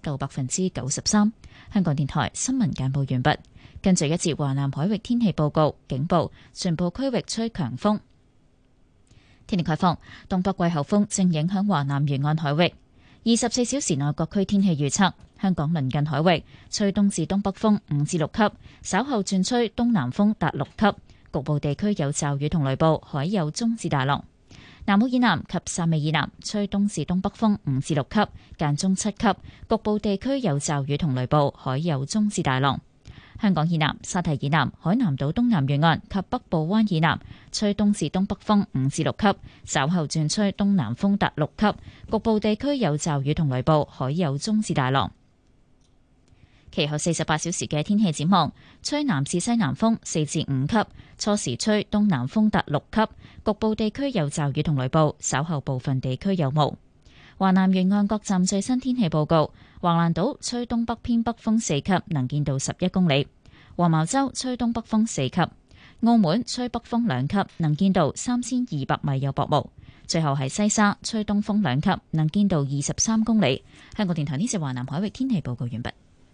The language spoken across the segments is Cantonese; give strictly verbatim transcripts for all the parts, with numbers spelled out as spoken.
度百分之九十三。香港電台新聞簡報完畢。跟住一節華南海域天氣報告，警報，全部區域吹強風。天氣概況，東北季候風正影響華南沿岸海域。二十四小時內各區天氣預測：香港鄰近海域吹東至東北風五至六級，稍後轉吹東南風達六級，局部地區有驟雨同雷暴，海有中至大浪。南澳以南及汕尾以南吹東至東北風五至六級，間中七級，局部地區有驟雨同雷暴，海有中至大浪。香港以南、沙堤以南、海南島東南沿岸及北部灣以南吹東至東北風五至六級，稍後轉吹東南風達六級，局部地區有驟雨同雷暴，海有中至大浪。其後四十八小時嘅天氣展望，吹南至西南風四至五級，初時吹東南風達六級，局部地區有驟雨同雷暴，稍後部分地區有霧。華南沿岸各站最新天氣報告：橫瀾島吹東北偏北風四級，能見度十一公里；黃茅洲吹東北風四級；澳門吹北風兩級，能見度三千二百米有薄霧。最後係西沙吹東風兩級，能見度二十三公里。香港電台呢次華南海域天氣報告完畢。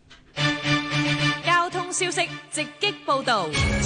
交通消息直擊報道。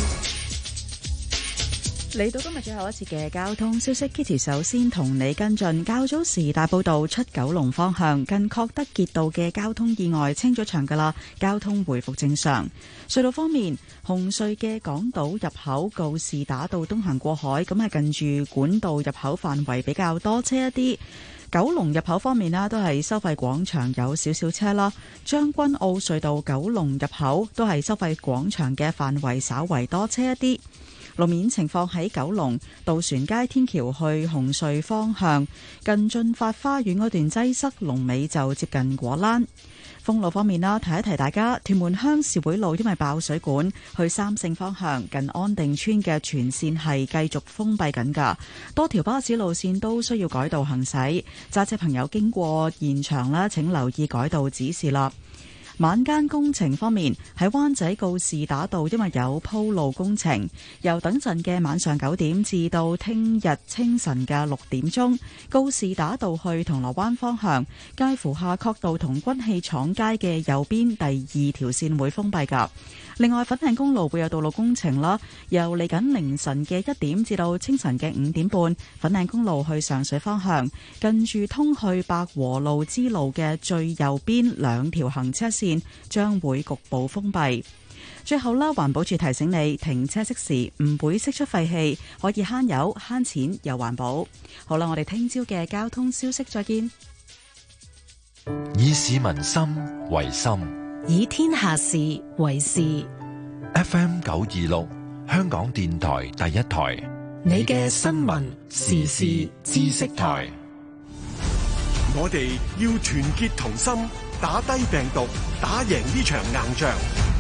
嚟到今日最後一次嘅交通消息 ，Kitty 首先同你跟進。較早時大埔道出九龍方向近確德傑道嘅交通意外清咗場噶啦，交通回復正常。隧道方面，紅隧嘅港島入口告士打道東行過海，咁係近住管道入口範圍比較多車一啲。九龍入口方面啦，都係收費廣場有少少車啦。將軍澳隧道九龍入口都係收費廣場嘅範圍稍為多車一啲。路面情況喺九龍渡船街天橋去紅隧方向，近駿發花園嗰段擠塞，龍尾就接近果欄。封路方面啦，提一提大家，屯門鄉事會路因為爆水管，去三聖方向近安定村嘅全線係繼續封閉緊㗎，多條巴士路線都需要改道行駛，揸車朋友經過現場啦，請留意改道指示啦。晚間工程方面，喺灣仔告士打道因為有鋪路工程，由等陣嘅晚上九點至到聽日清晨嘅六點鐘，告士打道去銅鑼灣方向介乎夏慤道同軍器廠街嘅右邊第二條線會封閉㗎。另外，粉嶺公路會有道路工程啦，由嚟緊凌晨嘅一點至到清晨嘅五點半，粉嶺公路去上水方向近住通去百和路支路嘅最右邊兩條行車線將會局部封閉。最後啦，環保署提醒你，停車熄匙唔會釋出廢氣，可以慳油慳錢又環保。好啦，我哋聽朝嘅交通消息再見。 以市民心為心， 以天下事為事。 F M 九二六，香港電台第一台， 你嘅新聞時事知識台。 我哋要團結同心，打低病毒，打贏呢場硬仗。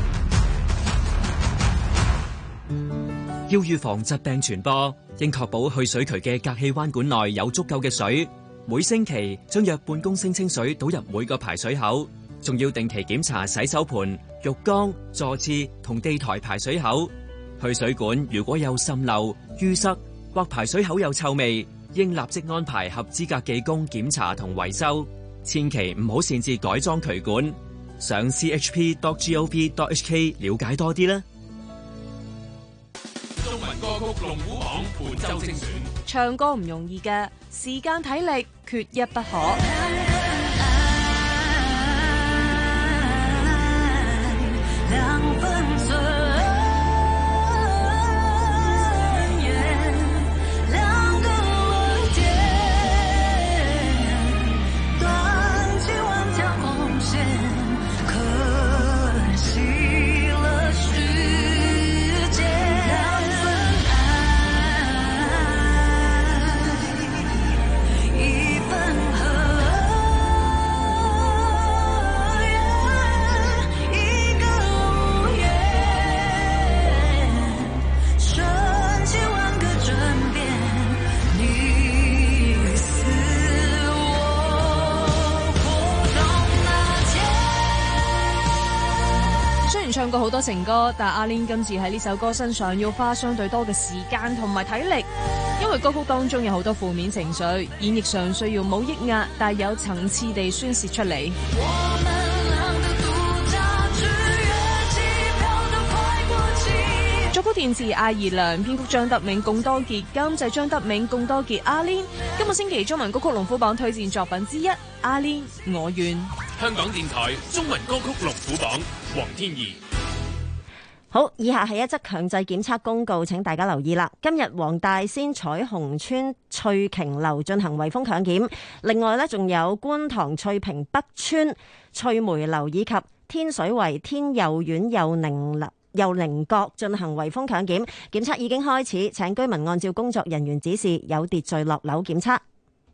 要預防疾病傳播，應確保去水渠嘅隔氣彎管內有足夠嘅水。每星期將約半公升清水倒入每個排水口，仲要定期檢查洗手盆、浴缸、坐廁同地台排水口。去水管如果有滲漏、淤塞或排水口有臭味，應立即安排合資格技工檢查同維修。千祈唔好擅自改裝渠管。上 c h p dot gov dot h k 了解多啲啦。 中文歌曲龍虎榜本周精選， 唱歌唔容易嘅，時間體力缺一不可。唱過好多情歌，但阿 Lin 今次喺呢首歌身上要花相對多嘅時間同埋體力，因為歌曲當中有好多負面情緒，演繹上需要冇抑壓，但有層次地宣泄出嚟。 填詞艾怡良，編曲張德銘、龔多傑，監製張德銘、龔多傑、阿 Lin。今個星期中文歌曲龍虎榜推薦作品之一，阿 Lin 我願。 香港電台中文歌曲龍虎榜，黃天怡。 好，以下係一則強制檢測公告，請大家留意啦。今日黃大仙彩虹村翠瓊樓進行圍封強檢，另外呢，仲有觀塘翠屏北村翠梅樓以及天水圍天佑苑佑寧樓佑寧閣進行圍封強檢，檢測已經開始，請居民按照工作人員指示有秩序落樓檢測。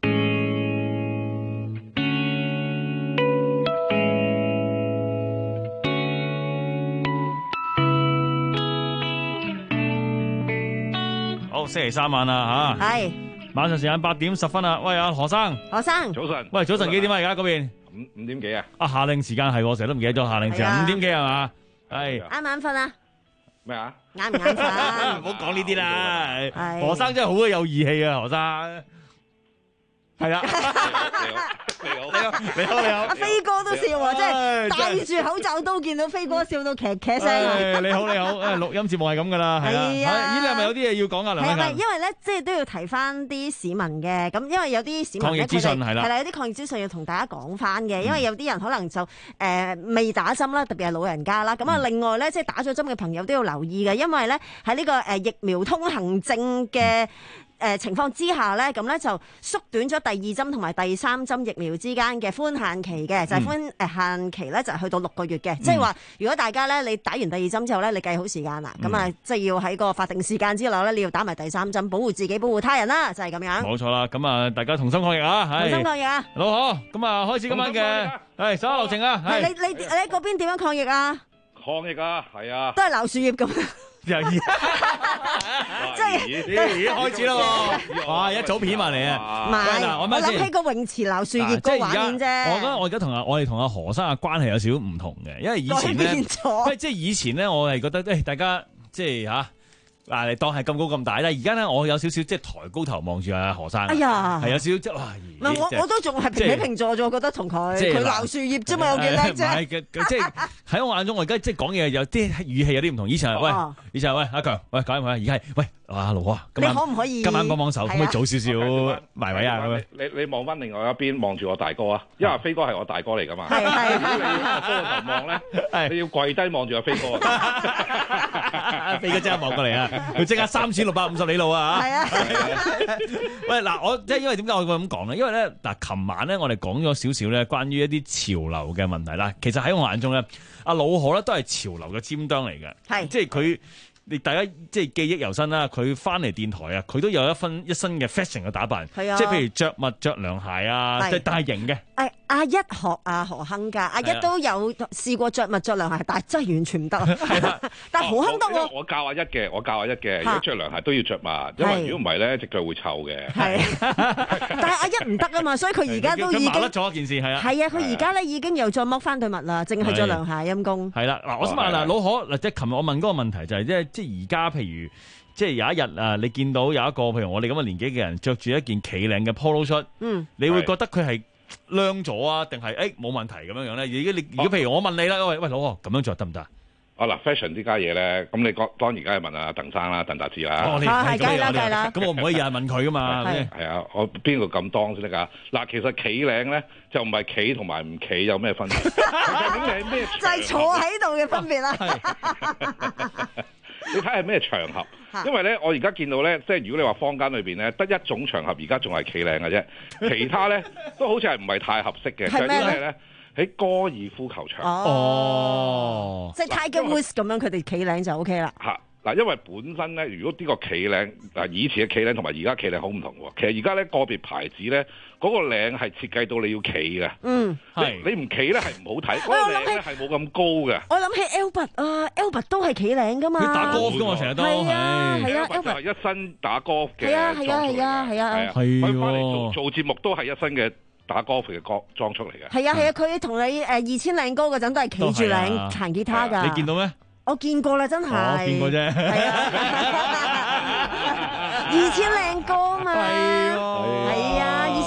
好，星期三晚啦吓，係晚上時間八點十分啦。喂，阿何生， 何生， 早晨。 喂，早晨幾點啊？而家嗰邊五五點幾啊？ 啊，夏令時間係我成日都唔記得咗夏令時間五點幾係嘛？係啱唔啱瞓啊？ 咩啊？ 啱唔啱瞓？ 唔好講呢啲啦。何生真係好有義氣啊，何生。係啊， 你好，你好， 你好，你好， 阿飛哥都笑啊，即係戴住口罩都見到飛哥笑到騎騎聲啊！ 你好，你好，誒，錄音節目係咁噶啦，係啊。咦，你係咪有啲嘢要講啊？梁偉勤。 係咪？因為咧，即係都要提翻啲市民嘅，咁因為有啲市民抗疫資訊係啦， 係啦，有啲抗疫資訊要同大家講翻嘅，因為有啲人可能就誒未打針啦，特別係老人家啦。咁啊，另外咧，即係打咗針嘅朋友都要留意嘅，因為咧喺呢個誒疫苗通行證嘅。誒、呃、情況之下咧，咁咧就縮短咗第二針同埋第三針疫苗之間嘅寬限期嘅，就係、是、寬誒限期咧就係去到六個月嘅，即係話如果大家咧你打完第二針之後咧，你計好時間啦，咁啊即係要喺個法定時間之內咧，你要打埋第三針，保護自己，保護他人啦，就係、是、咁樣。冇錯啦，咁啊大家同心抗疫啊， 同心抗疫啊， 老何，咁啊開始今晚嘅係手下留情啊， 你你你喺嗰邊點樣抗疫啊？ 抗疫啊，係啊， 都係撈樹葉咁。 又已，即係已經開始啦喎！哇，一組片埋嚟啊！ 唔係，我諗起個泳池撈樹葉個畫面啫。 我覺得我而家同阿我哋同阿何生嘅關係有少少唔同嘅，因為以前咧，即係以前咧，我係覺得誒大家即係嚇。嗱，你當係咁高咁大啦，而家咧我有少少即係抬高頭望住阿何生， 哎呀， 係有少少即係哇！ 唔係我我都仲係平起平坐咗，我覺得同佢佢鬧樹葉啫嘛，有幾叻啫？唔係嘅，即係喺我眼中，我而家即係講嘢有啲語氣有啲唔同。以前係喂，以前係喂阿強，喂搞掂佢，而家係喂阿盧啊，你可唔可以今晚幫幫手，可唔可以早少少埋位啊？咁樣你你望翻另外一邊，望住我大哥啊，因為飛哥係我大哥嚟噶嘛。 係係。 如果你要高個頭望咧，你要跪低望住阿飛哥啊！ 飛哥即刻望過嚟啊！佢即刻三千六百五十里路啊！係啊！喂，嗱，我即係因為點解我會咁講咧？因為咧，嗱，琴晚咧，我哋講咗少少咧，關於一啲潮流嘅問題啦。其實喺我眼中咧，阿老何咧都係潮流嘅尖端嚟嘅，係即係佢。你大家即係記憶猶新啦，佢翻嚟電台啊，佢都有一分一身嘅 fashion 嘅打扮，係啊，即係譬如着襪着涼鞋啊，即係大型嘅。誒阿一學阿何亨㗎，阿一都有試過着襪着涼鞋，但係真係完全唔得啊！但係何亨得喎。 我教阿一嘅，我教阿一嘅，如果着涼鞋都要着襪，因為如果唔係咧，隻腳會臭嘅。係， 但係阿一唔得啊嘛，所以佢而家都已經甩咗一件事係啊。 係啊，佢而家咧已經又再剝翻對襪啦，淨係着涼鞋陰公。 係啦，嗱，我想問嗱，老何嗱，即係琴日我問嗰個問題就係即係即係而家譬如。即係有一日啊，你見到有一個譬如我哋咁嘅年紀嘅人着住一件企領嘅 polo shirt，嗯，你會覺得佢係靚咗啊，定係誒冇問題咁樣樣咧？如果你如果譬如我問你啦，喂喂，老何咁樣着得唔得？ 啊嗱 ，fashion 呢家嘢咧，咁你講當然梗係問阿鄧生啦，鄧達志啦。 哦，係梗係啦，梗係啦。 咁我唔可以日日問佢噶嘛？ 係啊，我邊個咁當先得㗎？嗱，其實企領咧就唔係企同埋唔企有咩分別？究竟你係咩？ 就係坐喺度嘅分別啦。 你睇係咩場合？因為咧，我而家見到咧，即係如果你話坊間裏邊咧，得一種場合而家仲係企領嘅啫，其他咧都好似係唔係太合適嘅。就係啲咩咧？喺高爾夫球場。 哦，即係 Tiger Woods 咁樣，佢哋企領就 O K 啦。 嚇！嗱，因為本身咧，如果呢個企領嗱，以前嘅企領同埋而家企領好唔同喎。其實而家咧個別牌子咧，嗰、那個領係設計到你要企嘅。嗯，係你唔企咧係唔好睇，嗰、那個領咧係冇咁高嘅。 我諗起 Albert 啊 ，Albert 都係企領噶嘛。 佢打 golf 噶嘛，成日都係啊係啊 ，Albert 係一身打 golf 嘅。 係啊係啊係啊係啊， 係佢翻嚟做做節目都係一身嘅打 golf 嘅裝裝出嚟嘅。 係啊係啊，佢同你誒二千領高嗰陣都係企住領彈吉他㗎。 你見到咩？ 我見過啦，真係。 我見過啫。係啊， 二千靚歌嘛。係啊，係啊，二千靚歌係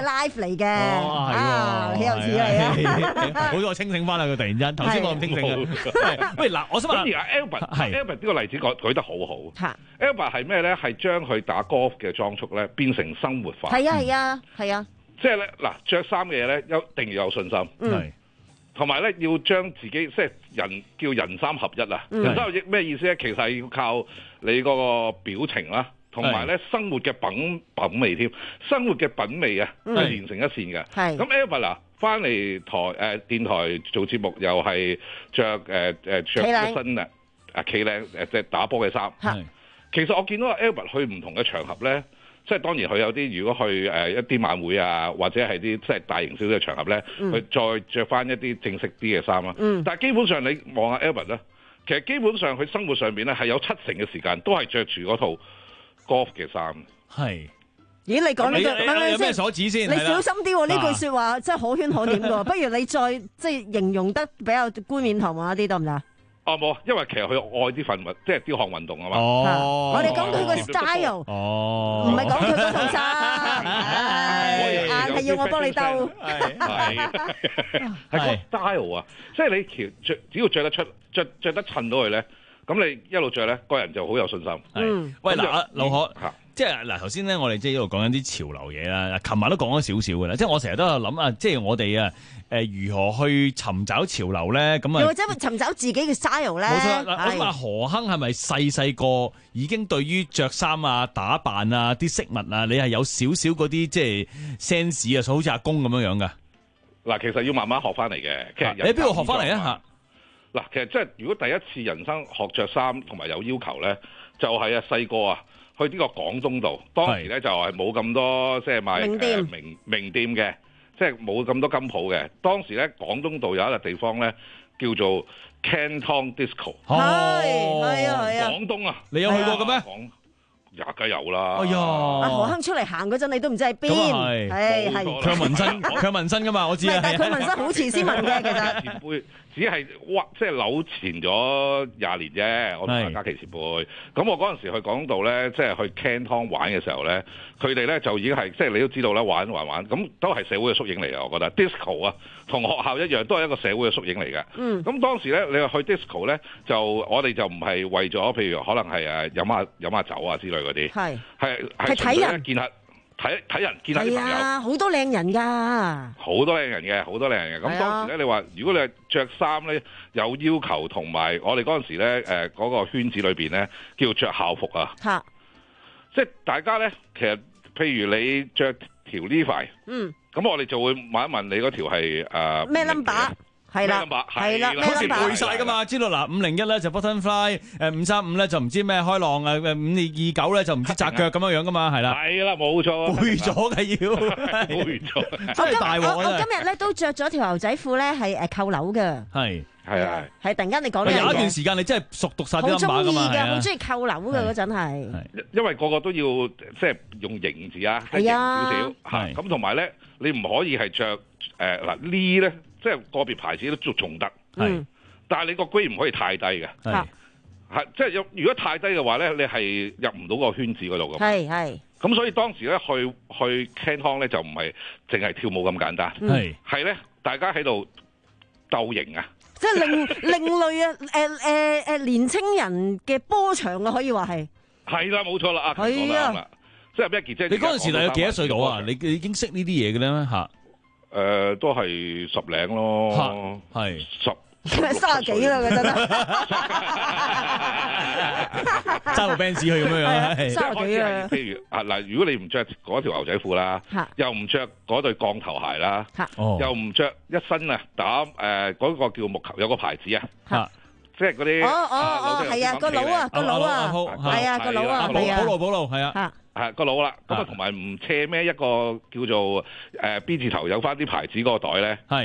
live 嚟嘅， 哦啊，幾有似你啊！ 好，我清醒翻啦，佢突然間頭先我咁清醒啊！喂，嗱，我想問， 咁而家 Albert 係 Albert 呢個例子舉舉得好好。Albert 係咩咧？係將佢打 golf 嘅裝束咧變成生活化。 係啊係啊係啊！ 即係咧嗱，着衫嘅嘢咧一定要有信心。 係。 同埋咧，要將自己即係人叫人三合一啊！人三合一咩意思咧？其實係要靠你嗰個表情啦，同埋咧生活嘅品品味添，生活嘅品味啊，係連成一線嘅。係咁 Albert 嗱，翻嚟台誒、呃、電台做節目又係着誒誒著一身啊啊企靚誒即係打波嘅衫。係其實我見到 Albert 去唔同嘅場合咧。即係當然佢有啲，如果去誒一啲晚會啊，或者係啲即係大型少少嘅場合咧，佢、嗯、再着翻一啲正式啲嘅衫啦。嗯、但係基本上你望下 Albert 咧，其實基本上佢生活上邊咧係有七成嘅時間都係着住嗰套 golf 嘅衫。係。 咦？你講呢句， 你有咩所指先？ 你小心啲喎！呢句説話真係可圈可點㗎。不如你再即係形容得比較冠冕堂皇一啲得唔得？ 哦冇，因為其實佢愛啲份運，即係啲項運動啊嘛。 哦，我哋講佢個 style，哦，唔係講佢嗰套衫，係係要我幫你兜。 係係個 style 啊，即係你條著只要着得出，着着得襯到佢咧，咁你一路着咧，個人就好有信心。 嗯，喂嗱，阿劉可。即係嗱，頭先咧，我哋即係一路講緊啲潮流嘢啦。琴日都講咗少少嘅啦。即係我成日都有諗啊，即係我哋啊，誒如何去尋找潮流咧？咁啊， 又或者尋找自己嘅 style 咧？冇錯。 嗱，我話何亨係咪細細個已經對於着衫啊、打扮啊、啲飾物啊，你係有少少嗰啲即係 sense 啊，好似阿公咁樣樣㗎？ 嗱，其實要慢慢學翻嚟嘅。其實你喺邊度學翻嚟啊？ 嗱，其實即係如果第一次人生學着衫同埋有要求咧，就係啊細個啊。去呢個廣東道，當時咧就係冇咁多即係賣名店、呃、名名店嘅，即係冇咁多金鋪嘅。當時咧廣東道有一個地方咧叫做 Canton Disco， 係係啊係啊， 廣東啊， 你有去過嘅咩？ 廿梗有啦！ 哎呀， 阿何亨出嚟行嗰陣，你都唔知喺邊，係係佢紋身，佢紋身噶嘛，我知啊。 但係佢紋身好遲先紋嘅，其實前輩只係哇，即係扭前咗廿年啫。我同阿嘉琪前輩，咁我嗰陣時去廣東道咧，即係去 Canton 玩嘅時候咧，佢哋咧就已經係即係你都知道啦，玩玩玩，咁都係社會嘅縮影嚟嘅。我覺得 disco 啊，同學校一樣，都係一個社會嘅縮影嚟嘅。嗯，咁當時咧，你話去 disco 咧，就我哋就唔係為咗，譬如可能係誒飲下飲下酒啊之類嗰啲，係係係睇人見下睇睇人見下啲朋友， 啊，好多靚人㗎， 好多靚人嘅，好多靚人嘅。咁當時咧，你話如果你係着衫咧有要求，同埋我哋嗰陣時咧誒嗰個圈子裏邊咧叫着校服啊，嚇，即係大家咧其實譬如你着條 Levi，嗯，咁我哋就會問一問你嗰條係誒咩 number？係啦，係啦， 好似背晒噶嘛，知道嗱，五零一咧就 buttonfly， 誒五三五咧就唔知咩開浪誒誒五二九咧就唔知紮腳咁樣樣噶嘛，係啦， 係啦，冇錯， 背咗嘅要， 背咗， 真係大鑊啊！ 我今日咧都着咗條牛仔褲咧，係誒扣鈕嘅， 係係啊， 係突然間你講呢樣嘢， 有一段時間你真係熟讀晒啲 number 噶嘛， 好中意嘅，好中意扣鈕嘅嗰陣係， 因為個個都要即係用型字啊，型少少，係咁同埋咧，你唔可以係着誒嗱呢咧。即係個別牌子都做重得，係，但係你個 grade 唔可以太低嘅，係，係，即係如果太低嘅話咧，你係入唔到個圈子嗰度嘅， 係係。咁所以當時咧去去 Canton 咧就唔係淨係跳舞咁簡單，係係咧，大家喺度鬥型啊， 即係另另類啊，誒誒誒年青人嘅波場啊，可以話係， 係啦，冇錯啦，阿係啊，即係咩傑姐？ 你嗰陣時大約幾多歲到啊？你你已經識呢啲嘢嘅咧咩嚇？ 誒、呃，都係十零咯， 係十， 三十幾啦，佢真係揸部 Benz 去咁樣樣， 三十幾啦。 譬如啊嗱，如果你唔着嗰條牛仔褲啦，又唔着嗰對鋼頭鞋啦，又唔着一身啊打誒嗰、呃那個叫木球有個牌子啊，即係嗰啲哦哦哦，係啊個佬啊個佬啊，係啊個佬啊， 保保路保路係啊。 係個佬啦，咁啊同埋唔斜孭一個叫做誒 B 字頭有翻啲牌子嗰個袋咧，係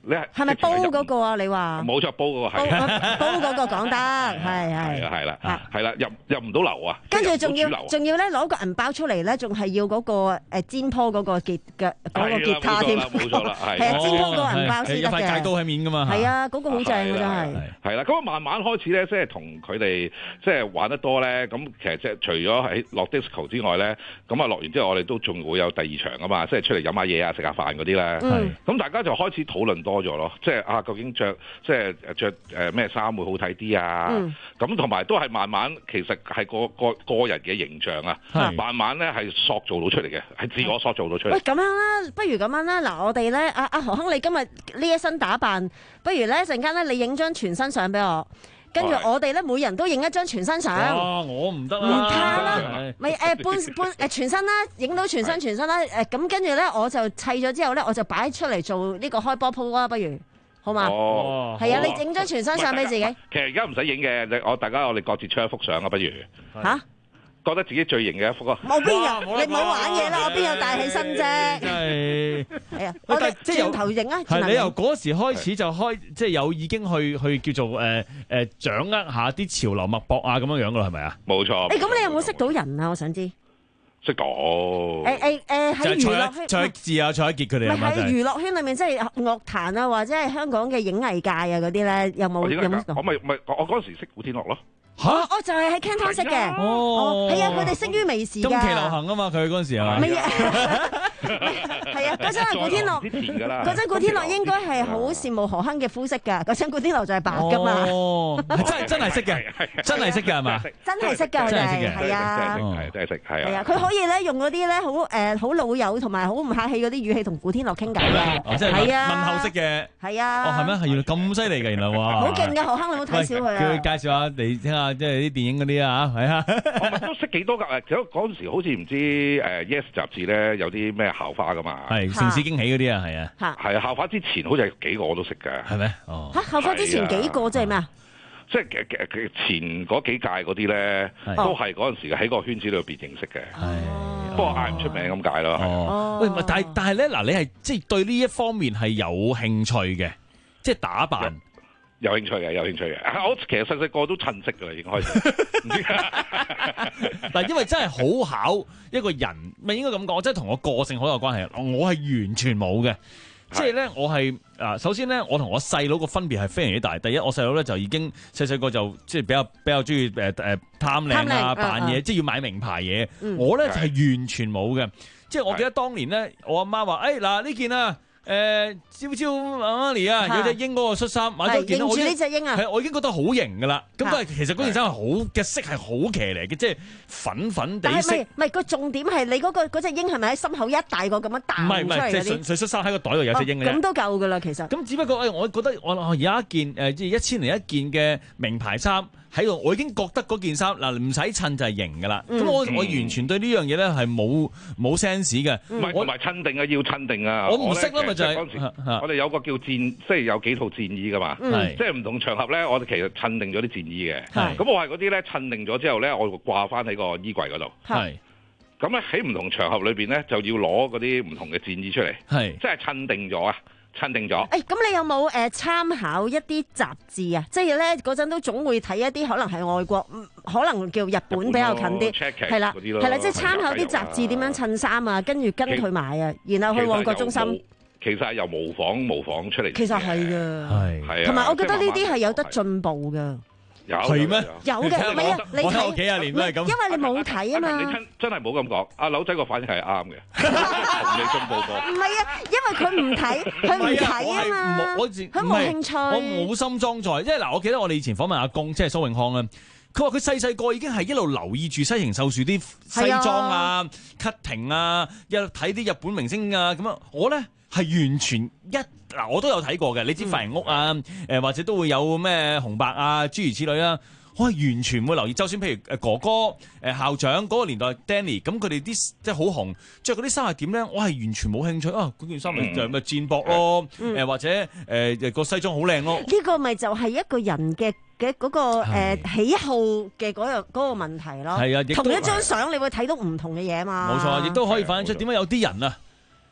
你係係咪煲嗰個啊？你話冇錯，煲嗰個係煲嗰個講得係係係啊係啦係啦，入入唔到流啊！ 跟住仲要仲要咧攞個銀包出嚟咧，仲係要嗰個誒煎波嗰個吉嘅嗰個吉他添， 冇錯啦，係係啊，煎波個銀包先得嘅， 有塊戒刀喺面噶嘛， 係啊，嗰個好正嘅真係係啦。咁啊慢慢開始咧，即係同佢哋即係玩得多咧，咁其實即係除咗喺落 disco 之外咧，咁啊落完之後我哋都仲會有第二場啊嘛，即係出嚟飲下嘢啊、食下飯嗰啲咧。咁大家就開始討論多咗咯，即係啊究竟着即係着誒咩衫會好睇啲啊？咁同埋都係慢慢其實係個個個人嘅形象啊，慢慢咧係塑造到出嚟嘅，係自我塑造到出嚟。 喂，咁樣啦，不如咁樣啦，嗱我哋咧，阿阿何亨，你今日呢一身打扮，不如咧陣間咧你影張全身相俾我。跟住我哋咧，每人都影一張全身相。 哇！我唔得啦， 唔怕啦，咪誒半半誒全身啦，影到全身全身啦。誒咁跟住咧，我就砌咗之後咧，我就擺出嚟做呢個開波鋪啦，不如好嘛？ 哦， 係啊，你影張全身相俾自己。 其實而家唔使影嘅，我大家我哋各自出一幅相啊，不如嚇？ 覺得自己最型嘅一幅啊！ 冇邊有，你唔好玩嘢啦！我邊有大起身啫？ 真係係啊！我哋即係轉頭影啊！ 係你由嗰時開始就開，即係有已經去去叫做誒誒掌握下啲潮流脈搏啊咁樣樣噶啦，係咪啊？ 冇錯。 誒咁你有冇識到人啊？我想知。 識到。誒誒誒喺娛樂圈， 蔡一智啊、蔡一傑佢哋唔係喺娛樂圈裏面，即係樂壇啊，或者係香港嘅影藝界啊嗰啲咧，有冇有冇？ 我咪咪我嗰時識古天樂咯。 嚇！ 我就係喺 Canton 識嘅， 哦， 係啊，佢哋識於微時㗎。 今期流行啊嘛，佢嗰陣時係咪？ 係啊，嗰陣古天樂，嗰陣古天樂應該係好羨慕何亨嘅膚色㗎。嗰陣古天樂就係白㗎嘛。 哦，真係真係識嘅，真係識嘅係嘛？ 真係識㗎， 真係識嘅， 係啊， 係真係識，係啊。 係啊，佢可以咧用嗰啲咧好誒好老友同埋好唔客氣嗰啲語氣同古天樂傾偈嘅。 即係問候式嘅。 係啊。 哦，係咩？係原來咁犀利㗎，原來哇！ 好勁㗎，何亨，你冇睇小佢啊！ 叫佢介紹下嚟聽下，即係啲電影嗰啲啊，係啊。 我咪都識幾多㗎？誒，嗰嗰陣時好似唔知誒 Yes 雜誌咧有啲咩校花㗎嘛？ 係城市驚喜嗰啲啊，係啊。 係啊，校花之前好似係幾個我都識㗎。 係咩？哦。 嚇！校花之前幾個即係咩啊？ 即係嘅嘅嘅前嗰幾屆嗰啲咧，都係嗰陣時喺個圈子裏邊認識嘅。係。不過嗌唔出名咁解咯。 哦。喂，但係但係咧嗱，你係即係對呢一方面係有興趣嘅，即係打扮。 有興趣嘅，有興趣嘅。我其實細細個都襯色㗎啦，已經開始。唔知。 但因為真係好考一個人，咪應該咁講，即係同我個性好有關係。我係完全冇嘅，即係咧，我係啊，首先咧，我同我細佬個分別係非常之大。第一，我細佬咧就已經細細個就即係比較比較中意誒誒貪靚啊、扮嘢，即係要買名牌嘢。我咧就係完全冇嘅。即係我記得當年咧，我阿媽話：誒嗱呢件啊。誒，朝朝阿媽啊，有隻鷹嗰個恤衫，買咗件，我已經係我已經覺得好型噶啦。咁但係其實嗰件衫係好嘅色係好騎呢嘅，即係粉粉地色。 唔係唔係個重點係你嗰個嗰隻鷹係咪喺心口一大個咁樣彈出嚟嗰啲？唔係唔係， 即係純粹恤衫喺個袋度有隻鷹嘅。 咁都夠噶啦，其實。咁只不過誒，我覺得我有一件誒，即係一千零一件嘅名牌衫喺度，我已經覺得嗰件衫嗱唔使襯就係型噶啦。咁我我完全對呢樣嘢咧係冇冇 sense 嘅。 唔係唔係襯定啊，要襯定啊。 我唔識啦嘛。 就係嗰時，我哋有個叫戰，即係有幾套戰衣噶嘛，即係唔同場合咧，我哋其實襯定咗啲戰衣嘅。咁我係嗰啲咧襯定咗之後咧，我掛翻喺個衣櫃嗰度。係咁咧喺唔同場合裏邊咧，就要攞嗰啲唔同嘅戰衣出嚟。係即係襯定咗啊，襯定咗。誒， 咁你有冇誒參考一啲雜誌啊？即係咧嗰陣都總會睇一啲可能係外國，可能叫日本比較近啲，係啦，係啦，即係參考啲雜誌點樣襯衫啊，跟住跟佢買啊，然後去旺角中心。 其實係由模仿模仿出嚟。 其實係㗎， 係係啊， 同埋我覺得呢啲係有得進步㗎。 有係咩？ 有嘅，唔係啊！你睇幾廿年都係咁， 因為你冇睇啊嘛。 你真真係冇咁講，阿柳仔個反應係啱嘅，同你進步過。 唔係啊，因為佢唔睇，佢唔睇啊嘛。 我佢冇興趣， 我冇心裝載。因為嗱，我記得我哋以前訪問阿公，即係蘇永康啊。佢話佢細細個已經係一路留意住西城秀樹啲西裝啊、cutting 啊，一路睇啲日本明星啊咁樣。我咧係完全一嗱，我都有睇過嘅。你知髮型屋啊，誒、嗯、或者都會有咩紅白啊諸如此類啦。我係完全唔會留意。就算譬如誒哥哥、誒校長嗰個年代 Danny， 咁佢哋啲即係好紅，着嗰啲衫係點咧？我係完全冇興趣啊！嗰件衫咪就係咪戰博咯？誒、嗯、或者誒個、呃、西裝好靚咯？ 呢個咪就係一個人嘅嘅嗰個、呃、喜好嘅嗰樣嗰個問題咯。係啊，同一張相你會睇到唔同嘅嘢嘛。 冇錯，亦都可以反映出點解有啲人啊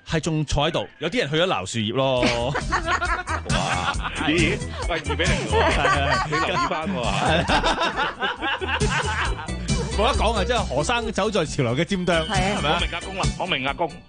係仲坐喺度，有啲人去咗撈樹葉咯。 哇！咦？喂，二比零喎，你留意翻喎。 冇得講啊！即係何生走在潮流嘅尖端，係咪啊？ 我明阿公啦，我明阿公。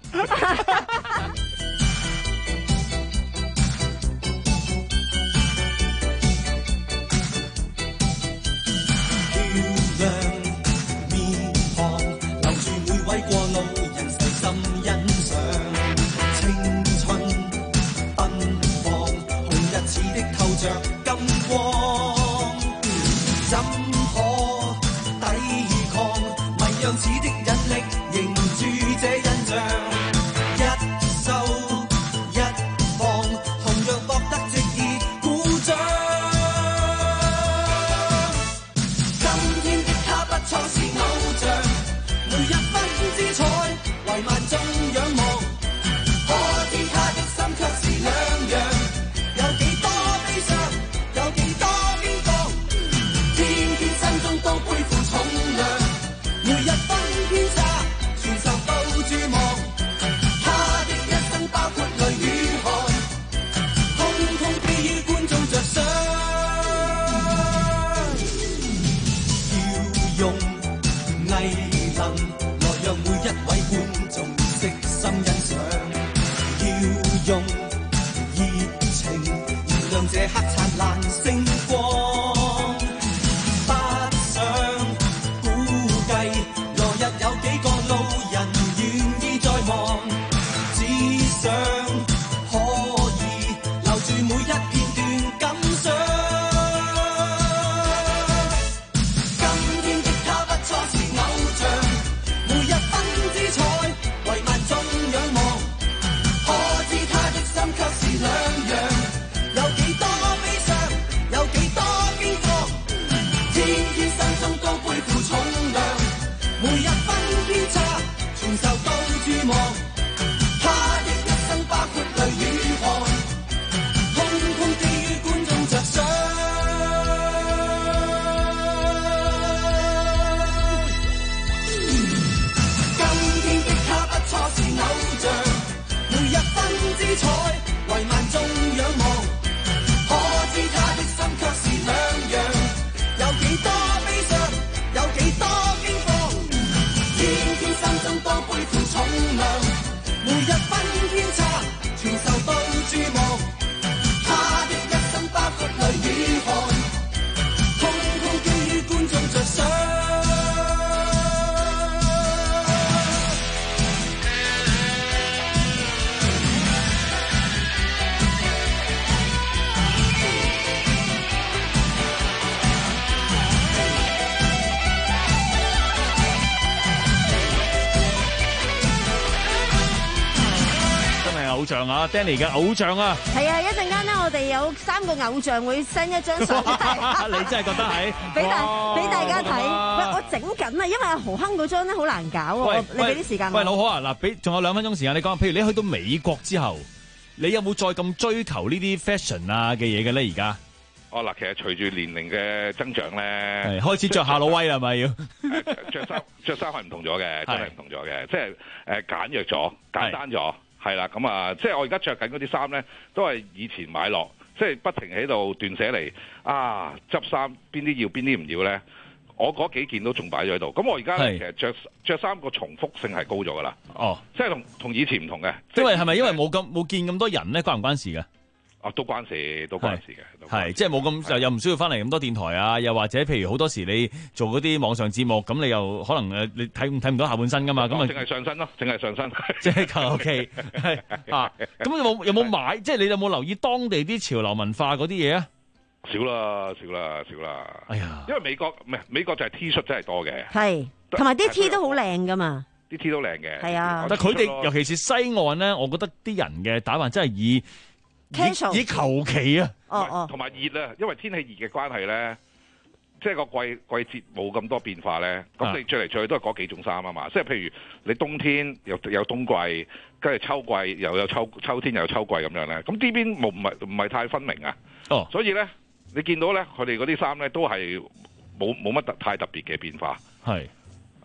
偶像啊 ，Danny 嘅偶像啊， 係啊！一陣間咧，我哋有三個偶像會 send 一張相你真係覺得係俾大俾大家睇。喂，我整緊啊，因為阿何鏗嗰張咧好難搞喎。你俾啲時間我。 喂，老何啊，嗱，俾仲有兩分鐘時間，你講，譬如你去到美國之後，你有冇再咁追求呢啲 fashion 啊嘅嘢嘅咧？而家？ 哦嗱，其實隨住年齡嘅增長咧， 開始着夏魯威啦，係咪要？ 着衫着衫係唔同咗嘅，真係唔同咗嘅，即係誒簡約咗、簡單咗，係啦。咁啊，即係我而家着緊嗰啲衫咧，都係以前買落，即係不停喺度斷捨離啊，執衫邊啲要邊啲唔要咧。我嗰幾件都仲擺咗喺度。咁我而家咧其實着着衫個重複性係高咗噶啦。 哦， 即係同同以前唔同嘅。 因為係咪因為冇咁冇見咁多人咧，關唔關事嘅？ 啊，都關事，都關事嘅， 係即係冇咁又唔需要翻嚟咁多電台啊，又或者譬如好多時你做嗰啲網上節目，咁你又可能誒你睇睇唔到下半身噶嘛，咁啊， 淨係上身咯，淨係上身， 即係求其係啊，咁有冇有冇買？即係你有冇留意當地啲潮流文化嗰啲嘢啊？ 少啦，少啦，少啦。 哎呀， 因為美國唔係美國就係 T 恤真係多嘅， 係同埋啲 T 都好靚噶嘛， 啲 T 都靚嘅， 係啊。 但係佢哋尤其是西岸咧，我覺得啲人嘅打扮真係以。 Casual 以求其啊， 哦哦， 同埋熱啊，因為天氣熱嘅關係咧，即係個季季節冇咁多變化咧，咁你着嚟着去都係嗰幾種衫啊嘛，即係譬如你冬天有有冬季，跟住秋季又有秋秋天又有秋季咁樣咧，咁呢邊冇唔係唔係太分明啊， 哦， 所以咧你見到咧佢哋嗰啲衫咧都係冇冇乜特太特別嘅變化， 係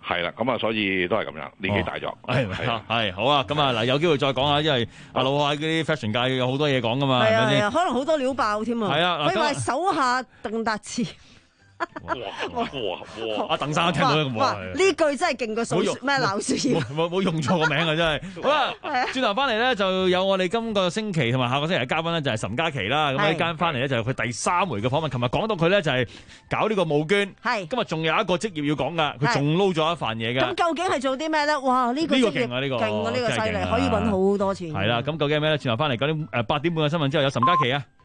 係啦，咁啊，所以都係咁樣，年紀大咗。 係係好啊，咁啊嗱，有機會再講下，因為阿老喺嗰啲 fashion 界有好多嘢講噶嘛，係咪先？ 可能好多料爆添啊！ 係啊， 我以為手下鄧達志。 哇哇哇！ 阿鄧生聽到咁話， 呢句真係勁過數咩鬧樹葉， 冇冇用錯個名啊！真係好啦，轉頭翻嚟咧就有我哋今個星期同埋下個星期嘅嘉賓咧就係岑嘉琪啦。咁呢間翻嚟咧就係佢第三回嘅訪問。琴日講到佢咧就係搞呢個募捐，係今日仲有一個職業要講噶，佢仲撈咗一份嘢嘅。 咁究竟係做啲咩咧？哇！呢個職業勁啊！呢個勁啊！呢個犀利，可以揾好多錢。 係啦，咁究竟係咩咧？轉頭翻嚟九點誒八點半嘅新聞之後有岑嘉琪啊！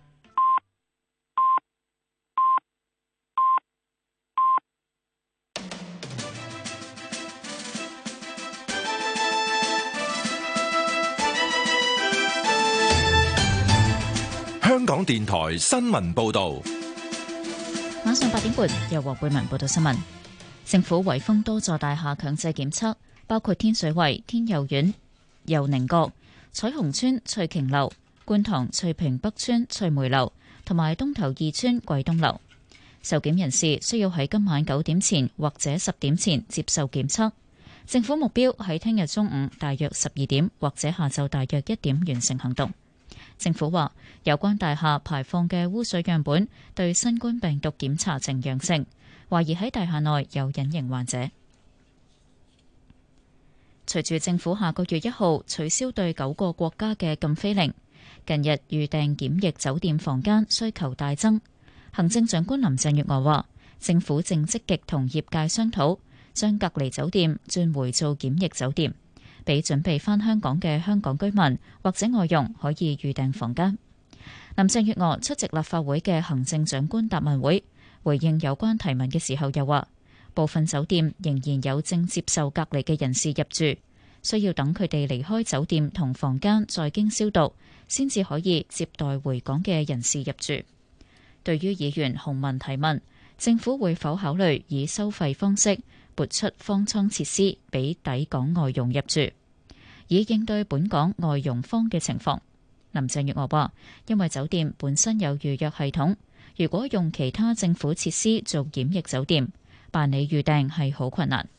香港電台新聞報道， 晚上八點半由黃貝文報道新聞。政府圍封多座大廈強制檢測，包括天水圍天佑苑、佑寧閣、彩虹村翠瓊樓、觀塘翠屏北村翠梅樓同埋東頭二村貴東樓。受檢人士需要喺今晚九點前或者十點前接受檢測。政府目標喺聽日中午大約十二點或者下晝大約一點完成行動。政府話，有關大廈排放嘅污水樣本對新冠病毒檢查呈陽性，懷疑喺大廈內有隱形患者。隨住政府下個月一號取消對九個國家嘅禁飛令，近日預訂檢疫酒店房間需求大增。行政長官林鄭月娥話，政府正積極同業界商討，將隔離酒店轉回做檢疫酒店，俾準備返香港嘅香港居民或者外傭可以預訂房間。林鄭月娥出席立法會嘅行政長官答問會，回應有關提問嘅時候又話，部分酒店仍然有正接受隔離嘅人士入住，需要等佢哋離開酒店同房間再經消毒，先至可以接待回港嘅人士入住。對於議員洪文提問，政府會否考慮以收費方式撥出方艙設施俾抵港外傭入住，以應對本港外傭荒嘅情況？林鄭月娥話，因為酒店本身有預約系統，如果用其他政府設施做檢疫酒店，辦理預訂係好困難。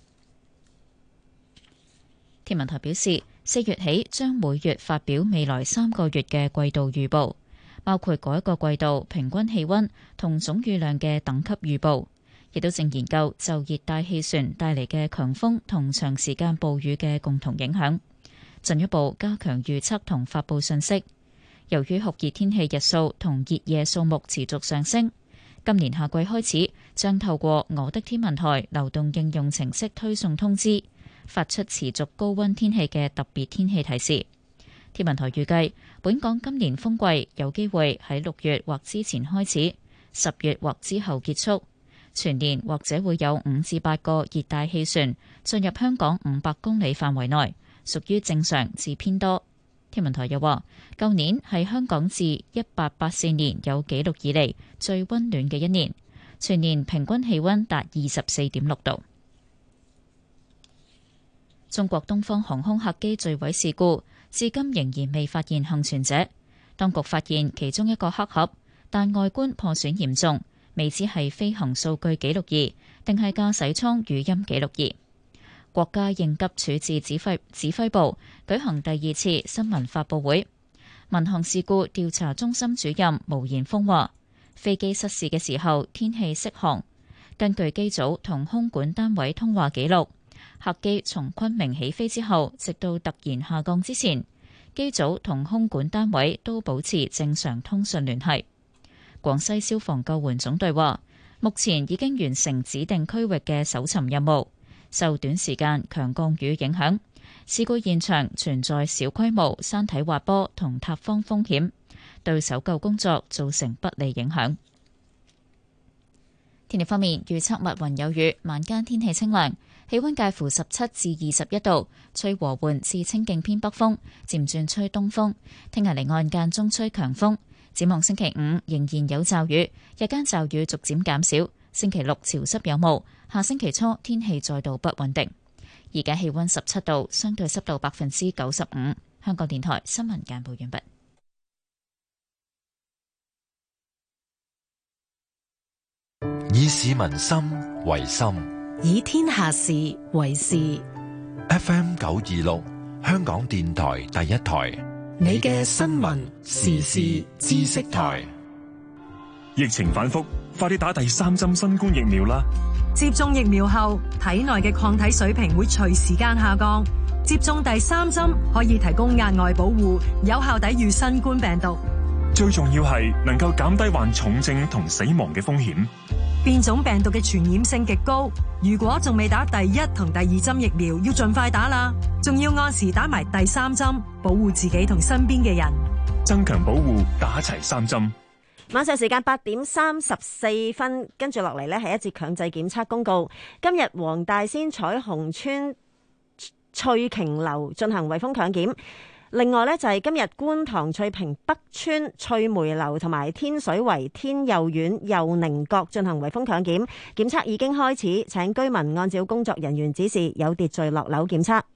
天文台表示，四月起將每月發表未來三個月嘅季度預報，包括嗰一個季度平均氣溫同總雨量嘅等級預報，亦都正研究就熱帶氣旋帶嚟嘅強風同長時間暴雨嘅共同影響，進一步加強預測同發佈信息。由於酷熱天氣日數同熱夜數目持續上升，今年夏季開始將透過我的天文台流動應用程式推送通知，發出持續高溫天氣嘅特別天氣提示。天文台預計本港今年風季有機會喺六月或之前開始，十月或之後結束，全年或者會有五至八個熱帶氣旋進入香港五百公里範圍內，屬於正常至偏多。天文台又話，舊年係香港自一八八四年有紀錄以嚟最溫暖嘅一年，全年平均氣溫達二十四點六度。中國東方航空客機墜毀事故至今仍然未發現幸存者，當局發現其中一個黑盒，但外觀破損嚴重，未知係飛行數據記錄儀定係駕駛艙語音記錄儀。國家應急處置指揮指揮部舉行第二次新聞發佈會，民航事故調查中心主任毛延峰話，飛機失事嘅時候天氣適航，根據機組同空管單位通話記錄，客機從昆明起飛之後，直到突然下降之前，機組同空管單位都保持正常通訊聯繫。廣西消防救援總隊話，目前已經完成指定區域嘅搜尋任務。受短時間強降雨影響，事故現場存在小規模山體滑坡同塌方風險，對搜救工作造成不利影響。天氣方面，預測密雲有雨，晚間天氣清涼，氣溫介乎十七至二十一度，吹和緩至清勁偏北風，漸轉吹東風。聽日離岸間中吹強風。展望星期五仍然有驟雨，日間驟雨逐漸減少。星期六潮濕有霧，下星期初天氣再度不穩定。而家氣溫十七度，相對濕度百分之九十五。香港電台新聞簡報完畢。 以市民心為心， 以天下事為事。 F M 九二六，香港電台第一台， 你嘅新聞時事知識台。 疫情反覆，快啲打第三針新冠疫苗啦！ 接種疫苗後，體內嘅抗體水平會隨時間下降。接種第三針可以提供額外保護，有效抵禦新冠病毒。 最重要係能夠減低患重症同死亡嘅風險。 變種病毒嘅傳染性極高，如果仲未打第一同第二針疫苗，要盡快打啦。仲要按時打埋第三針，保護自己同身邊嘅人。 增強保護，打齊三針。 晚上時間八點三十四分，跟住落嚟呢係一節強制檢測公告。今日黃大仙彩虹村翠瓊樓進行圍封強檢。另外呢，就係今日觀塘翠屏北村翠梅樓同埋天水圍天佑苑佑寧閣進行圍封強檢，檢測已經開始，請居民按照工作人員指示有秩序落樓檢測。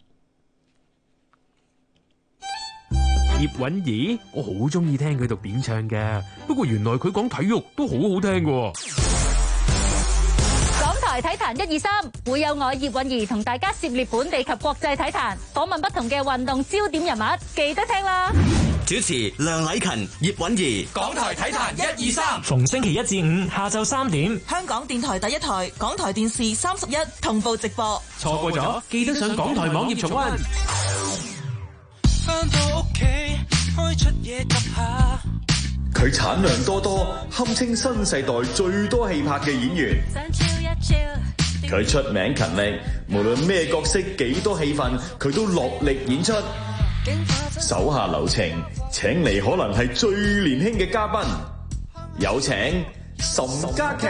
葉韻儀，我好中意聽佢讀點唱嘅，不過原來佢講體育都好好聽嘅。 港台體壇一二三會有我葉韻儀同大家涉獵本地及國際體壇，訪問不同嘅運動焦點人物，記得聽啦。 主持梁禮勤、葉韻儀， 港台體壇一二三， 逢星期一至五下晝三點， 香港電台第一台、港台電視三十一同步直播。 錯過咗，記得上港台網頁重溫。 返到屋企開出嘢及下， 佢產量多多，堪稱新世代最多氣魄嘅演員。佢出名勤力，無論咩角色幾多戲份，佢都落力演出。手下留情，請嚟可能係最年輕嘅嘉賓，有請岑嘉琪。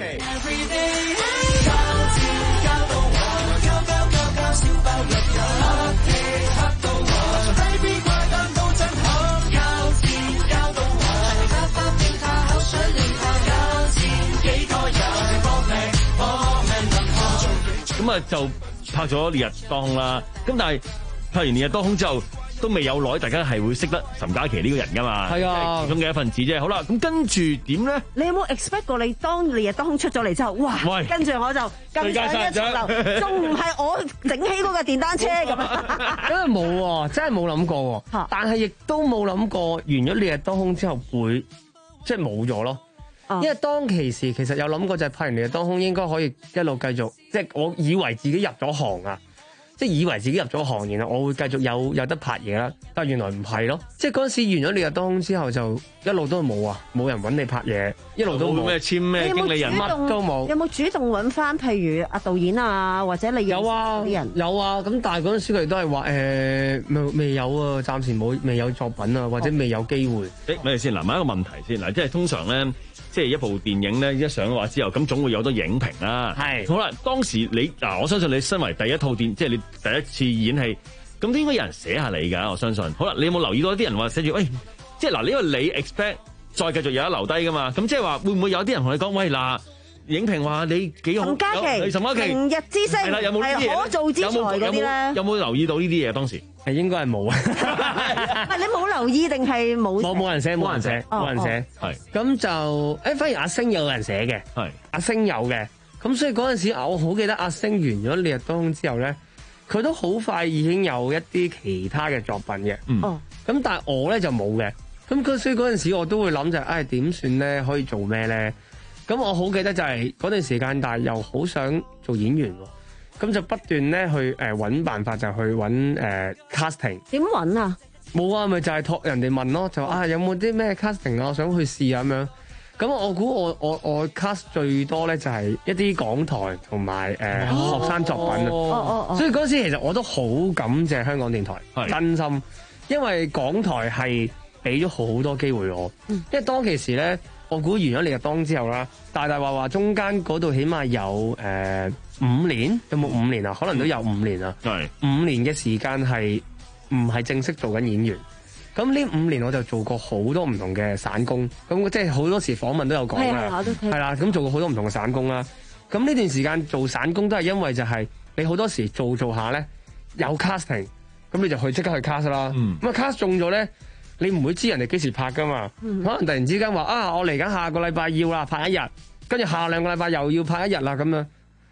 咁啊就拍咗烈日當空啦，咁但係拍完烈日當空之後都未有耐，大家係會識得岑嘉琪呢個人噶嘛？係啊，其中嘅一份子啫。好啦，咁跟住點咧？ 你有冇 expect 過你當烈日當空出咗嚟之後，哇！跟住我就更上一層樓，仲唔係我整起嗰架電單車咁啊？ 因為冇喎，真係冇諗過喎。但係亦都冇諗過完咗烈日當空之後會即係冇咗咯。因為當其時其實有諗過就係拍完烈日當空應該可以一路繼續，即係我以為自己入咗行啊，即係以為自己入咗行，然後我會繼續有有得拍嘢啦。但係原來唔係咯，即係嗰陣時完咗烈日當空之後就一路都冇啊，冇人揾你拍嘢，一路都冇咩簽咩經理人， 乜都冇。 有冇主動揾翻譬如阿導演啊，或者你有啊啲人有啊，咁但係嗰陣時佢哋都係話誒未未有啊，暫時冇未有作品啊，或者未有機會。 誒咪先嗱，問一個問題先嗱，即係通常咧。即係一部電影咧，一上嘅話之後，咁總會有好多影評啦。係好啦，當時你嗱，我相信你身為第一套電，即係你第一次演戲，咁都應該有人寫下你㗎。我相信。好啦，你有冇留意到啲人話寫住，喂，即係嗱，因為你 expect 再繼續有得留低㗎嘛？咁即係話會唔會有啲人同你講，喂嗱，影評話你幾好？ 岑嘉琪， 岑嘉琪， 明日之星係啦，有冇呢啲嘢？可造之材嗰啲咧？ 有冇留意到呢啲嘢當時？ 係應該係冇啊！ 唔係你冇留意定係冇？ 冇冇人寫，冇人寫，冇人寫。係咁就誒，反而阿星有人寫嘅。係阿星有嘅。咁所以嗰陣時，我好記得阿星完咗烈日當空之後咧，佢都好快已經有一啲其他嘅作品嘅。嗯。咁但係我咧就冇嘅。咁嗰所以嗰陣時我都會諗就係，唉點算咧？可以做咩咧？咁我好記得就係嗰段時間，但係又好想做演員喎。咁就不斷咧去誒揾、呃、辦法，就去揾誒、呃、casting。點揾啊？ 冇啊，咪就係託人哋問咯，就啊有冇啲咩 casting 啊，我想去試啊咁樣。咁我估我我我 cast 最多咧就係一啲港台同埋誒學生作品啊。哦哦哦。所以嗰時其實我都好感謝香港電台，真心，因為港台係俾咗好多機會我。嗯、因為當其時咧，我估完咗烈日當空之後啦，大大話話中間嗰度起碼有誒。呃五年有冇五年啊？可能都有五年啊。係五年嘅時間係唔係正式做緊演員？咁呢五年我就做過好多唔同嘅散工，咁即係好多時訪問都有講啦。係啦，咁做過好多唔同嘅散工啦。咁呢段時間做散工都係因為就係你好多時做做下咧有 casting，咁你就去即刻去 cast 啦。咁啊 cast 中咗咧，你唔會知人哋幾時拍噶嘛？嗯、可能突然之間話啊，我嚟緊下個禮拜要啦，拍一日，跟住下兩個禮拜又要拍一日啦咁樣。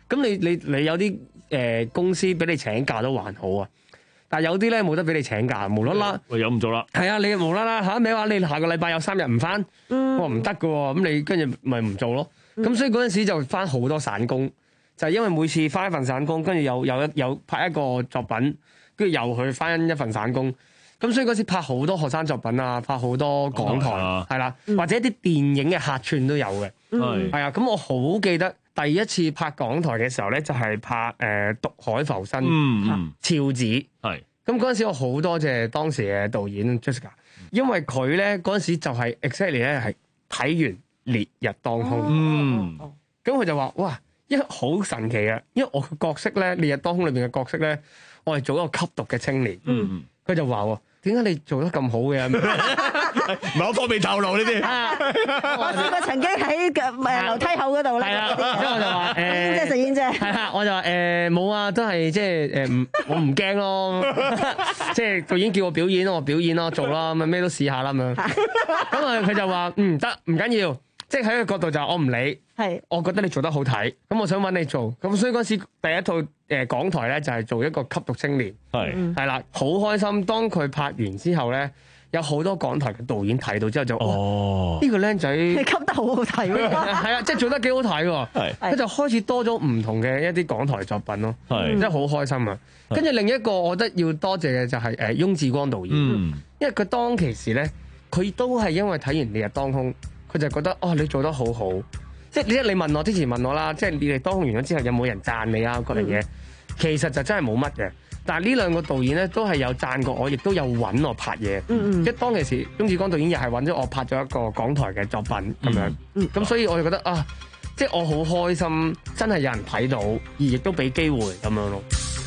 咁你你你有啲誒、呃、公司俾你請假都還好啊，但係有啲咧冇得俾你請假，無啦啦， 喂有唔做啦？ 係啊，你無啦啦嚇，你話你下個禮拜有三日唔翻，我話唔得㗎喎，咁你跟住咪唔做咯。咁、嗯、所以嗰陣時就翻好多散工，就係、是、因為每次翻一份散工，跟住又有一有拍一個作品，跟住又去翻一份散工。咁所以嗰時拍好多學生作品啊，拍好多港台係啦，或者啲電影嘅客串都有嘅。係係啊，咁我好記得第一次拍港台嘅時候咧，就係拍誒《毒海浮生》嗯，俏子係。咁嗰陣時我好多謝當時嘅導演 Jessica， 因為佢咧嗰陣時就係 exactly 咧係睇完《烈日當空》嗯，咁佢就話哇，因為好神奇啊，因為我嘅角色咧《烈日當空》裏邊嘅角色咧，我係做一個吸毒嘅青年。嗯，佢就話喎。點解你做得咁好嘅？唔係我方便透露呢啲。 我試過曾經喺誒樓梯口嗰度咧。係啦， 之後我就話誒， 煙姐食煙啫。 係啊，我就話誒冇啊，都係即係誒唔，我唔驚咯。即係導演叫我表演，我表演咯，做啦，咁啊咩都試下啦咁樣。咁啊佢就話嗯得，唔緊要。即係喺個角度就我唔理，係我覺得你做得好睇，咁我想揾你做，咁所以嗰時第一套誒、呃、港台咧就係、是、做一個吸毒青年，係係啦，好開心。當佢拍完之後咧，有好多港台嘅導演睇到之後就哦，呢、這個僆仔你吸得好好睇喎， 係啊，即係做得幾好睇喎，係佢就開始多咗唔同嘅一啲港台作品咯，係真係好開心啊！跟住另一個我覺得要多謝嘅就係誒翁志光導演，嗯、因為佢當其時咧，佢都係因為睇完《烈日當空》。佢就覺得哦，你做得好好，即係你你問我之前問我啦，即係你哋當空完咗之後有冇人讚你啊嗰樣嘢？其實就真係冇乜嘅。但係呢兩個導演咧都係有讚過我，亦都有揾我拍嘢。嗯嗯。即係當其時，翁志光導演又係揾咗我拍咗一個港台嘅作品咁樣。嗯。咁所以我就覺得啊，即係我好開心，真係有人睇到，而亦都俾機會咁樣咯。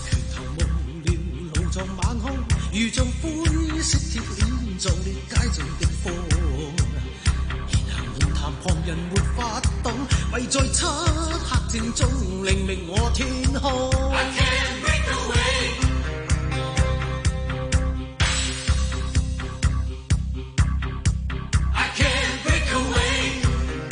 旁人沒法懂，為在漆黑戰中令明我天空。I can't break away. I can't break away.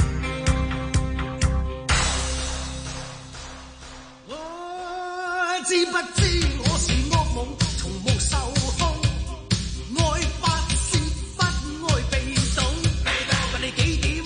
我知不知我是惡夢，從無受控。愛不是不愛被動，問你幾點？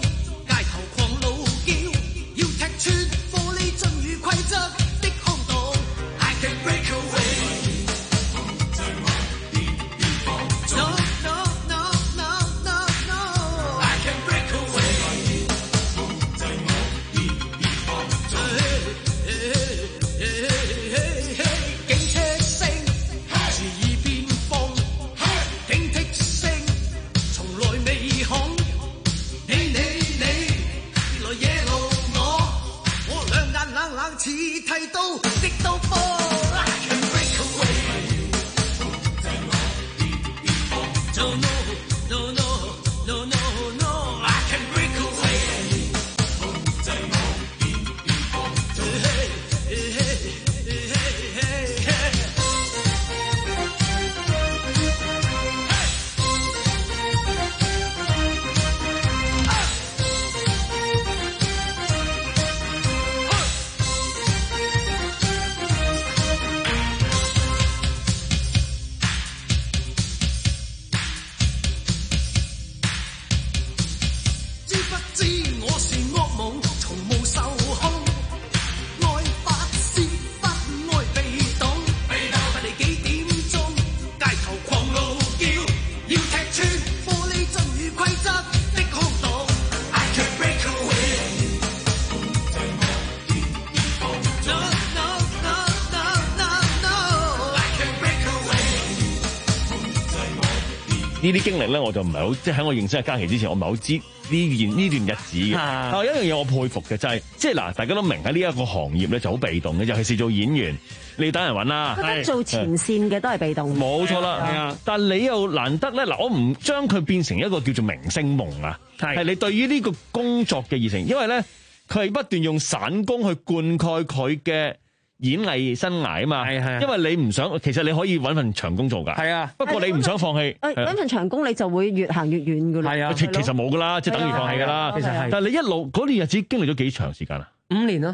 呢啲經歷咧，我就唔係好，即係喺我認識阿嘉琪之前，我唔係好知呢件呢段日子嘅。啊、但係有一樣嘢我佩服嘅就係、是，即係嗱，大家都明喺呢一個行業咧就好被動嘅，尤其是做演員，你要等人揾啦。 覺得做前線嘅都係被動。 冇錯啦，係啊。但係你又難得咧，嗱，我唔將佢變成一個叫做明星夢啊，係你對於呢個工作嘅熱情，因為咧佢係不斷用散工去灌溉佢嘅演藝生涯啊嘛，係係，因為你唔想，其實你可以揾份長工做㗎，係啊。不過你唔想放棄， 誒揾份長工你就會越行越遠㗎啦。係啊， 其其實冇㗎啦，即係等於放棄㗎啦。其實係，但係你一路嗰段日子經歷咗幾長時間啊？ 五年啦。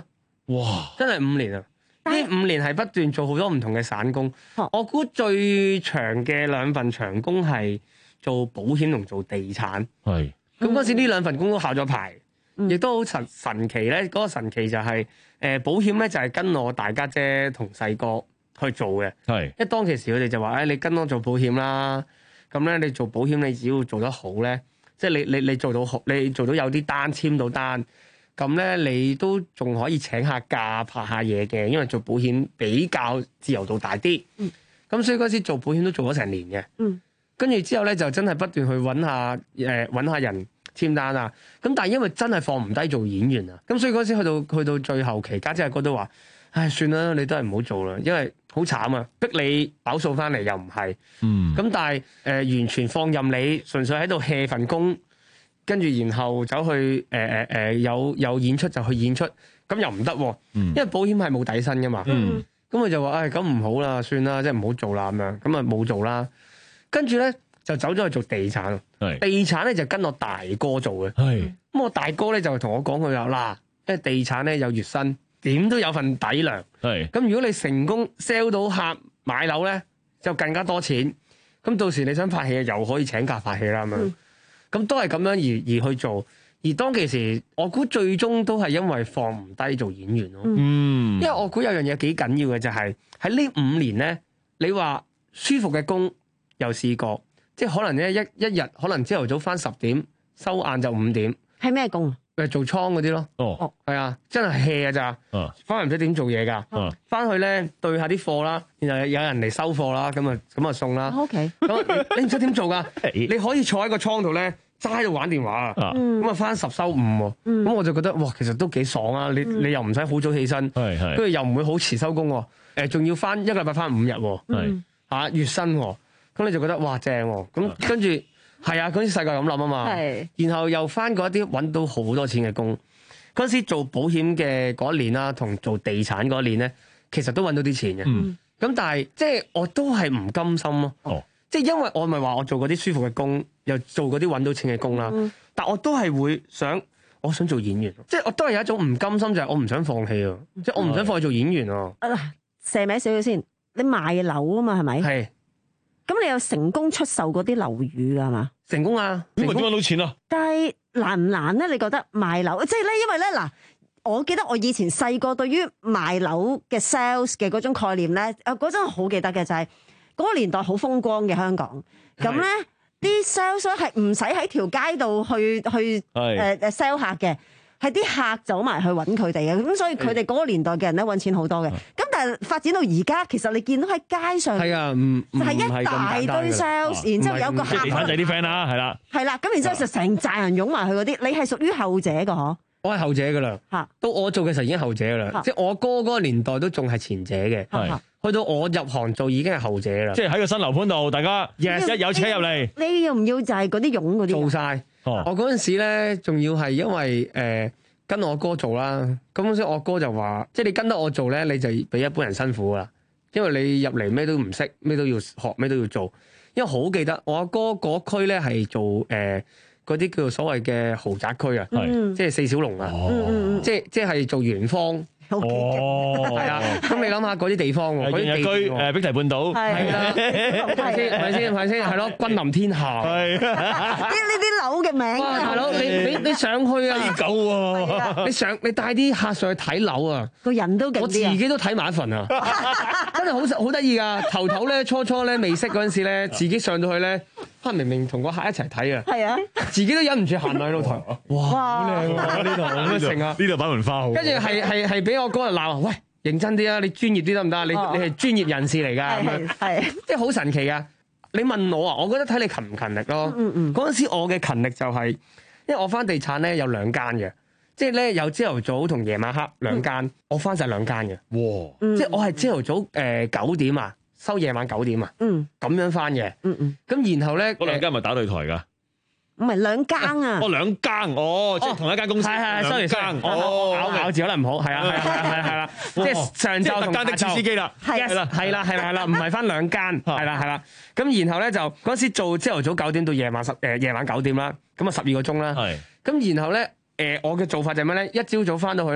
哇！真係五年啊！呢五年係不斷做好多唔同嘅散工。我估最長嘅兩份長工係做保險同做地產。 係。 咁嗰時呢兩份工都考咗牌，亦都好神神奇咧。嗰個神奇就係誒保險咧，就係跟我大家姐同細哥去做嘅。係。因為當其時佢哋就話：誒你跟我做保險啦。咁咧你做保險，你只要做得好咧，即係你你你做到好，你做到有啲單簽到單。咁咧，你都仲可以請下假拍下嘢嘅，因為做保險比較自由度大啲。咁、嗯、所以嗰時做保險都做咗成年嘅。跟、嗯、住之後咧，就真係不斷去揾下誒揾下人簽單啊。咁但係因為真係放唔低做演員啊，咁所以嗰時去到去到最後期，家姐阿哥都話：唉，算啦，你都係唔好做啦，因為好慘啊，逼你跑數翻嚟又唔係。咁、嗯、但係誒、呃、完全放任你，純粹喺度 hea 份工。跟住然後走去誒誒誒有有演出就去演出，咁又唔得喎，嗯、因為保險係冇底薪噶嘛。咁佢、嗯、就話：唉、哎，咁唔好啦，算啦，即係唔好做啦咁樣。咁啊冇做啦。跟住咧就走咗去做地產。是地產咧就跟我大哥做嘅。咁是我大哥咧就同我講佢話：嗱，因為地產咧有月薪，點都有份底糧。咁是如果你成功 sell 到客買樓咧，就更加多錢。咁到時你想拍戲又可以請假拍戲啦咁樣。嗯咁都係咁樣而而去做，而當其時我估最終都係因為放唔低做演員咯。嗯，因為我估有樣嘢幾緊要嘅就係喺呢五年咧，你話舒服嘅工又試過，即係可能咧一一日可能朝頭早返十點，收晏就五點。 係咩工啊？ 誒做倉嗰啲咯。哦，係啊，真係 hea 㗎咋。嗯，返嚟唔使點做嘢㗎。嗯，返去咧對下啲貨啦，然後有人嚟收貨啦，咁啊咁啊送啦。OK。咁你唔使點做㗎？你可以坐喺個倉度咧。齋喺度玩電話啊，咁啊翻十收五喎，咁、嗯、我就覺得哇，其實都幾爽啊！你、嗯、你又唔使好早起身，跟住又唔會好遲收工喎，誒仲要翻一個禮拜翻五日喎，嚇、啊、月薪喎，咁你就覺得哇正喎，咁跟住係啊，嗰啲世界咁諗啊嘛，然後又翻過一啲揾到好多錢嘅工，嗰陣時做保險嘅嗰一年啦，同做地產嗰一年咧，其實都揾到啲錢嘅，咁、嗯、但係即係我都係唔甘心咯。哦即係因為我咪話我做嗰啲舒服嘅工，又做嗰啲揾到錢嘅工啦。嗯、但我都係會想，我想做演員。即係我都係有一種唔甘心，就係我唔想放棄啊！即係我唔想放棄做演員啊！ 啊，射名少少先，你賣樓啊嘛，係咪？係。咁你有成功出售嗰啲樓宇㗎係嘛？ 成功啊！ 點會揾到錢啊？ 但係難唔難咧？你覺得賣樓？即係咧，因為咧嗱，我記得我以前細個對於賣樓嘅 sales 嘅嗰種概念咧，啊嗰陣好記得嘅就係、是。嗰個年代好風光嘅香港，咁咧啲 sales 係唔使喺條街度去去誒誒 sell 客嘅，係啲客走埋去揾佢哋嘅，咁所以佢哋嗰個年代嘅人咧揾錢好多嘅。咁但係發展到而家，其實你見到喺街上係啊，唔係一大堆 sales，然之後有個客， 地產仔啲 friend 啦，係啦， 係啦，咁然之後就成寨人湧埋去嗰啲，你係屬於後者嘅嗬？ 我係後者噶啦，到我做嘅時候已經後者噶啦，即係我哥嗰個年代都仲係前者嘅。去到我入行做已經係後者啦， 即係喺個新樓盤度，大家 yes, 一有車入嚟， 你要唔要就係嗰啲傭嗰啲？ 做晒，哦、我嗰陣時咧，仲要係因為誒、呃、跟我哥做啦，咁嗰時我哥就話，即係你跟得我做咧，你就比一般人辛苦啦，因為你入嚟咩都唔識，咩都要學，咩都要做。因為好記得我阿哥嗰區咧係做誒嗰啲叫做所謂嘅豪宅區啊，嗯、即係四小龍啊，哦、即係即係做圓方。哦，係啊，咁你諗下嗰啲地方喎，嗰啲地居誒碧堤半島，係啦，係先，係先，係先，係咯，君臨天下，係啲呢啲樓嘅名。 哇，大佬，你你你上去啊，狗喎，你上你帶啲客上去睇樓啊， 個人都勁啲啊， 我自己都睇埋一份啊，真係好好得意噶，頭頭咧初初咧未識嗰陣時咧，自己上到去咧，啊明明同個客一齊睇啊，係啊，自己都忍唔住行落去露台，哇，好靚啊呢度，咁成啊， 呢度擺文化好， 跟住係係係俾我哥人鬧，喂，認真啲啊！你專業啲得唔得？你你係專業人士嚟㗎，咁樣係即係好神奇啊！你問我啊，我覺得睇你勤唔勤力咯。嗯嗯。嗰陣時我嘅勤力就係，因為我翻地產咧有兩間嘅，即係咧有朝頭早同夜晚黑兩間，我翻晒兩間嘅。哇！即係我係朝頭早誒九點啊，收夜晚九點啊。嗯。咁樣翻嘅。嗯嗯。咁然後咧， 嗰兩間係咪打對台㗎？ 唔係兩間啊！ 哦，兩間哦，即係同一間公司。 係係，sorry sorry，哦，咬咬字可能唔好，係啊係啊係啊係啦，即係上晝同下晝。的士司機啦，係啦係啦係啦係啦，唔係翻兩間，係啦係啦。咁然後咧就嗰陣時做朝頭早九點到夜晚十誒夜晚九點啦，咁啊十二個鐘啦。係。咁然後咧誒我嘅做法就係咩咧？一朝早翻到去咧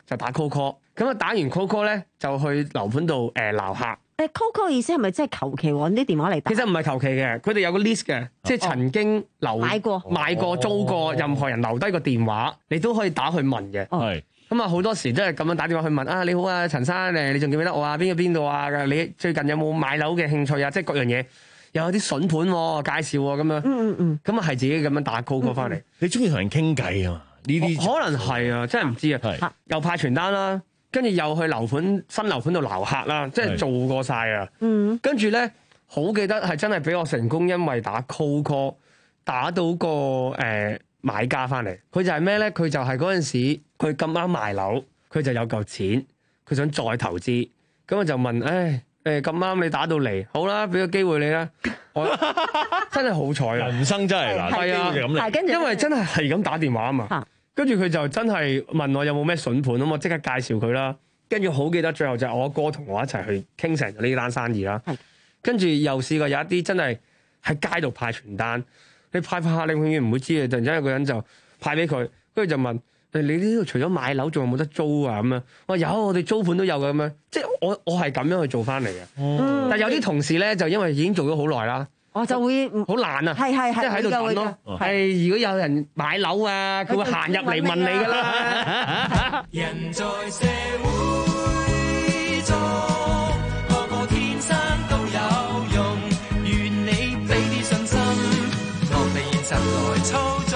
就打 call call， 咁啊打完 call call 咧就去樓盤度誒鬧客。 誒 call call 意思係咪即係求其揾啲電話嚟打？ 其實唔係求其嘅，佢哋有個 list 嘅，即係曾經留買過、 買過、租過，任何人留低個電話，你都可以打去問嘅。 係咁啊，好多時都係咁樣打電話去問啊，你好啊，陳生誒，你仲記唔記得我啊？邊個邊度啊？你最近有冇買樓嘅興趣啊？即係各樣嘢，又有啲筍盤喎，介紹喎咁樣。嗯嗯嗯。咁啊，係自己咁樣打 call call 翻嚟。 你中意同人傾偈啊嘛？呢啲可能係啊，真係唔知啊。係又派傳單啦。跟住又去樓盤新樓盤度撈客啦，即係做過晒啊！嗯，跟住咧好記得係真係俾我成功，因為打 call call 打到個誒、呃、買家翻嚟。佢就係咩咧？佢就係嗰陣時佢咁啱賣樓，佢就有嚿錢，佢想再投資。咁我就問：誒誒咁啱你打到嚟，好啦，俾個機會你啦！我真係好彩啊！ 人生真係難， 係啊，因為真係係咁打電話啊嘛。跟住佢就真係問我有冇咩筍盤，咁我即刻介紹佢啦。跟住好記得最後就係我阿哥同我一齊去傾成呢單生意啦。跟住又試過有一啲真係喺街度派傳單，你派派下你永遠唔會知嘅，突然間有個人就派俾佢，跟住就問：誒你呢度除咗買樓仲有冇得租啊？咁樣我話有，我哋租盤都有嘅咁樣。即係我我係咁樣去做翻嚟嘅。嗯、但係有啲同事咧就因為已經做咗好耐啦。 我就會好難啊， 係係係， 即係喺度等咯。係如果有人買樓啊，佢會行入嚟問你㗎啦。 人在社會中，個個天生都有用，願你俾啲信心，莫被現實來操縱，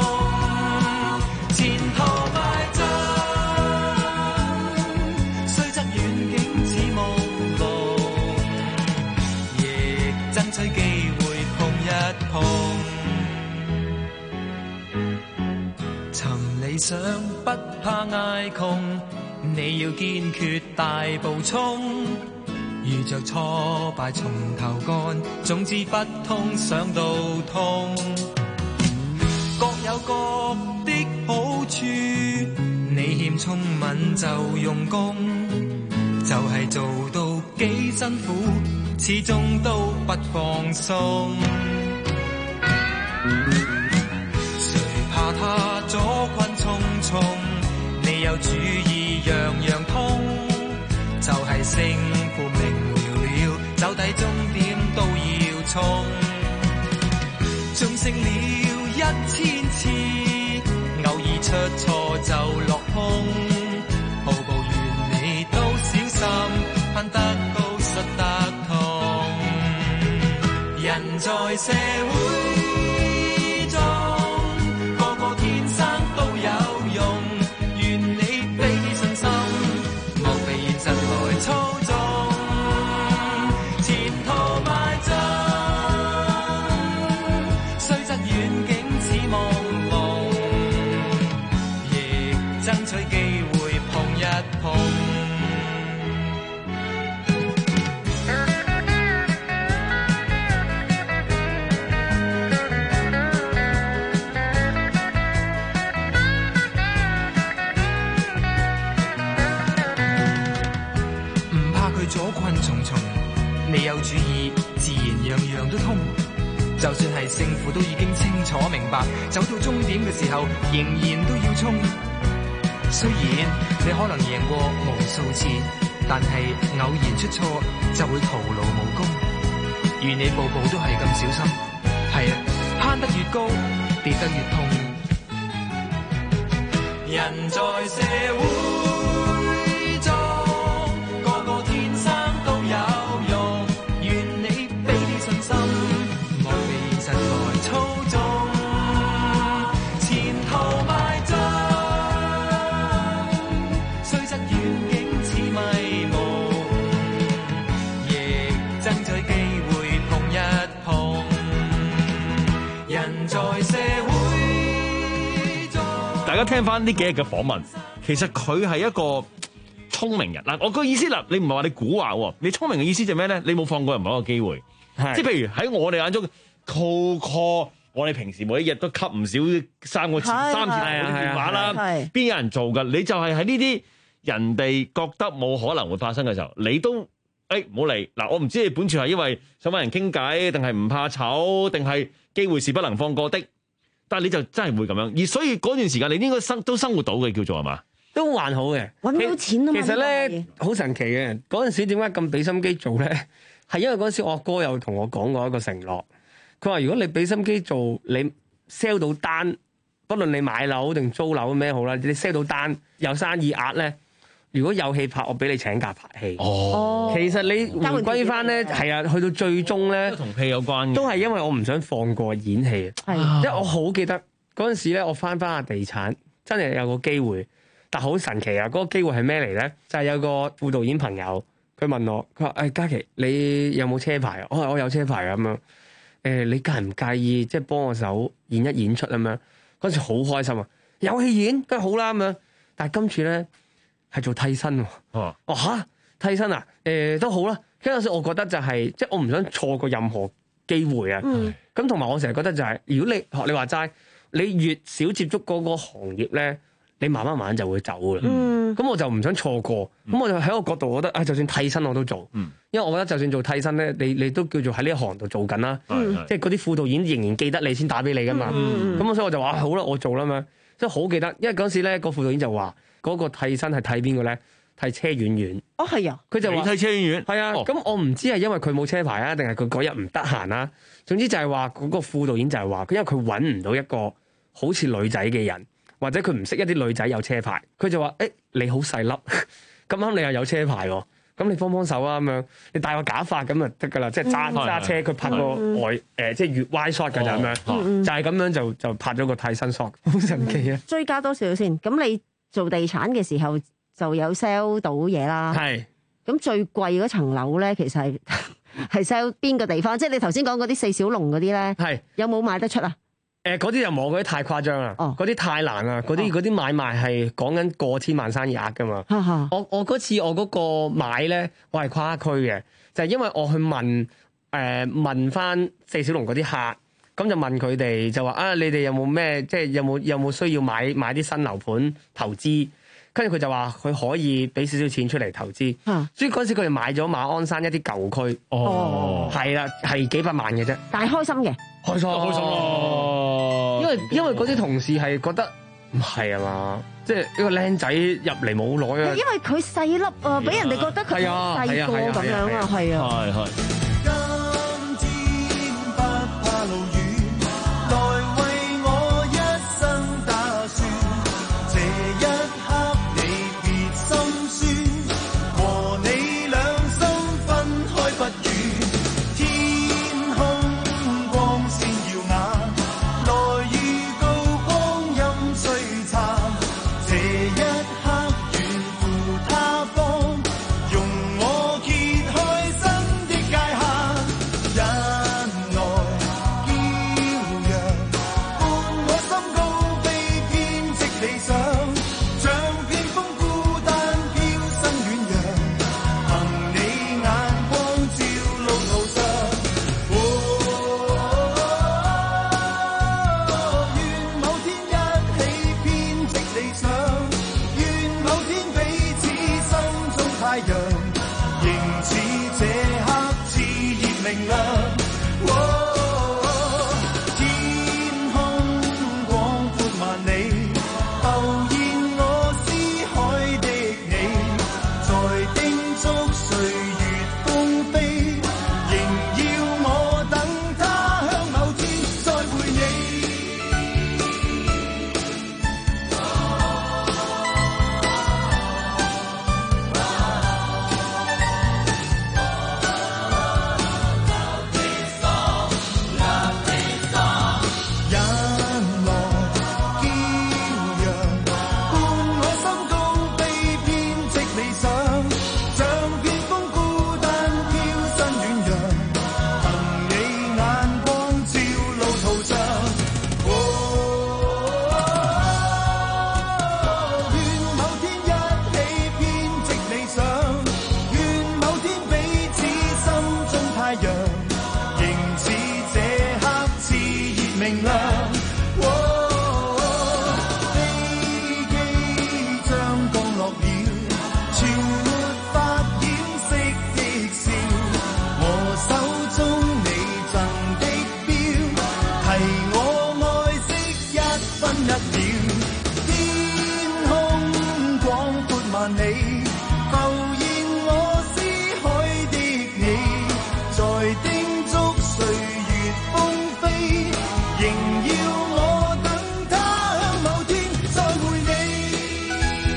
前途邁進，雖則遠景似夢龍，亦爭取機一碰，尋理想不怕捱窮，你要堅決大步衝，遇着挫敗從頭幹，總之不通想到通，各有各的好處，你欠聰敏就用功，就係、是、做到幾辛苦，始終都不放鬆。誰怕他阻困重重，你有主意樣樣通，就係勝負明瞭了，走底終點都要衝，縱勝了一千次，偶爾出錯就落空，步步遠你都小心，攀得高摔得痛，人在社會中，個個天生都有用，願你俾啲信心，莫被現實來操縱，前途邁進，雖則遠景似夢龍，亦爭取機會碰一碰。阻困重重，你有主意，自然樣樣都通。就算係勝負都已經清楚明白，走到終點嘅時候，仍然都要衝。雖然你可能贏過無數次，但係偶然出錯就會徒勞無功。願你步步都係咁小心，係啊，攀得越高，跌得越痛。人在社會中， 大家聽翻呢幾日嘅訪問，其實佢係一個聰明人嗱。我個意思嗱，你唔係話你蠱惑喎，你聰明嘅意思就係咩咧？你冇放過任何一個機會，即係譬如喺我哋眼中 call call，我哋平時每一日都吸唔少三個字、三字頭嗰啲電話啦，邊有人做㗎？你就係喺呢啲人哋覺得冇可能會發生嘅時候，你都誒唔好嚟嗱。我唔知你本處係因為想揾人傾偈，定係唔怕醜，定係機會是不能放過的。但係你就真係會咁樣，而所以嗰段時間你應該生都生活到嘅，叫做係嘛？ 都還好嘅， 揾到錢啊嘛。 其實咧好神奇嘅，嗰陣時點解咁俾心機做咧？係因為嗰陣時我阿哥有同我講過一個承諾，佢話如果你俾心機做，你 sell 到單，不論你買樓定租樓咩好啦，你 sell 到單有生意額咧，如果有戲拍，我俾你請假拍戲。哦，其實你回歸翻咧，係啊，去到最終咧， 都同戲有關嘅， 都係因為我唔想放過演戲。係，即係我好記得嗰陣時咧，我翻翻下地產，真係有個機會。但好神奇啊！嗰、那個機會係咩嚟咧？就係、是、有個副導演朋友，佢問我，佢話：誒、哎、嘉琪，你有冇車牌啊？我話我有車牌啊咁樣。誒、呃，你介唔介意即係幫我手演一演出咁樣？嗰時好開心啊！有戲演，梗係好啦咁樣。但係今次咧係做替身喎。哦，哦嚇，替身啊？誒、呃、都好啦。跟住我覺得就係、是，即係我唔想錯過任何機會啊。咁同埋我成日覺得就係、是，如果你學你話齋，你越少接觸嗰個行業咧。你慢慢慢慢就會走噶啦，咁、嗯、我就唔想錯過，咁、嗯、我就喺個角度，我覺得啊、哎，就算替身我都做，嗯、因為我覺得就算做替身咧，你你都叫做喺呢一行度做緊啦，嗯、即係嗰啲副導演仍然記得你先打俾你噶嘛，咁、嗯嗯、所以我就話好啦，我做啦嘛，即係好記得，因為嗰時咧個副導演就話嗰、嗰個替身係替邊個咧？替車婉婉。哦，係啊，佢就話替車婉婉， 係啊，咁、哦、我唔知係因為佢冇車牌啊，定係佢嗰日唔得閒啊，總之就係話嗰個副導演就係話，因為佢揾唔到一個好似女仔嘅人。或者佢唔識一啲女仔有車牌，佢就話：誒、欸，你好細粒，咁啱你又有車牌喎，咁你幫幫手啊咁樣，你戴個假髮咁就得㗎啦，即係揸揸車佢拍個外誒、呃，即係越 wide shot 㗎咋咁樣，嗯、就係咁樣就就拍咗個替身 shot，好神奇啊！ 追加多少少先？咁你做地產嘅時候就有 sell 到嘢啦，係。咁最貴嗰層樓咧，其實係係 sell 邊個地方？即係你頭先講嗰啲四小龍嗰啲咧，係有冇賣得出啊？ 誒嗰啲就冇，嗰啲太誇張啦，嗰啲、哦、太難啦，嗰啲嗰啲買賣係講緊過千萬生意額噶嘛。哦、我我嗰次我嗰個買咧，我係跨區嘅，就係、是、因為我去問誒、呃、問翻四小龍嗰啲客，咁就問佢哋就話啊，你哋有冇咩即係有冇有冇需要買買啲新樓盤投資？跟住佢就話佢可以俾少少錢出嚟投資，啊、所以嗰時佢哋買咗馬鞍山一啲舊區，哦，係啦，係幾百萬嘅啫， 但係開心嘅， 開心開心咯，因為因為嗰啲同事係覺得唔係啊嘛，即係一個僆仔入嚟冇耐啊， 因為佢細粒啊，俾人哋覺得佢細個咁樣啊，係啊，係係。 天空光萬里，浮現我思海的你，在叮囑歲月風飛，仍要我等他某天再會你。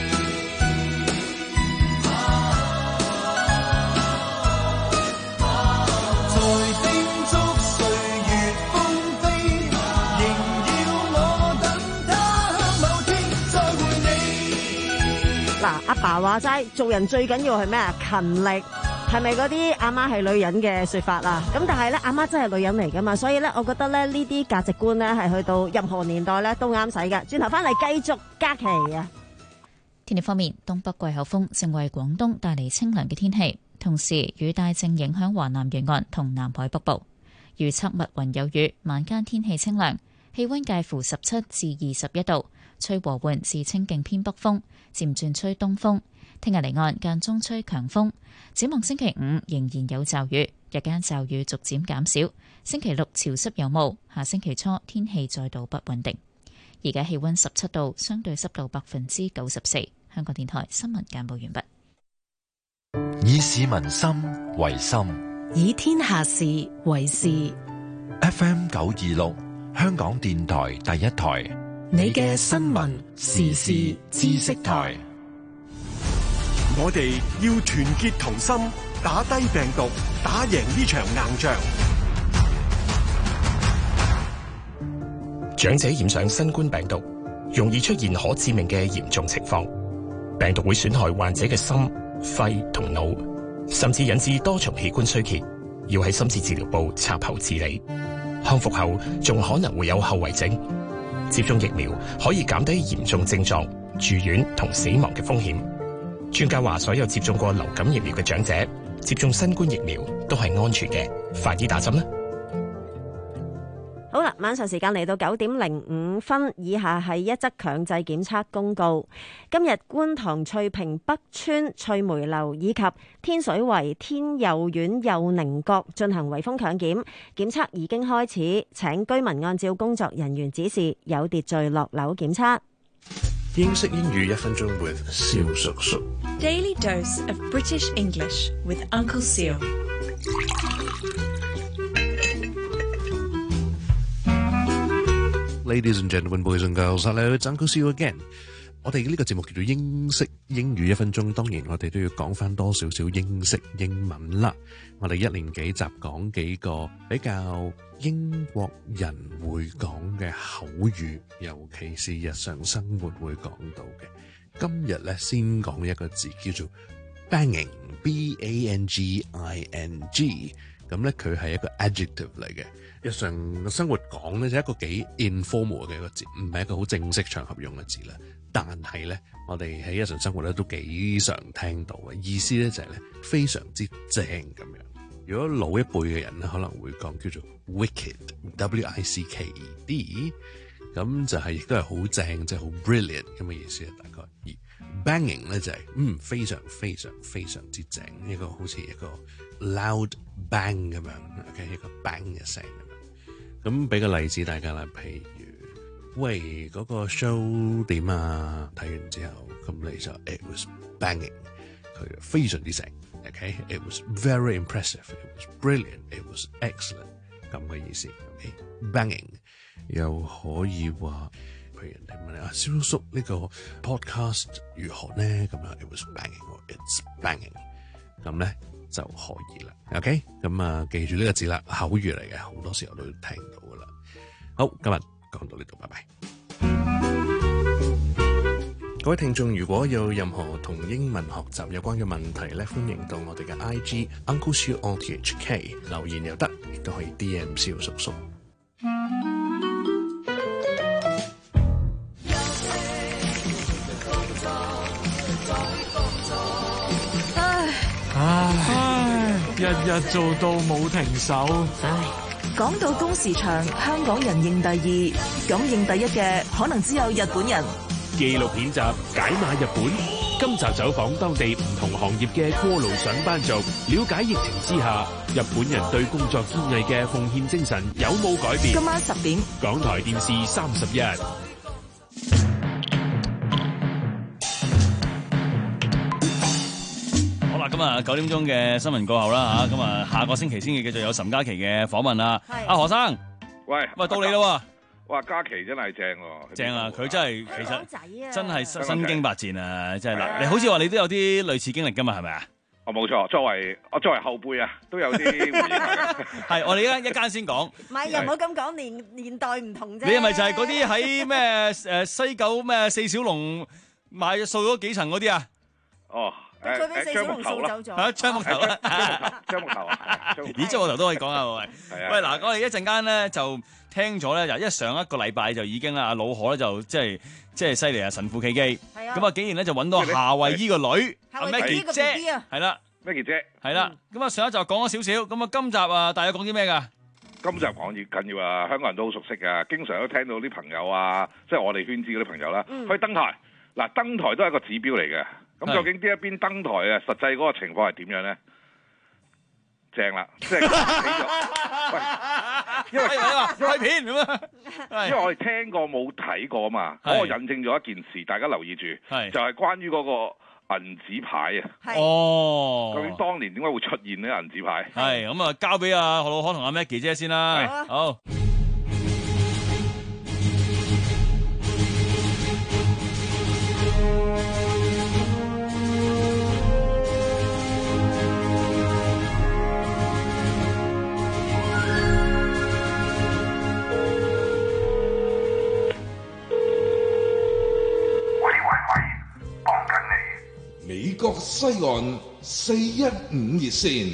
在叮囑歲月風飛，仍要我等他某天再會你。 嗱，阿爸話齋，做人最緊要係咩啊？勤力。係咪嗰啲阿媽係女人嘅說法啊？咁但係咧，阿媽真係女人嚟噶嘛，所以咧，我覺得咧呢啲價值觀咧係去到任何年代咧都啱使嘅。轉頭翻嚟繼續假期啊！ 天氣方面，東北季候風正為廣東帶嚟清涼嘅天氣，同時雨帶正影響華南沿岸同南海北部。預測密雲有雨，晚間天氣清涼，氣溫介乎十七至二十一度，吹和緩至清勁偏北風，漸轉吹東風。聽日離岸間中吹強風，展望星期五仍然有驟雨，日間驟雨逐漸減少。星期六潮濕有霧，下星期初天氣再度不穩定。而家氣溫十七度，相對濕度百分之九十四。香港電台新聞簡報完畢。 以市民心為心， 以天下事為事。 F M 九二六，香港電台第一台， 你嘅新聞時事知識台。 我哋要團結同心，打低病毒，打贏呢場硬仗。 長者染上新冠病毒，容易出現可致命嘅嚴重情況。病毒會損害患者嘅心、肺同腦，甚至引致多重器官衰竭，要喺深切治療部插喉治理。康復後仲可能會有後遺症。接種疫苗可以減低嚴重症狀、住院同死亡嘅風險。專家話，所有接種過流感疫苗嘅長者接種新冠疫苗都係安全嘅，快啲打針啦！ 好啦，晚上時間嚟到九點零五分，以下係一則強制檢測公告。今日觀塘翠屏北村翠梅樓以及天水圍天佑苑佑寧閣進行圍封強檢，檢測已經開始，請居民按照工作人員指示有秩序落樓檢測。 英式英語一分鐘 with 蕭叔叔。 Daily dose of British English with Uncle Seal。 Ladies and gentlemen, boys and girls, hello, it's Uncle Seal again。我哋呢個節目叫做英式英語一分鐘，當然我哋都要講翻多少少英式英文啦。我哋一連幾集講幾個比較英國人會講嘅口語，尤其是日常生活會講到嘅。今日咧先講一個字叫做 banging，B A N G I N G。咁咧佢係一個 adjective 嚟嘅，日常嘅生活講咧就係一個幾 informal 嘅一個字，唔係一個好正式場合用嘅字啦。但係咧，我哋喺日常生活咧都幾常聽到嘅意思咧就係咧非常之正咁樣。如果老一輩嘅人咧可能會講叫做 wicked，W I C K E D， 咁就係亦都係好正，即係好 brilliant 咁嘅意思啊，大概。而 banging 咧就係、是、嗯非常非常非常之正，一個好似一個 loud bang 咁樣 ，OK 一個 bang 嘅聲咁樣。咁俾個例子大家啦，譬如喂嗰、那個 show 點啊？睇完之後咁你就 it was banging， 佢非常之正 ，OK it was very impressive，it was brilliant，it was excellent 咁嘅意思 ，OK banging 又可以話。譬如人哋問你啊，蕭叔呢個 podcast 如何呢？咁樣 it was banging，it's banging， 咁咧就可以啦。OK， 咁啊記住呢個字啦，口語嚟嘅，好多時候都聽到噶啦。好，今日講到呢度，拜拜。各位聽眾，如果有任何同英文學習有關嘅問題咧，歡迎到我哋嘅 I G Uncle Siu O T H K 留言又得，亦都可以 D M 蕭叔叔。 唉，日日做到冇停手。 唉，講到工時長，香港人認第二，咁認第一嘅可能只有日本人。 紀錄片集解碼日本，今集走訪當地唔同行業嘅過勞上班族，了解疫情之下日本人對工作堅毅嘅奉獻精神有冇改變。 今晚十點， 港台電視三十一。 啦，咁啊九點鐘嘅新聞過後啦嚇，咁啊下個星期先至繼續有岑嘉琪嘅訪問啦。阿何生， 喂， 喂到你啦喎！ 哇，嘉琪真係正喎， 正啊！佢真係其實真係身香港仔經百戰啊！真係嗱，你好似話你都有啲類似經歷㗎嘛，係咪啊？ 哦，冇錯，作為我作為後輩啊，都有啲回憶嘅。 係，我哋一間一間先講。 唔係，又唔好咁講，年年代唔同啫。 你係咪就係嗰啲喺咩誒西九咩四小龍買掃咗幾層嗰啲啊？ 哦。 佢俾四小龍掃走咗， 嚇張木頭啦， 張木頭啊！ 咦，張木頭都可以講啊！喂， 係啊喂，嗱，我哋一陣間咧就聽咗咧，就因為上一個禮拜就已經啦，阿老何咧就即係即係犀利啊，神乎其技，咁啊竟然咧就揾到夏慧姨個女阿 Maggie 姐，係啦 ，Maggie 姐， 係啦，咁啊上一集講咗少少，咁啊今集啊大約講啲咩㗎？ 今集講越緊要啊，香港人都好熟悉㗎，經常都聽到啲朋友啊，即係我哋圈子嗰啲朋友啦，去登台，嗱登台都係一個指標嚟嘅。咁究竟呢一邊登台啊，實際嗰個情況係點樣咧？正啦，即係起咗。喂，因為開片咁啊， 因為我哋聽過冇睇過啊嘛，嗰個印證咗一件事，大家留意住，就係關於嗰個銀紙牌啊。 哦， 究竟當年點解會出現呢銀紙牌？ 係咁啊，交俾阿何老可同阿 Maggie 姐先啦。好。 美國西岸四一五熱線。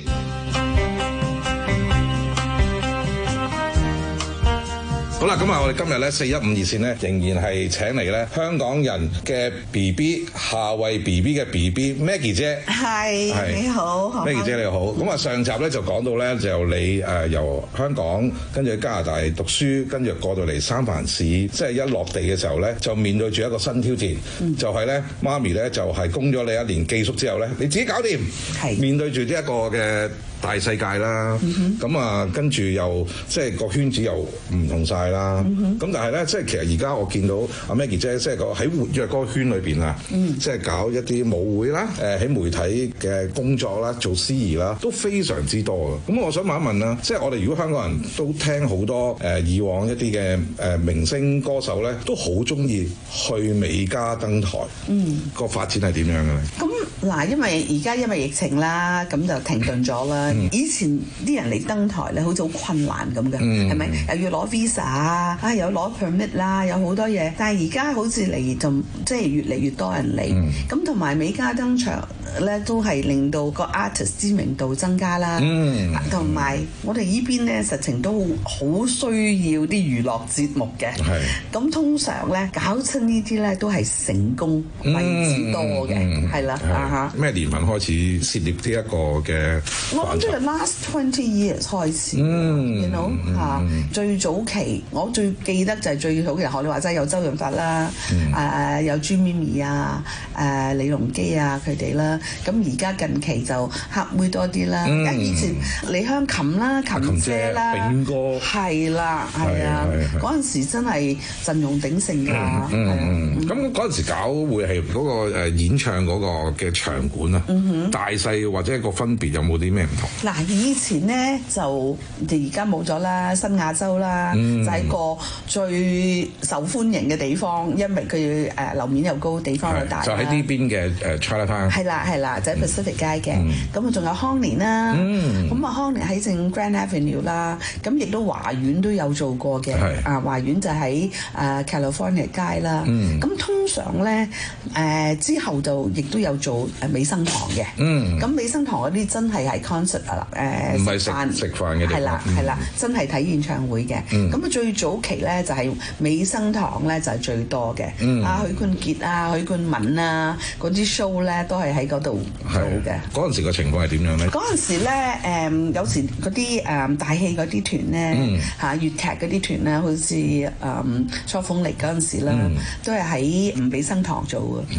好啦，咁啊，我哋今日咧四一五熱線咧，仍然係請嚟咧香港人嘅 B B 夏慧 B B 嘅 B B Maggie 姐， 係你好 Maggie 姐你好。咁啊，上集咧就講到咧，就你誒、呃、由香港跟住去加拿大讀書，跟住過到嚟三藩市，即係一落地嘅時候咧，就面對住一個新挑戰，嗯、就係咧媽咪咧就係供咗你一年寄宿之後咧，你自己搞掂，係面對住呢一個嘅大世界啦，咁、嗯、啊跟住又即係個圈子又唔同晒啦，咁、嗯、但係咧即係其實而家我見到阿 Maggie 姐即係個喺活躍嗰個圈裏邊啊，嗯、即係搞一啲舞會啦，誒喺媒體嘅工作啦，做司儀啦，都非常之多嘅。咁我想問一問啦，即係我哋如果香港人都聽好多誒、呃、以往一啲嘅誒明星歌手咧，都好中意去美加登台，嗯，個發展係點樣嘅咧？ 咁嗱，因為而家因為疫情啦，咁就停頓咗啦。嗯、以前啲人嚟登台咧，好似好困難咁嘅，係咪、嗯？又要攞 visa 啊，啊又攞 permit 啦，有好多嘢。但係而家好似嚟就即係越嚟越多人嚟，咁同埋美加登場咧，都係令到個 artist 知名度增加啦。同埋、嗯、我哋依邊咧，實情都好需要啲娛樂節目嘅。係咁通常咧搞親呢啲咧都係成功為之多嘅，係啦、嗯。啊咩年份開始涉獵呢一個嘅？ 我諗都係 last twenty years 開始，嗯，you know 嚇、嗯。最早期我最記得就係最早期學你話齋有周潤發啦，誒、嗯呃、有朱咪咪啊，誒、呃、李龍基啊佢哋啦。咁而家近期就黑妹多啲啦。嗯、以前李香琴啦，琴姐啦， 炳哥係啦，係啊，嗰陣時真係陣容鼎盛㗎。 嗯，咁嗰陣時搞會係嗰個誒演唱嗰個嘅場館啊，嗯、大細或者個分別有冇啲咩唔同？ 嗱，以前咧就而家冇咗啦，新亞洲啦，嗯、就係個最受歡迎嘅地方，因為佢誒樓面又高，地方又大。就喺呢邊嘅誒 Chinatown。係啦係啦，就喺 Pacific 街嘅。咁啊仲有康年啦，咁啊康年喺正 Grand Avenue 啦，咁亦都華苑都有做過嘅。啊華苑就喺誒 California 街啦。咁通常咧誒之後就亦都有做誒美生堂嘅。咁美生堂嗰啲真係係 concert 啊誒食飯食飯嘅地方。係啦係啦，真係睇演唱會嘅。咁啊最早期咧就係美生堂咧就係最多嘅。啊許冠傑啊許冠文啊嗰啲 show 咧都係喺嗰度做嘅。 嗰陣時個情況係點樣咧？ 嗰陣時咧誒有時嗰啲誒大戲嗰啲團咧嚇粵劇嗰啲團咧，好似誒初鳳力嗰陣時啦，都係喺美生堂做嘅。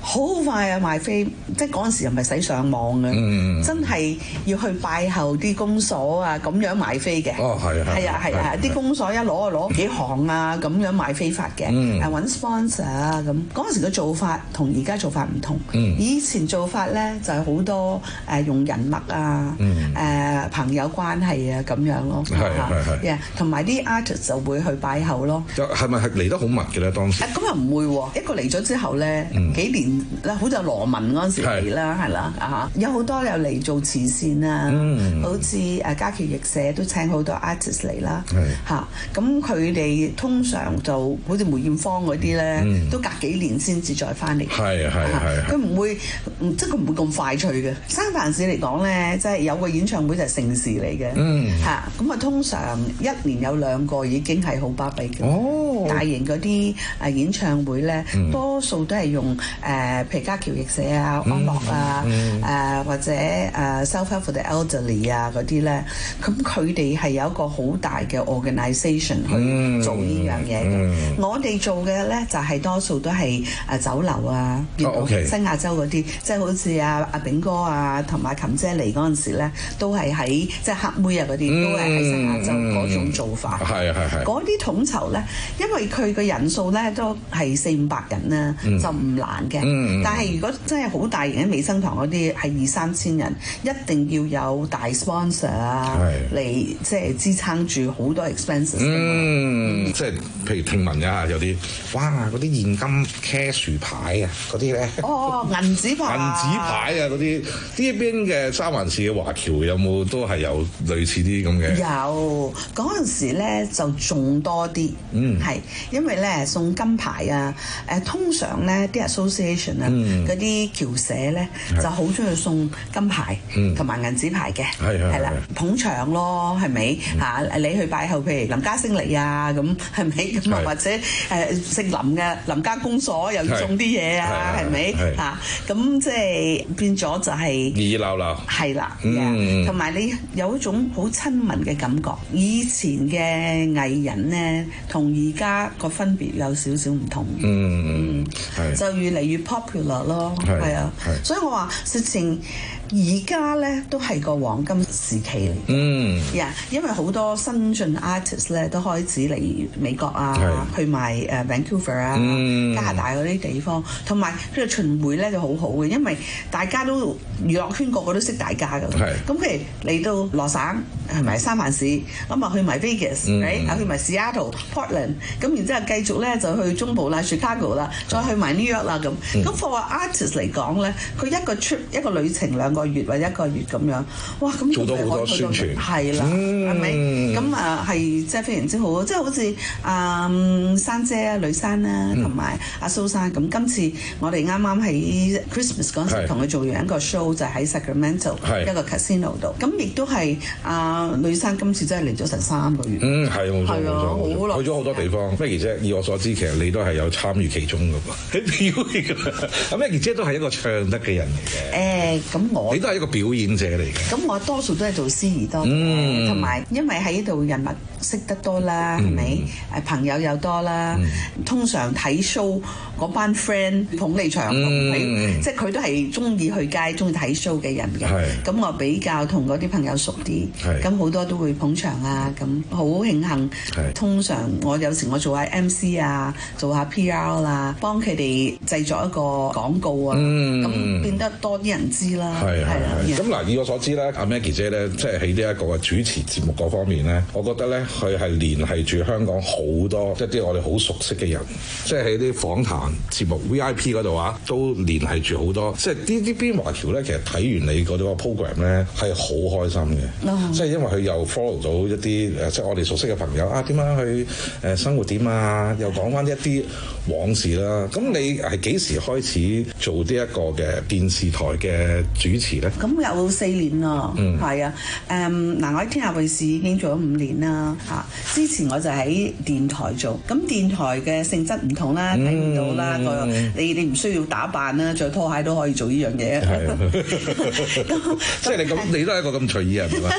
好快啊賣飛，即係嗰陣時又唔係使上網嘅，嗯、真係要去拜候啲公所啊咁樣賣飛嘅。 哦，係啊， 係啊，係啊，啲公所一攞就攞幾行啊咁樣賣飛法嘅，誒揾、嗯、sponsor 啊咁。嗰陣時嘅做法同而家做法唔同，嗯、以前做法咧就係、是、好多誒、呃、用人脈啊，誒、嗯呃、朋友關係啊咁樣咯，係係係，同埋啲 artist 就會去拜候咯。 係咪係嚟得好密嘅咧當時？ 咁又唔會喎，一個嚟咗之後咧、嗯、幾年。好似羅文嗰陣時嚟啦，係啦啊，有好多又嚟做慈善啊，嗯、好似誒家僑譯社都請好多 artist 嚟啦，嚇咁佢哋通常就好似梅艷芳嗰啲咧，嗯、都隔幾年先至再翻嚟， 係係係， 佢唔會，即係佢唔會咁快脆嘅。三藩市嚟講咧，即係有個演唱會就係盛事嚟嘅，嚇咁啊，通常一年有兩個已經係好巴閉嘅，哦、大型嗰啲誒演唱會咧，嗯、多數都係用誒。呃譬如家僑譯社啊、安樂啊、誒、嗯呃、或者誒 Self Help for the Elderly 啊嗰啲咧，咁佢哋係有一個好大嘅 organisation 去做呢樣嘢嘅。嗯、我哋做嘅咧就係、是、多數都係誒酒樓啊，哦 okay、新亞洲嗰啲，即係好似阿阿炳哥啊同埋琴姐嚟嗰陣時咧，都係喺即係黑妹啊嗰啲，嗯、都係喺新亞洲嗰種做法。係係係。嗰啲統籌咧，因為佢嘅人數咧都係四五百人啦，嗯、就唔難嘅。嗯但係如果真係好大型嘅美生堂嗰啲係二三千人，一定要有大 sponsor 啊，嚟即係支撐住好多 expenses。 嗯，嗯即係譬如聽聞呀，有啲哇嗰啲現金 cash 牌啊，嗰啲咧。 哦，銀紙牌。銀紙牌啊，嗰啲呢邊嘅三環市嘅華僑有冇都係有類似啲咁嘅？ 有嗰陣時咧就仲多啲，嗯，係因為咧送金牌啊，誒通常咧啲 association 啊。嗰啲僑社咧就好中意送金牌同埋銀紙牌嘅，係啦，捧場咯，係咪嚇？你去拜候，譬如林家聲嚟啊，咁係咪咁啊？或者誒姓林嘅林家公所又要送啲嘢啊，係咪嚇？咁即係變咗就係熱熱鬧鬧， 係啦，同埋你有一種好親民嘅感覺。以前嘅藝人咧，同而家個分別有少少唔同，嗯，就越嚟越 popular 咯，係啊，所以我話實情而家咧都係個黃金時期嚟，嗯，呀，因為好多新進 artist 咧都開始嚟美國啊，去埋誒 Vancouver 啊、加拿大嗰啲地方，同埋佢哋巡迴咧就好好嘅，因為大家都娛樂圈個個都識大家㗎，咁譬如嚟到羅省係咪三藩市，咁啊去埋 Vegas，啊去埋 Seattle、Portland，咁然之後繼續咧就去中部啦、Chicago 啦，再去埋 New York 啦咁，咁 for artist 嚟講咧，佢一個 trip 一個旅程兩個月或者一個月咁樣，哇！咁做到好多宣傳， 係啦，係咪？咁啊係即係非常之好，即係好似啊珊姐啊、呂珊啦，同埋阿蘇珊咁。今次我哋啱啱喺 Christmas 嗰陣時同佢做完一個 show，就喺 Sacramento 一個 casino 度。咁亦都係啊呂珊今次真係嚟咗成三個月。嗯，係冇錯冇錯，去咗好多地方。Maggie姐，以我所知，其實你都係有參與其中㗎噃，喺表演㗎。咁 Maggie姐都係一個唱得嘅人嚟嘅。誒，咁我。你都係一個表演者嚟嘅。咁我多數都係做司儀多嘅，同埋、嗯、因為喺呢度人物識得多啦，係咪、嗯？誒朋友又多啦，嗯、通常睇 show 嗰班 friend 捧你場，嗯、即係佢都係中意去街、中意睇 show 嘅人嘅。咁是我比較同嗰啲朋友熟啲，咁好是多都會捧場啊。咁好慶幸，是通常我有時我做下 M C 啊，做下 P R 啦，幫佢哋製作一個廣告啊，咁、嗯、變得多啲人知啦。係係咁嗱，以我所知咧，阿 Maggie 姐咧，即係喺呢一個嘅主持節目嗰方面咧，我覺得咧，佢係聯繫住香港好多一啲我哋好熟悉嘅人，即係喺啲訪談節目 V I P 嗰度啊，都聯繫住好多。即係呢啲邊華僑咧，其實睇完你嗰個 program 咧，係好開心嘅。哦、即係因為佢又 follow 到一啲誒，即係我哋熟悉嘅朋友啊，點樣去誒生活點啊，又講翻一啲往事啦。咁你係幾時開始做呢一個嘅電視台嘅主持咧？ 咁有四年咯，係、嗯、啊，誒嗱，我喺天下衛視已經做咗五年啦，嚇。之前我就喺電台做，咁電台嘅性質唔同啦，睇唔、嗯、到啦，個你你唔需要打扮啦，着拖鞋都可以做呢樣嘢。係，即係你咁，你都係一個咁隨意人係嘛？其實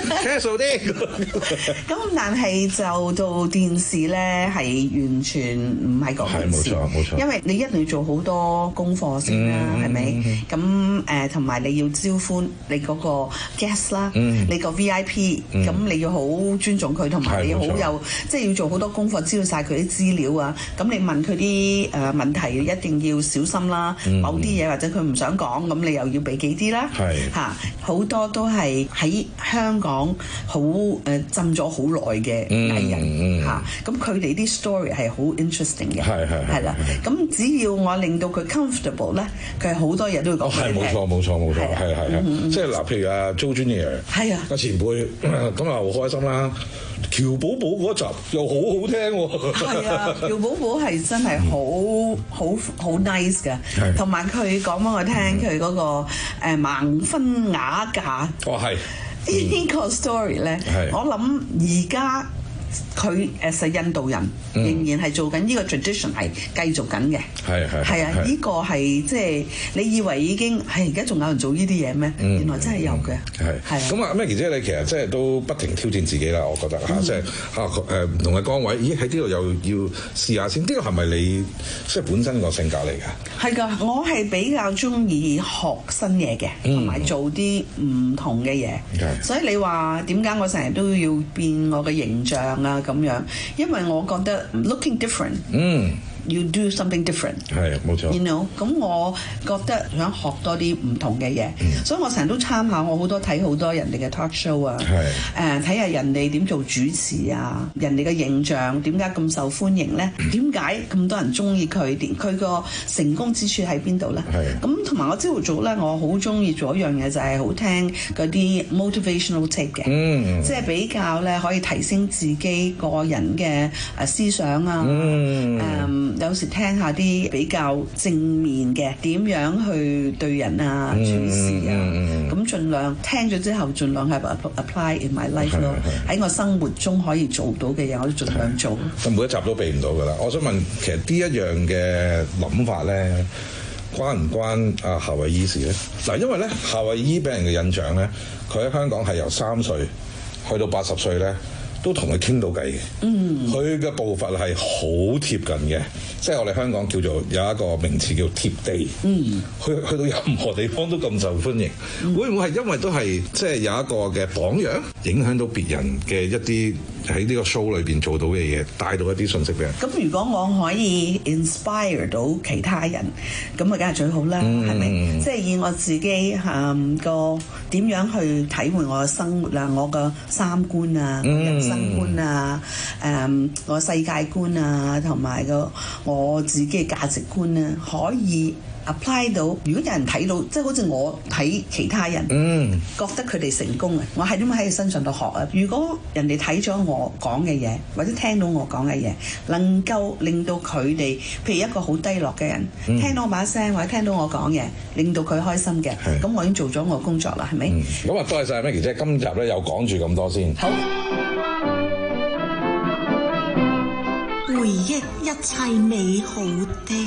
數啲。 咁但係就做電視咧係完全唔係嗰回事， 係冇錯冇錯， 因為你一定要做好多功課先啦，係咪？咁誒同埋你要招呼你嗰個 guest 啦， 嗯你個 V I P，咁、嗯、你要好尊重佢，同埋你要好有即係要做好多功課，知道晒佢啲資料啊。咁你問佢啲誒問題一定要小心啦，嗯、某啲嘢或者佢唔想講，咁你又要避忌啲啦。係嚇，好多都係喺香港好誒、呃、浸咗好耐嘅藝人嚇，咁佢哋啲 story 係好 interesting 嘅，係係係啦。咁只要我令到佢 comfortable 咧，佢係好多嘢都會講俾你聽。係冇錯冇錯冇錯，係係係，即係嗱，譬如阿 Joe Junior 係啊，阿前輩咁啊好開心啦。喬寶寶嗰集又好好聽喎，係啊，喬寶寶係真係好好好 nice 嘅，同埋佢講俾我聽佢嗰個誒盲婚啞嫁，哦係呢個 story 咧，我諗而家。佢誒係印度人，仍然係做緊呢個 tradition 係繼續緊嘅。係係係啊！呢個係即係你以為已經係而家仲有人做呢啲嘢咩？原來真係有嘅。係係咁啊，Maggie姐你其實即係都不停挑戰自己啦，我覺得嚇，即係嚇誒唔同嘅崗位，咦喺呢度又要試下先。呢個係咪你即係本身個性格嚟㗎？係㗎，我係比較中意學新嘢嘅，同埋做啲唔同嘅嘢。所以你話點解我成日都要變我嘅形象啊？咁樣，因為我覺得 looking different，嗯，you do something different，係冇錯。You know，咁我覺得想學多啲唔同嘅嘢，嗯、所以我成日都參考，我好多睇好多人哋嘅 talk show 啊，誒睇下人哋點做主持啊，人哋嘅形象點解咁受歡迎咧？點解咁多人中意佢？佢個成功之處喺邊度咧？咁同埋我朝頭早咧，我好中意做一樣嘢，就係、是、好聽嗰啲 motivational tape 嘅，嗯、即係比較咧可以提升自己個人嘅誒思想啊，誒、嗯嗯、有時聽下啲比較正面嘅點樣去對人啊、處事啊，咁盡量聽咗之後，盡量係 apply in my life 咯。喺我生活中可以做到嘅嘢，我都盡量做。咁每一集都避唔到㗎啦。我想問，其實呢一樣嘅諗法咧，關唔關啊夏威夷事咧？嗱，因為咧夏威夷俾人嘅印象咧，佢喺香港係由三歲去到八十歲咧，都同佢傾到偈嘅。嗯，佢嘅步伐係好貼近嘅，即係我哋香港叫做有一個名詞叫貼地。嗯，去去到任何地方都咁受歡迎，嗯、會唔會係因為都係即係有一個嘅榜樣，影響到別人嘅一啲喺呢個 show 裏邊做到嘅嘢，帶到一啲信息俾人？咁如果我可以 inspire 到其他人，咁啊梗係最好啦，係咪、嗯？即係以我自己誒個點樣去體會我嘅生活啊，我嘅三觀啊，嗯、人生觀啊，誒、嗯、我世界觀啊，同埋個我自己嘅價值觀啊，可以 apply 到。如果有人睇到，即係好似我睇其他人，嗯，覺得佢哋成功啊，我係點樣喺佢身上度學啊？如果人哋睇咗我講嘅嘢，或者聽到我講嘅嘢，能夠令到佢哋，譬如一個好低落嘅人，嗯、聽到我把聲或者聽到我講嘢，令到佢開心嘅，咁我已經做咗我工作啦，係咪？咁啊、嗯，多謝晒 Maggie姐，今集咧又講住咁多先。好。回憶一切美好的。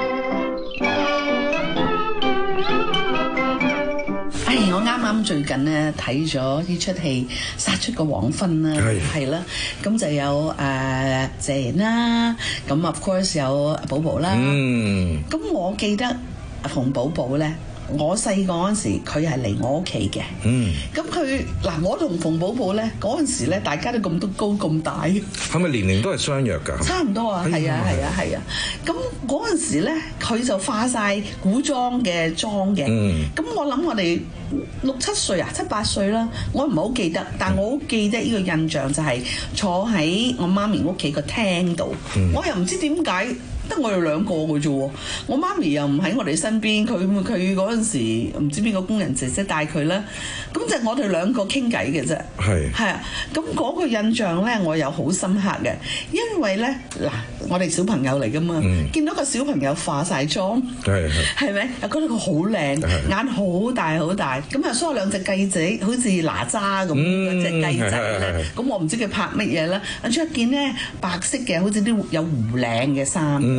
哎，我啱啱最近咧睇咗呢出戲《殺出個黃昏》啦，係啦，咁就有誒、呃、謝賢啦，咁 of course 有寶寶啦，咁、嗯、我記得馮寶寶咧。我細個嗰陣時，佢係嚟我屋企嘅。嗯。咁佢嗱，我同馮寶寶咧嗰陣時咧，大家都咁多高咁大。係咪年齡都係相若㗎？差唔多啊，係啊，係啊，係啊。咁嗰陣時咧，佢就化晒古裝嘅妝嘅。嗯。咁我諗我哋六七歲啊，七八歲啦，我唔係好記得，但我好記得呢個印象就係坐喺我媽咪屋企個廳度。嗯。我又唔知點解。得我哋兩個嘅啫喎，我媽咪又唔喺我哋身邊，佢佢嗰陣時唔知邊個工人姐姐帶佢啦，咁就我哋兩個傾偈嘅啫。係係啊，咁嗰個印象咧，我又好深刻嘅，因為咧嗱，我哋小朋友嚟噶嘛，嗯、見到個小朋友化晒妝，係係咪？又覺得佢好靚，眼好大好大，咁啊，梳兩隻雞仔，好似哪吒咁嗰隻雞仔咧，咁我唔知佢拍乜嘢啦。啊，著件咧白色嘅，好似啲有弧領嘅衫。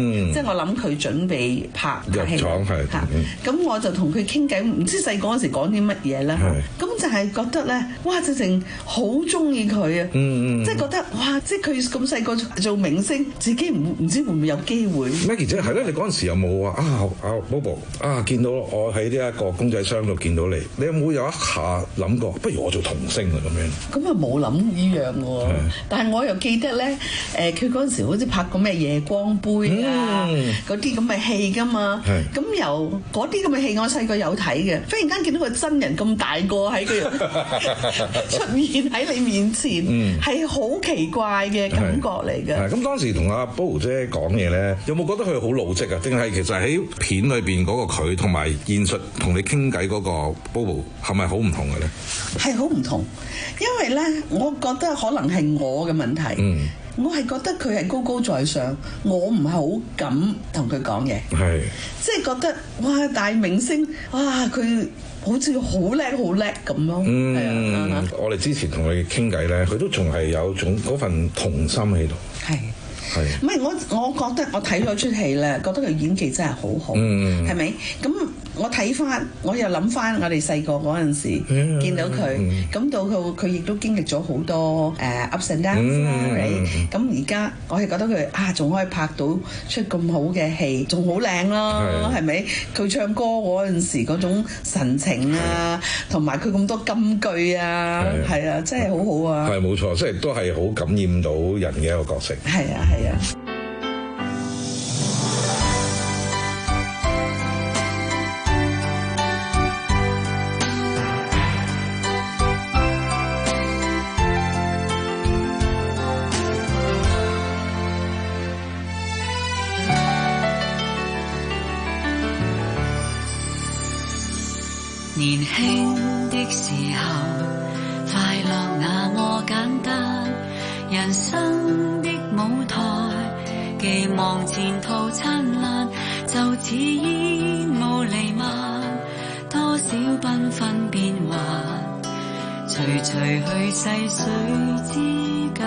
即係我諗佢準備拍入戲廠係嚇，咁我就同佢傾偈，唔知細個嗰時講啲乜嘢啦。咁就係覺得咧，哇！直情好中意佢啊， 嗯嗯即係覺得哇！即係佢咁細個做明星，自己唔唔知會唔會有機會。 Maggie 姐係咧，你嗰陣時有冇話啊啊 Bobo 啊見到我喺呢一個公仔箱度見到你，你有冇有一下諗過，不如我做童星啊咁樣？ 咁啊冇諗呢樣喎，但係我又記得咧，誒佢嗰陣時好似拍過咩夜光杯啊，嗰啲咁嘅戲㗎嘛。咁由嗰啲咁嘅戲，我細個有睇嘅，忽然間見到個真人咁大個喺佢出現喺你面前，係好、嗯、奇怪嘅感覺嚟嘅。 咁當時同阿 Bobo 姐講嘢咧，有冇覺得佢好老積啊？定係其實喺片裏邊嗰個佢同埋現實同你傾偈嗰個 Bobo 係咪好唔同嘅咧？ 係好唔同，因為咧，我覺得可能係我嘅問題。嗯我係覺得佢係高高在上，我唔係好敢同佢講嘢，係即係覺得哇大明星，哇佢好似好叻好叻咁咯。嗯，係啊， 我哋之前同佢傾偈咧，佢都仲係有種嗰份童心喺度。係。係， 唔係我我覺得我睇咗出戲咧，覺得佢演技真係好好，係咪、嗯？咁我睇翻，我又諗翻我哋細個嗰陣時、嗯、見到佢，咁、嗯、到佢佢亦都經歷咗好多誒、uh, ups and downs 啦、嗯，咁而家我係覺得佢啊，仲可以拍到出咁好嘅戲，仲好靚咯，係咪？佢唱歌嗰陣時嗰種神情啊，同埋佢咁多金句啊，係啊，真係好好啊！ 係冇錯，即係都係好感染到人嘅一個角色。 係啊，係。 年輕的時候，快樂那麼簡單，人生的舞台，寄望前途燦爛，就似煙霧彌漫，多少繽紛變幻，隨隨去細水之間，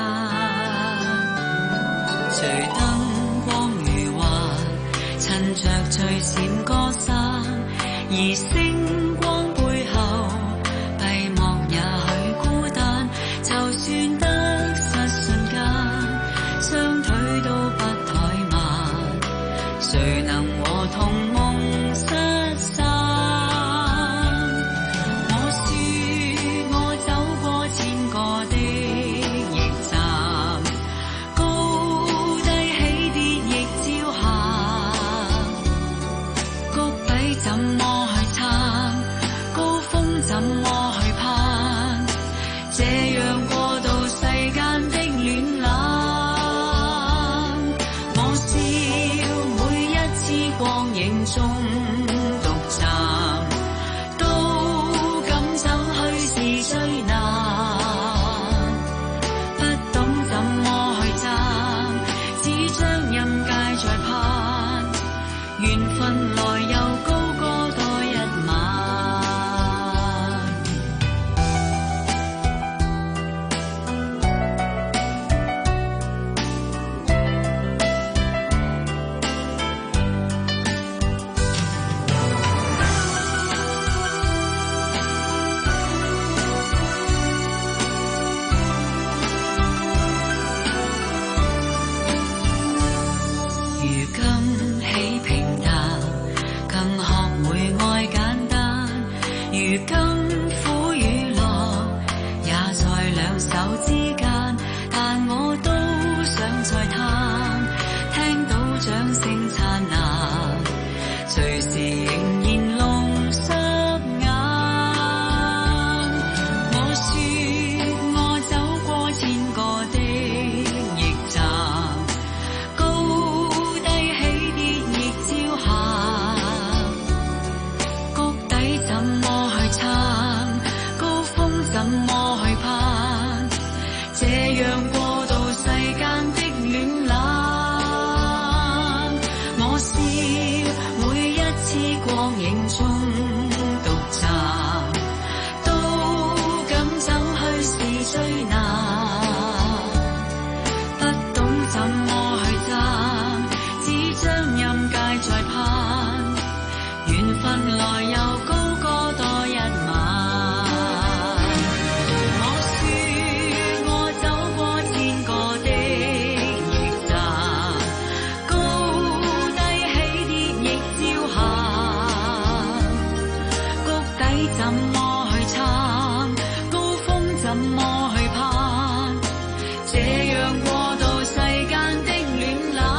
隨燈光如幻，趁着最閃歌散，而星光背後閉幕也許孤單，就算得失瞬間，雙腿都不怠慢，誰能和同夢失散？我說我走過千個的驛站，高低起跌亦照行，谷底怎麼去撐，高峰怎麼去攀，這樣過渡世間的戀冷。我笑每一次光影中獨站，都敢走去是最難，不懂怎麼去站，只將任界在盼，緣分來又高歌多一晚。如今起平淡，更學會愛簡單。如今苦與樂，也在兩手之間，但我都想再探，聽到掌聲燦爛，隨時仍然弄濕眼。我說我走過千個的驛站，高低起跌亦照行，谷底怎麼去撐，高峰怎麼去攀，這樣過渡世間的戀冷。我笑每一次光影中獨站，都敢走去是最難，不懂怎麼去站，只將怎麼去撐？高峰怎麼去攀？這樣過渡世間的戀冷。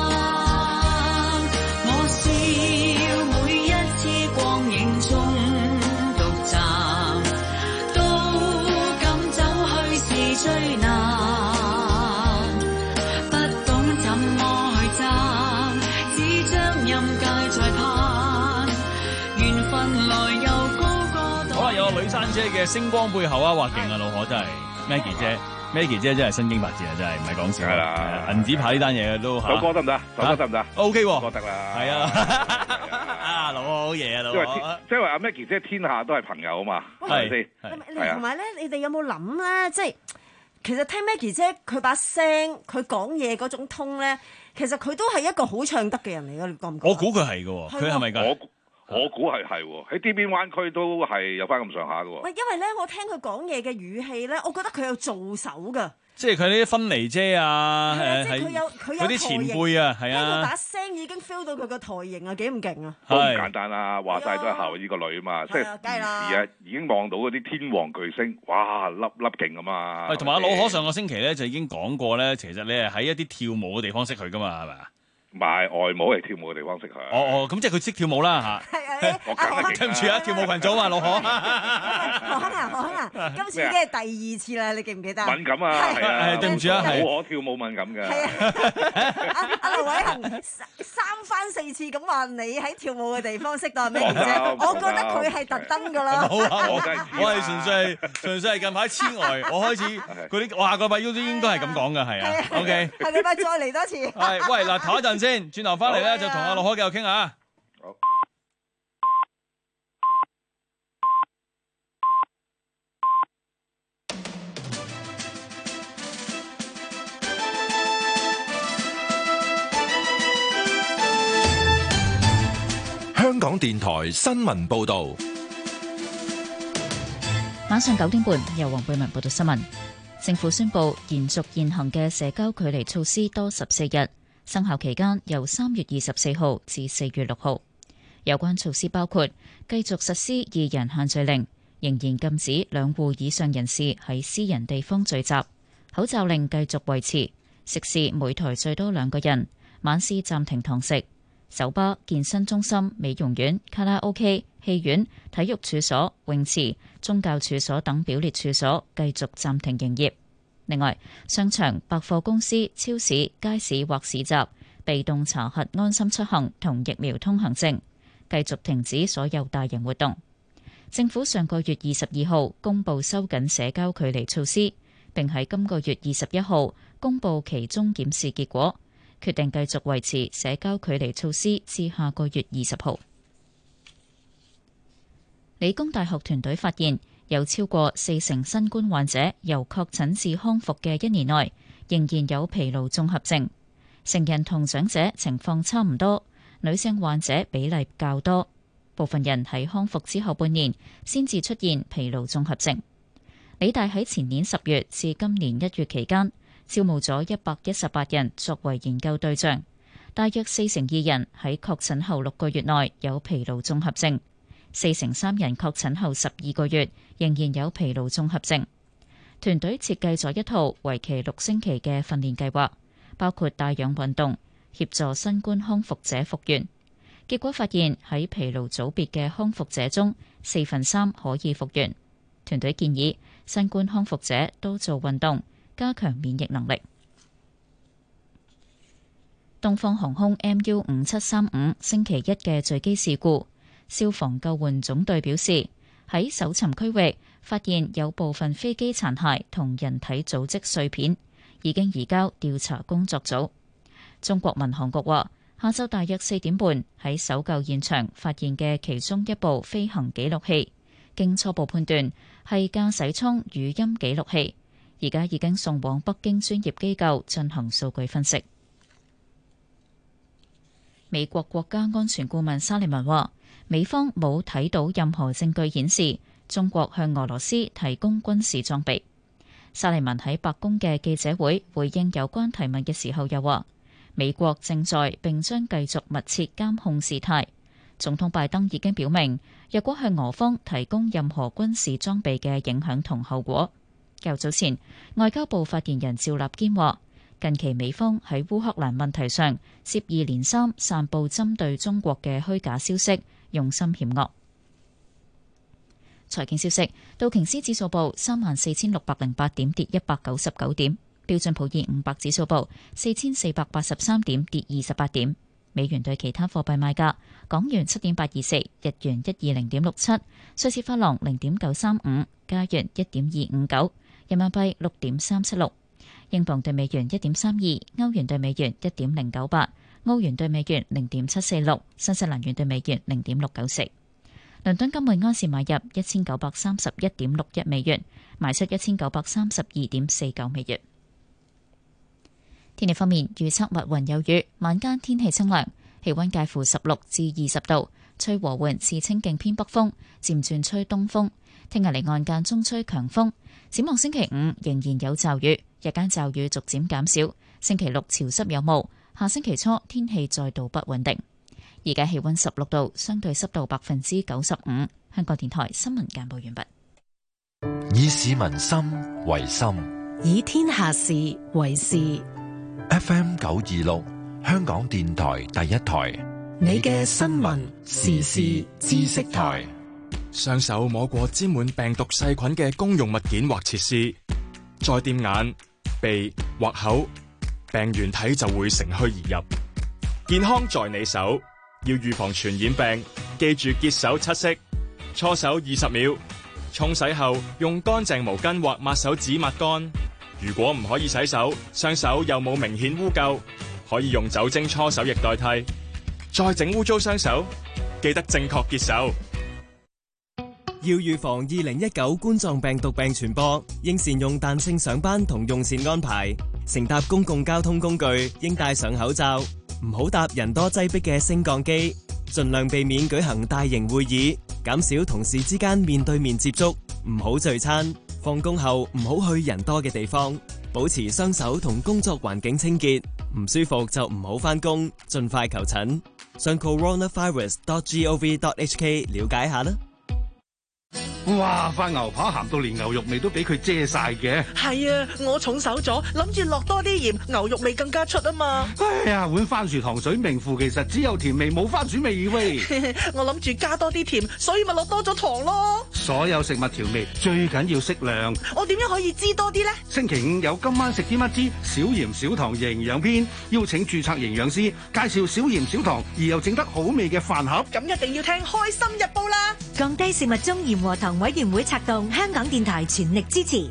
我笑每一次光影中獨站，都敢走去是最難。不懂怎麼去爭，只將任界在盼。緣分來又高過。 好啦，有個女山姐嘅星光背後啊，哇勁啊，老可真係 Maggie 姐。Maggie 姐真係身經百戰啊！真係唔係講笑。係啦，銀紙牌呢單嘢都首歌得唔得？首歌得唔得 ？O K 喎， 歌得啦。 係啊，啊老好嘢啊，老。 因為即係話阿 Maggie 姐天下都係朋友啊嘛，係咪先？ 係同埋咧，你哋有冇諗咧？即係其實聽 Maggie 姐佢把聲，佢講嘢嗰種通咧，其實佢都係一個好唱得嘅人嚟㗎，你覺唔覺？ 我估佢係㗎，佢係咪㗎？ 我估係係喎，喺啲邊灣區都係有翻咁上下嘅喎。 喂，因為咧，我聽佢講嘢嘅語氣咧，我覺得佢有做手㗎。 即係佢啲芬妮姐啊， 係即係佢有佢有啲前輩啊，係啊。 佢把聲已經 feel 到佢個台型啊，幾唔勁啊！ 都唔簡單啦，話晒都係孝依個女啊嘛，即係兒時啊已經望到嗰啲天王巨星，哇粒粒勁啊嘛。 喂，同埋阿老可上個星期咧就已經講過咧，其實你係喺一啲跳舞嘅地方識佢噶嘛，係咪啊？ 買外母嚟跳舞嘅地方識佢。 哦哦，咁即係佢識跳舞啦嚇。 係啊， 我梗係對唔住啊，跳舞群組啊，老可。 何康啊，何康啊，今次已經係第二次啦，你記唔記得？ 敏感啊，係啊， 對唔住啊，係。 我跳舞敏感嘅。 係啊，阿阿劉偉恒三番四次咁話你喺跳舞嘅地方識到阿 Maggie 姐，我覺得佢係特登㗎啦。 好啊，我我係純粹係純粹係近排痴呆，我開始嗰啲，我下個禮拜都應該係咁講㗎，係啊。OK。 下個禮拜再嚟多次。 係，喂嗱，唞一陣先，轉頭翻嚟咧就同阿老可繼續傾下。 好。 香港電台新聞報導， 晚上九點半由黃貝文報道新聞。政府宣布延續現行嘅社交距離措施多十四日，生效期間由三月二十四號至四月六號。有關措施包括繼續實施二人限聚令，仍然禁止兩戶以上人士喺私人地方聚集；口罩令繼續維持；食肆每台最多兩個人；晚市暫停堂食；酒吧、健身中心、美容院、卡拉 OK、戲院、體育處所、泳池、宗教處所等表列處所繼續暫停營業。另外，商場、百貨公司、超市、街市或市集被動查核安心出行同疫苗通行證，繼續停止所有大型活動。政府上個月二十二號公布收緊社交距離措施，並喺今個月二十一號公布其中檢視結果，決定繼續維持社交距離措施至下個月二十號。理工大學團隊發現，有超過四成新冠患者由確診至康復嘅一年內，仍然有疲勞綜合症。成人同長者情況差唔多，女性患者比例較多。部分人喺康復之後半年先至出現疲勞綜合症。理大喺前年十月至今年一月期間，招募咗一百一十八人作為研究對象，大約四成二人喺確診後六個月內有疲勞綜合症。四成三人確診後十二個月仍然有疲勞綜合症。團隊設計咗一套為期六星期嘅訓練計劃，包括帶氧運動，協助新冠康復者復原。結果發現喺疲勞組別嘅康復者中，四分三可以復原。團隊建議新冠康復者多做運動，加強免疫能力。東方航空 M U 五七三五星期一嘅墜機事故，消防救援總隊表示，喺搜尋區域發現有部分飛機殘骸同人體組織碎片，已經移交調查工作組。中國民航局話，下晝大約四點半喺搜救現場發現嘅其中一部飛行記錄器，經初步判斷係駕駛艙語音記錄器，而家已經送往北京專業機構進行數據分析。美國國家安全顧問沙利文話，美方冇睇到任何證據顯示中國向俄羅斯提供軍事裝備。沙利文喺白宮嘅記者會回應有關提問嘅時候又話，美國正在並將繼續密切監控事態， 總統拜登已經表明，若果向俄方提供任何軍事裝備嘅影響同後果。較早前，外交部發言人趙立堅話，近期美方喺烏克蘭問題上接二連三散佈針對中國嘅虛假消息，用心險惡。財經消息，道瓊斯指數報三萬四千六百零八點，跌一百九十九點；標準普爾五百指數報四千四百八十三點，跌二十八點。美元對其他貨幣賣價：港元七點八二四，日元一二零點六七，瑞士法郎零點九三五，加元一點二五九，人民幣六點三七六，英鎊對美元一點三二，歐元對美元一點零九八，澳元對美元零點七四六，新西蘭元對美元零點六九四。倫敦金每安士買入一千九百三十一點六一美元，賣出一千九百三十二點四九美元。天氣方面，預測密雲有雨，晚間天氣清涼，氣溫介乎十六至二十度，吹和緩至清勁偏北風，漸轉吹東風。聽日離岸間中吹強風。展望星期五仍然有驟雨，日間驟雨逐漸減少。星期六潮濕有霧，下星期初天氣再度不穩定。而家氣溫十六度，相對濕度百分之九十五。香港電台新聞簡報完畢。 以市民心為心， 以天下事為事。 F M 九二六，香港電台第一台， 你嘅新聞時事知識台。 雙手摸過沾滿病毒細菌嘅公用物件或設施，再掂眼、鼻或口，病原體就會乘虛而入。健康在你手。要預防傳染病，記住潔手七式：搓手二十秒，沖洗後用乾淨毛巾或抹手紙抹乾。如果唔可以洗手，雙手又冇明顯污垢，可以用酒精搓手液代替。再整污糟雙手，記得正確潔手。 要預防二零一九冠狀病毒病傳播，應善用彈性上班同用膳安排。乘搭公共交通工具應戴上口罩。唔好搭人多擠迫嘅升降機，盡量避免舉行大型會議，減少同事之間面對面接觸，唔好聚餐。放工後唔好去人多嘅地方，保持雙手同工作環境清潔。唔舒服就唔好返工，盡快求診。上 coronavirus dot gov dot hk 了解下啦。 哇！塊牛扒鹹到連牛肉味都俾佢遮晒嘅。 係啊，我重手咗，諗住落多啲鹽，牛肉味更加出啊嘛。 哎呀，碗番薯糖水名副其實只有甜味冇番薯味喂。 我諗住加多啲甜，所以咪落多咗糖咯。 所有食物調味最緊要適量。 我點樣可以知多啲呢？ 星期五有今晚食啲乜之少鹽少糖營養篇，邀請註冊營養師介紹少鹽少糖而又整得好味嘅飯盒。 咁一定要聽《開心日報》啦！ 降低食物中鹽和糖委員會策動，香港電台全力支持。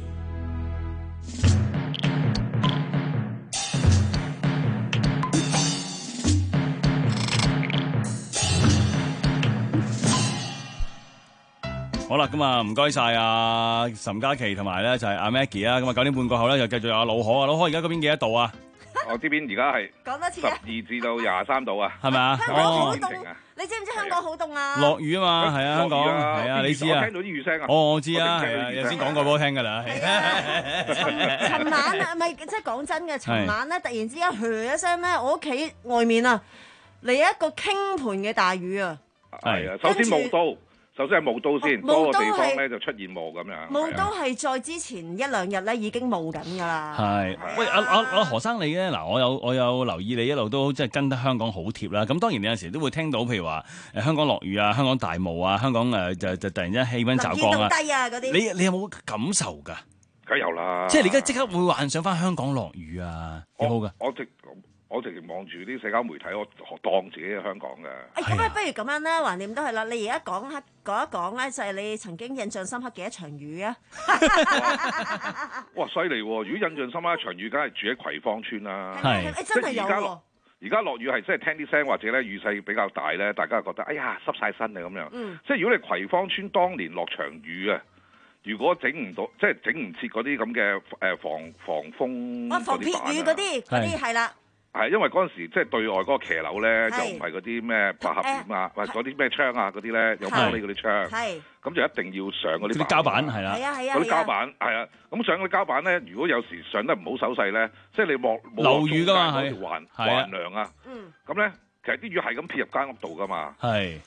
好啦，咁啊，唔該晒阿岑嘉琪同埋咧就係阿 Maggie 啊，咁啊九點半過後咧就繼續有阿老可啊，老可而家嗰邊幾多度啊？ 我呢邊而家係講多次啊， 十二至到廿三度啊， 係咪啊？ 香港好凍啊！你知唔知香港好凍啊？ 落雨啊嘛，係啊，香港係啊，你知啊？ 我聽到啲雨聲啊！ 哦，我知啊，係啊，有先講過俾我聽㗎啦。 尋晚啊，唔係即係講真嘅，尋晚咧突然之間噓一聲咧，我屋企外面啊嚟一個傾盆嘅大雨啊！ 係啊，首先霧都。首先係霧都先，多個地方咧就出現霧咁樣。 霧都係在之前一兩日咧已經霧緊㗎啦。 係，喂阿阿阿何生你咧嗱，我有我有留意你一路都即係跟得香港好貼啦。咁當然你有陣時都會聽到譬如話誒香港落雨啊，香港大霧啊，香港誒就就突然間氣温驟降啊。 低啊嗰啲。 你你有冇感受㗎？ 梗有啦。即係你而家即刻會幻想翻香港落雨啊？幾好㗎？ 我直我直情望住啲社交媒體，我當自己喺香港嘅。 誒咁啊，不如咁樣啦，橫掂都係啦。你而家講下講一講咧，就係你曾經印象深刻嘅一場雨啊！ 哇，犀利喎！如果印象深刻一場雨，梗係住喺葵芳村啦。 係，誒真係有喎。 而家落雨係即係聽啲聲，或者咧雨勢比較大咧，大家就覺得哎呀濕晒身啊咁樣。嗯。即係如果你葵芳村當年落場雨啊，如果整唔到，即係整唔切嗰啲咁嘅誒防防風， 啊防撇雨嗰啲嗰啲係啦。 係，因為嗰陣時即係對外嗰個騎樓咧，就唔係嗰啲咩百合簾啊，或者嗰啲咩窗啊嗰啲咧，有玻璃嗰啲窗。係。咁就一定要上嗰啲膠板係啦。 係啊係啊。 嗰啲膠板係啊，咁上嗰啲膠板咧，如果有時上得唔好手勢咧，即係你望冇漏雨㗎嘛， 係橫橫梁啊。嗯。咁咧，其實啲雨係咁撇入間屋度㗎嘛。 係。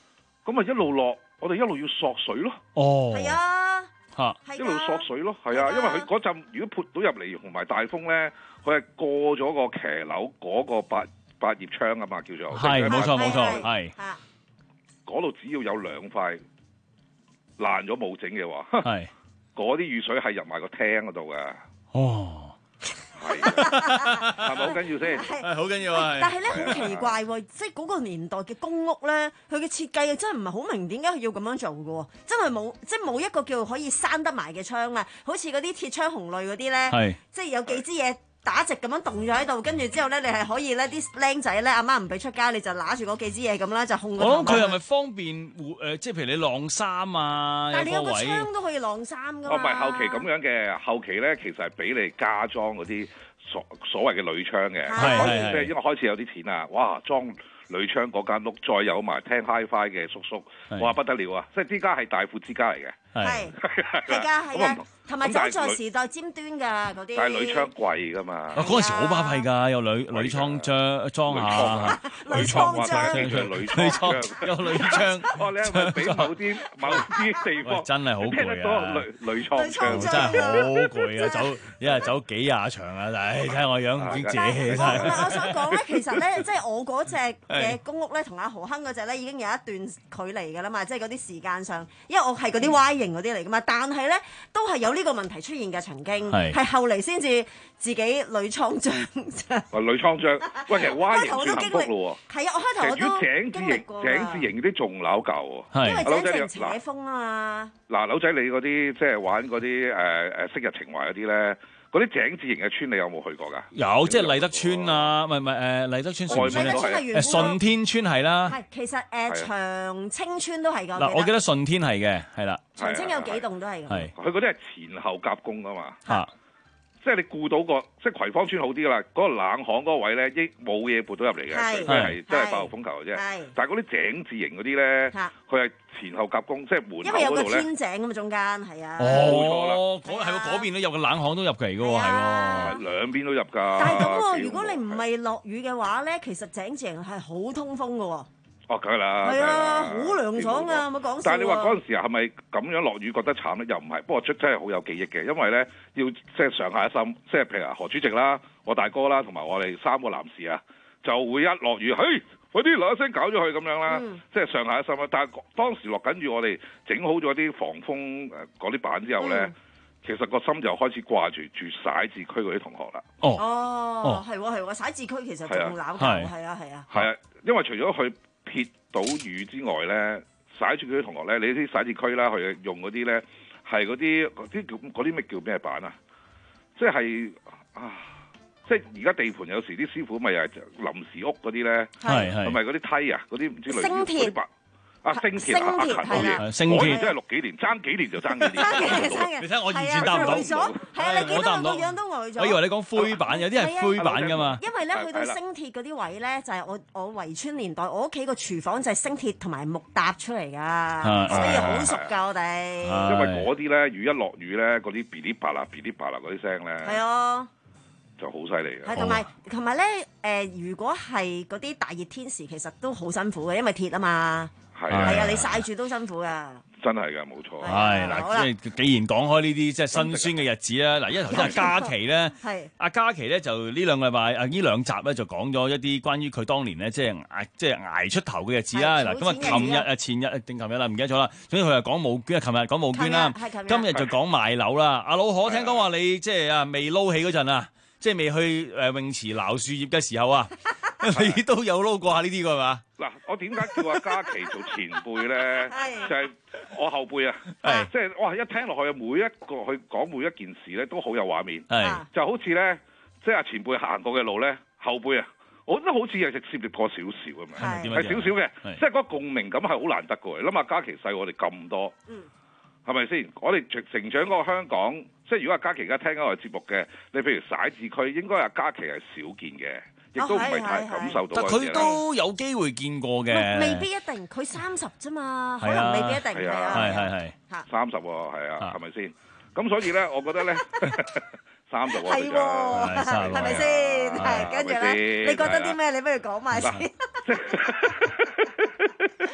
咁啊一路落，我哋一路要索水咯。 哦， 係啊， 嚇， 一路索水咯，係啊，因為佢嗰陣如果潑到入嚟同埋大風咧，佢係過咗個騎樓嗰個百百葉窗啊嘛，叫做係冇錯冇錯係。 嗰度只要有兩塊爛咗冇整嘅話， 係嗰啲雨水係入埋個廳嗰度噶。 哦， 係係咪好緊要先？ 係好緊要啊！ 但係咧好奇怪喎，即係嗰個年代嘅公屋咧，佢嘅設計真係唔係好明點解佢要咁樣做嘅喎，真係冇即係冇一個叫可以閂得埋嘅窗啊，好似嗰啲鐵窗紅類嗰啲咧，即係有幾支嘢打直咁樣棟咗喺度，跟住之後咧，你係可以咧啲僆仔咧，阿媽唔俾出街，你就揦住嗰幾支嘢咁啦，就控個頭。 我諗佢係咪方便誒、呃？即係譬如你晾衫啊， 但係你有個位窗都可以晾衫㗎嘛。 哦，唔係後期咁樣嘅，後期咧其實係俾你加裝嗰啲所所謂嘅鋁窗嘅。 係係即係因為開始有啲錢啊，哇裝鋁窗嗰間屋，再有埋聽 Hi-Fi 嘅叔叔，哇不得了啊！即係之家係大富之家嚟嘅。 係係㗎係㗎。同埋走在時代尖端㗎嗰啲， 但係鋁窗貴㗎嘛。 啊嗰陣時好巴閉㗎，有鋁鋁窗裝裝下， 鋁窗鋁窗鋁窗有鋁窗。 哦，你係咪俾某啲某啲地方真係好攰啊！ 鋁鋁窗窗真係好攰啊！走一日走幾廿場啊！但係睇下我樣已經謝真係。 我想講咧，其實咧，即係我嗰隻嘅公屋咧，同阿何亨嗰隻咧已經有一段距離㗎啦嘛，即係嗰啲時間上，因為我係嗰啲 Y 型嗰啲嚟㗎嘛，但係咧都係有呢個問題出現嘅，曾經係後嚟先至自己鋁窗張啫。 哦，鋁窗張，喂，其實 Y 型算幸福咯喎。 係啊，我開頭我都井字形井字形嗰啲仲扭舊喎。因為井字形扯風啊嘛。 嗱，柳仔你嗰啲即係玩嗰啲誒誒昔日情懷嗰啲咧，嗰啲井字形嘅村你有冇去過㗎？ 有，即係麗德村啊，唔係唔係誒麗德村算唔算咧？誒順天村係啦。 係，其實誒長青村都係㗎。 嗱，我記得順天係嘅，係啦。 長青有幾棟都係㗎。 係。 佢嗰啲係前後夾攻㗎嘛。 嚇。 即係你顧到個，即係葵芳村好啲㗎啦。嗰個冷巷嗰個位咧，亦冇嘢撥到入嚟嘅，除非係真係爆風球嘅啫。但係嗰啲井字形嗰啲咧，佢係前後夾攻，即係門口嗰度咧。因為有個天井咁嘛，中間係啊。 冇錯啦。嗰係喎，嗰邊都有個冷巷都入嚟嘅喎，係喎。 兩邊都入㗎。 但係咁喎，如果你唔係落雨嘅話咧，其實井字形係好通風㗎喎。 哦，梗係啦， 係啊，好涼爽啊，冇講笑。 但係你話嗰陣時係咪咁樣落雨覺得慘咧？又唔係，不過真係好有記憶嘅，因為咧要即係上下一心，即係譬如話何主席啦、我大哥啦，同埋我哋三個男士啊，就會一落雨，嘿，快啲嗱一聲搞咗佢咁樣啦，嗯、即係上下一心啦。但係當時落緊雨，我哋整好咗啲防風誒嗰啲板之後咧。嗯其實個心就開始掛住住徙置區嗰啲同學啦。 哦， 哦，係喎係喎，徙置區其實仲鬧交，係啊係啊。 係啊，因為除咗佢撇到雨之外咧，徙置區啲同學咧，你啲徙置區啦，佢用嗰啲咧係嗰啲嗰啲叫嗰啲咩叫咩板啊？即係啊，即係而家地盤有時啲師傅咪又係臨時屋嗰啲咧，係係，同埋嗰啲梯啊，嗰啲唔知類似嗰啲板。啊，星鐵啊，阿勤好嘢， 星鐵真係六幾年，爭幾年就爭幾年。 你睇我完全答唔到， 係啊，你見到我個樣都呆咗。 我以為你講灰板，有啲係灰板㗎嘛。 因為咧，去到星鐵嗰啲位咧，就係我我圍村年代，我屋企個廚房就係星鐵同埋木搭出嚟㗎，所以好熟㗎我哋。 因為嗰啲咧，雨一落雨咧，嗰啲噼哩啪啦、噼哩啪啦嗰啲聲咧， 係啊， 就好犀利嘅。 係同埋同埋咧，誒，如果係嗰啲大熱天時，其實都好辛苦嘅，因為鐵啊嘛。係啊，你曬住都辛苦噶， 真係噶，冇錯。 係嗱，即係既然講開呢啲即係辛酸嘅日子啦，嗱，因為頭先阿嘉琪咧，阿嘉琪咧就呢兩個禮拜啊呢兩集咧就講咗一啲關於佢當年咧即係捱即係捱出頭嘅日子啦。嗱，咁啊，琴日啊前日定琴日啦，唔記得咗啦。總之佢係講募捐啊，琴日講募捐啦，今日就講賣樓啦。阿老何聽講話你即係啊未撈起嗰陣啊，即係未去誒泳池撈樹葉嘅時候啊。你都有撈過下呢啲㗎係嘛？ 嗱，我點解叫阿嘉琪做前輩咧？就係我後輩啊！即係哇，一聽落去，每一個去講每一件事咧，都好有畫面。就好似咧，即係阿前輩行過嘅路咧，後輩啊，我覺得好似係涉獵過少少咁樣，係少少嘅，即係嗰個共鳴感係好難得嘅。你諗下嘉琪細我哋咁多，係咪先？我哋成長嗰個香港，即係如果阿嘉琪而家聽緊我哋節目嘅，你譬如徙置區，應該阿嘉琪係少見嘅。亦都唔係太感受到， 但佢都有機會見過嘅。 未必一定，佢三十啫嘛，可能未必一定。係啊， 係係係。 三十喎，係啊，係咪先？咁所以咧，我覺得咧，三十喎， 係喎，係咪先？係跟住咧，你覺得啲咩？你不如講埋先。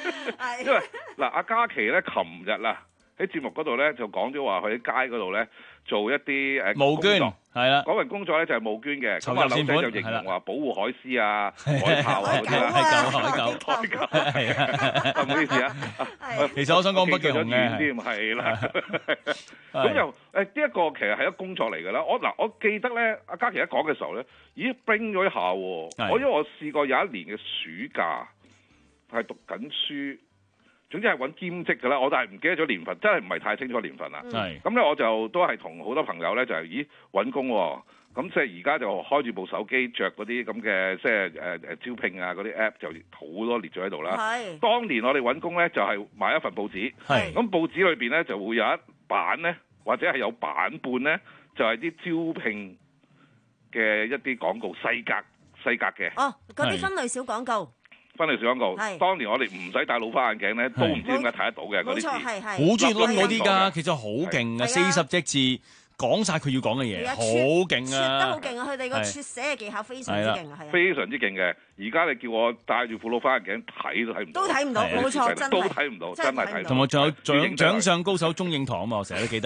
因為嗱，阿嘉琪咧，琴日啊喺節目嗰度咧就講咗話，佢喺街嗰度咧做一啲誒募捐，係啦， 嗰份工作咧就係募捐嘅。咁啊，劉仔就形容話保護海獅啊、海豹啊嗰啲啦， 係狗海狗， 海狗係啊，唔好意思啊。 其實我想講北極熊嘅， 添係啦。咁就誒呢一個其實係一個工作嚟㗎啦。我嗱我記得咧，阿嘉琪一講嘅時候咧，咦 bring 咗一下喎。我因為我試過有一年嘅暑假係讀緊書。總之係揾兼職㗎啦，我但係唔記得咗年份，真係唔係太清楚年份啦。 係咁咧，我就都係同好多朋友咧就係、是，咦揾工喎、哦，咁即係而家就開住部手機着嗰啲咁嘅即係誒誒招聘啊嗰啲 app 就好多列咗喺度啦。係。當年我哋揾工咧就係、是、買一份報紙，係。咁報紙裏邊咧就會有一版咧，或者係有版半咧，就係、是、啲招聘嘅一啲廣告細格細格嘅。 哦，嗰啲分類小廣告。 分類小廣告，當年我哋唔使戴老花眼鏡咧，都唔知點解睇得到嘅嗰啲字。 好中意諗嗰啲㗎，其實好勁啊！四十隻字講晒佢要講嘅嘢，好勁啊！ 撮得好勁啊！佢哋個撮寫嘅技巧非常之勁啊，係啊， 非常之勁嘅。而家你叫我戴住副老花眼鏡睇都睇唔到， 都睇唔到，冇錯，真係都睇唔到，真係睇唔到。 同埋仲有掌掌上高手鐘應堂啊嘛，我成日都記得。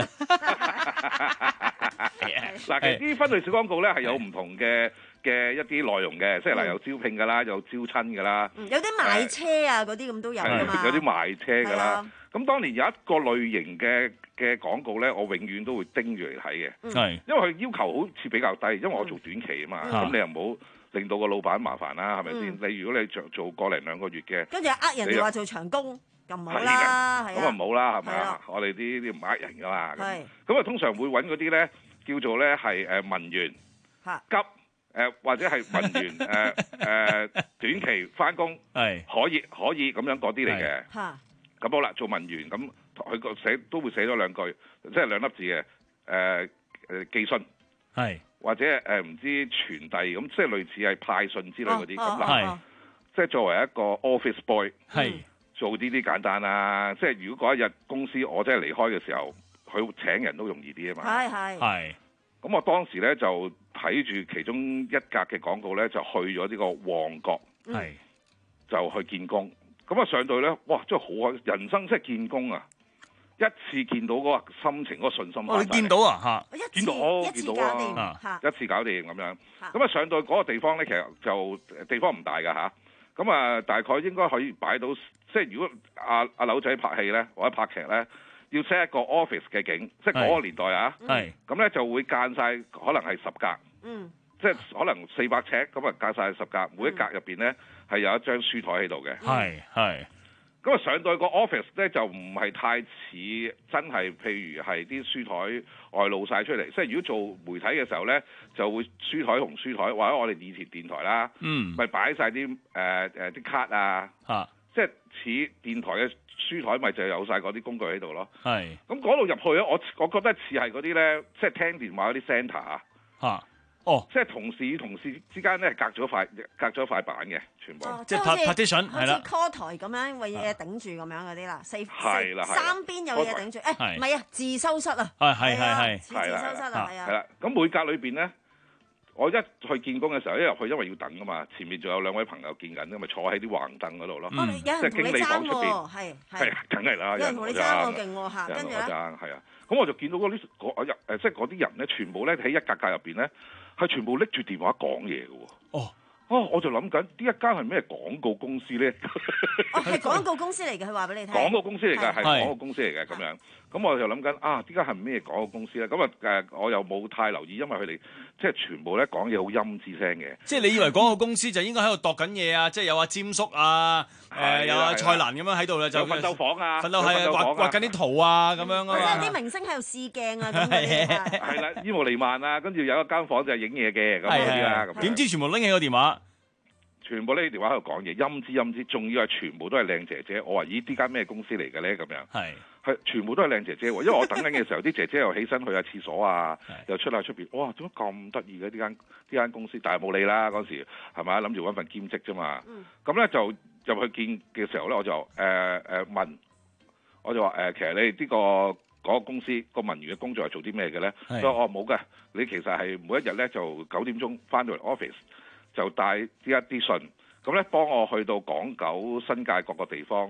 嗱，其實啲分類小廣告咧係有唔同嘅。嘅一啲內容嘅，即係嗱有招聘㗎啦，有招親㗎啦， 有啲賣車啊嗰啲咁都有㗎嘛， 有啲賣車㗎啦。咁當年有一個類型嘅嘅廣告咧，我永遠都會盯住嚟睇嘅， 係因為佢要求好似比較低，因為我做短期啊嘛，咁你又唔好令到個老闆麻煩啦，係咪先？你如果你做做個零兩個月嘅， 跟住呃人哋話做長工，咁唔好啦，係啊， 咁啊唔好啦，係咪啊？我哋啲啲唔呃人㗎嘛，咁啊通常會揾嗰啲咧叫做咧係誒文員急。誒、呃、或者係文員誒誒、呃、短期翻工係可以可以咁樣嗰啲嚟嘅，咁好啦，做文員咁佢個寫都會寫咗兩句，即係兩粒字嘅誒誒寄信係或者誒唔、呃、知傳遞咁，即係類似係派信之類嗰啲咁啦，即係作為一個 office boy 係做呢啲簡單啦，即係如果嗰一日公司我真係離開嘅時候，佢請人都容易啲啊嘛，係係係。咁我當時咧就睇住其中一格嘅廣告咧，就去咗呢個旺角，係、嗯、就去見工。咁啊上到咧，哇！真係好開，人生即係見工啊！一次見到嗰個心情、嗰、嗰個信心。哦，你見到啊嚇？見到，見到啊！一次搞掂咁樣。咁啊上到嗰個地方咧，其實就地方唔大㗎嚇。咁啊大概應該可以擺到，即係如果阿阿劉仔拍戲咧，或者拍劇咧。要 set 一個 office 嘅景，即係嗰個年代啊，咁咧就會間晒，可能係十格，嗯、即係可能四百尺咁啊，間晒十格，每一格入邊咧係有一張書台喺度嘅，係係。咁啊上到去個 office 咧就唔係太似真係，譬如係啲書台外露晒出嚟，即係如果做媒體嘅時候咧，就會書台同書台，或者我哋以前電台啦，咪擺晒啲誒誒啲卡啊，啊即係似電台嘅。書台咪就有晒嗰啲工具喺度咯，係咁嗰度入去咧，我我覺得似係嗰啲咧，即係聽電話嗰啲 centre 啊，嚇，哦，即係同事與同事之間咧隔咗塊隔咗塊板嘅，全部，哦、即係 partition 係啦，好似 call 台咁樣，為嘢頂住咁樣嗰啲啦，四係啦，三邊有嘢頂住，誒唔係啊，自修室啊，係係係係，自修室啊，係啊，係啦，咁每格裏邊咧。我一去見工嘅時候，一入去因為要等㗎嘛，前面仲有兩位朋友見緊，咁咪坐喺啲橫凳嗰度咯。嗯、即係經理房出邊，係係梗係啦，有人同你爭喎，勁喎嚇，跟住咧，係啊，咁我就見到嗰啲嗰入誒，即係嗰啲人咧，全部咧喺一格格入邊咧，係全部拎住電話講嘢嘅喎。哦。哦，我就諗緊呢一間係咩廣告公司咧？ 哦，係廣告公司嚟嘅，佢話俾你聽。 廣告公司嚟嘅，係廣告公司嚟嘅咁樣。咁我就諗緊啊，點解係咩廣告公司咧？咁啊誒，我又冇太留意，因為佢哋即係全部咧講嘢好陰滋聲嘅。即係你以為廣告公司就應該喺度度緊嘢啊？即係有阿詹叔啊，誒有阿蔡瀾咁樣喺度咧，就奮鬥房啊，奮鬥係啊，畫畫緊啲圖啊咁樣啊。 即係啲明星喺度試鏡啊咁嗰啲。 係啦，伊慕尼曼啊，跟住有一間房就係影嘢嘅咁嗰啲啦。 點知全部拎起個電話？ 全部呢個電話喺度講嘢，陰滋陰滋，仲要係全部都係靚姐姐。我話咦，呢間咩公司嚟嘅咧？咁樣係係全部都係靚姐姐喎。因為我等緊嘅時候，啲姐姐又起身去下廁所啊，又出下出邊。哇，點解咁得意嘅呢間呢間公司？但係冇理啦，嗰時係咪諗住揾份兼職啫嘛。咁咧、嗯、就入去見嘅時候咧，我就誒誒、呃呃、問，我就話誒、呃，其實你呢、這個嗰、那個公司個文員嘅工作係做啲咩嘅咧？佢話我冇嘅，你其實係每一日咧就九點鐘翻到嚟 office。就帶呢一啲信，咁咧幫我去到港九新界各個地方，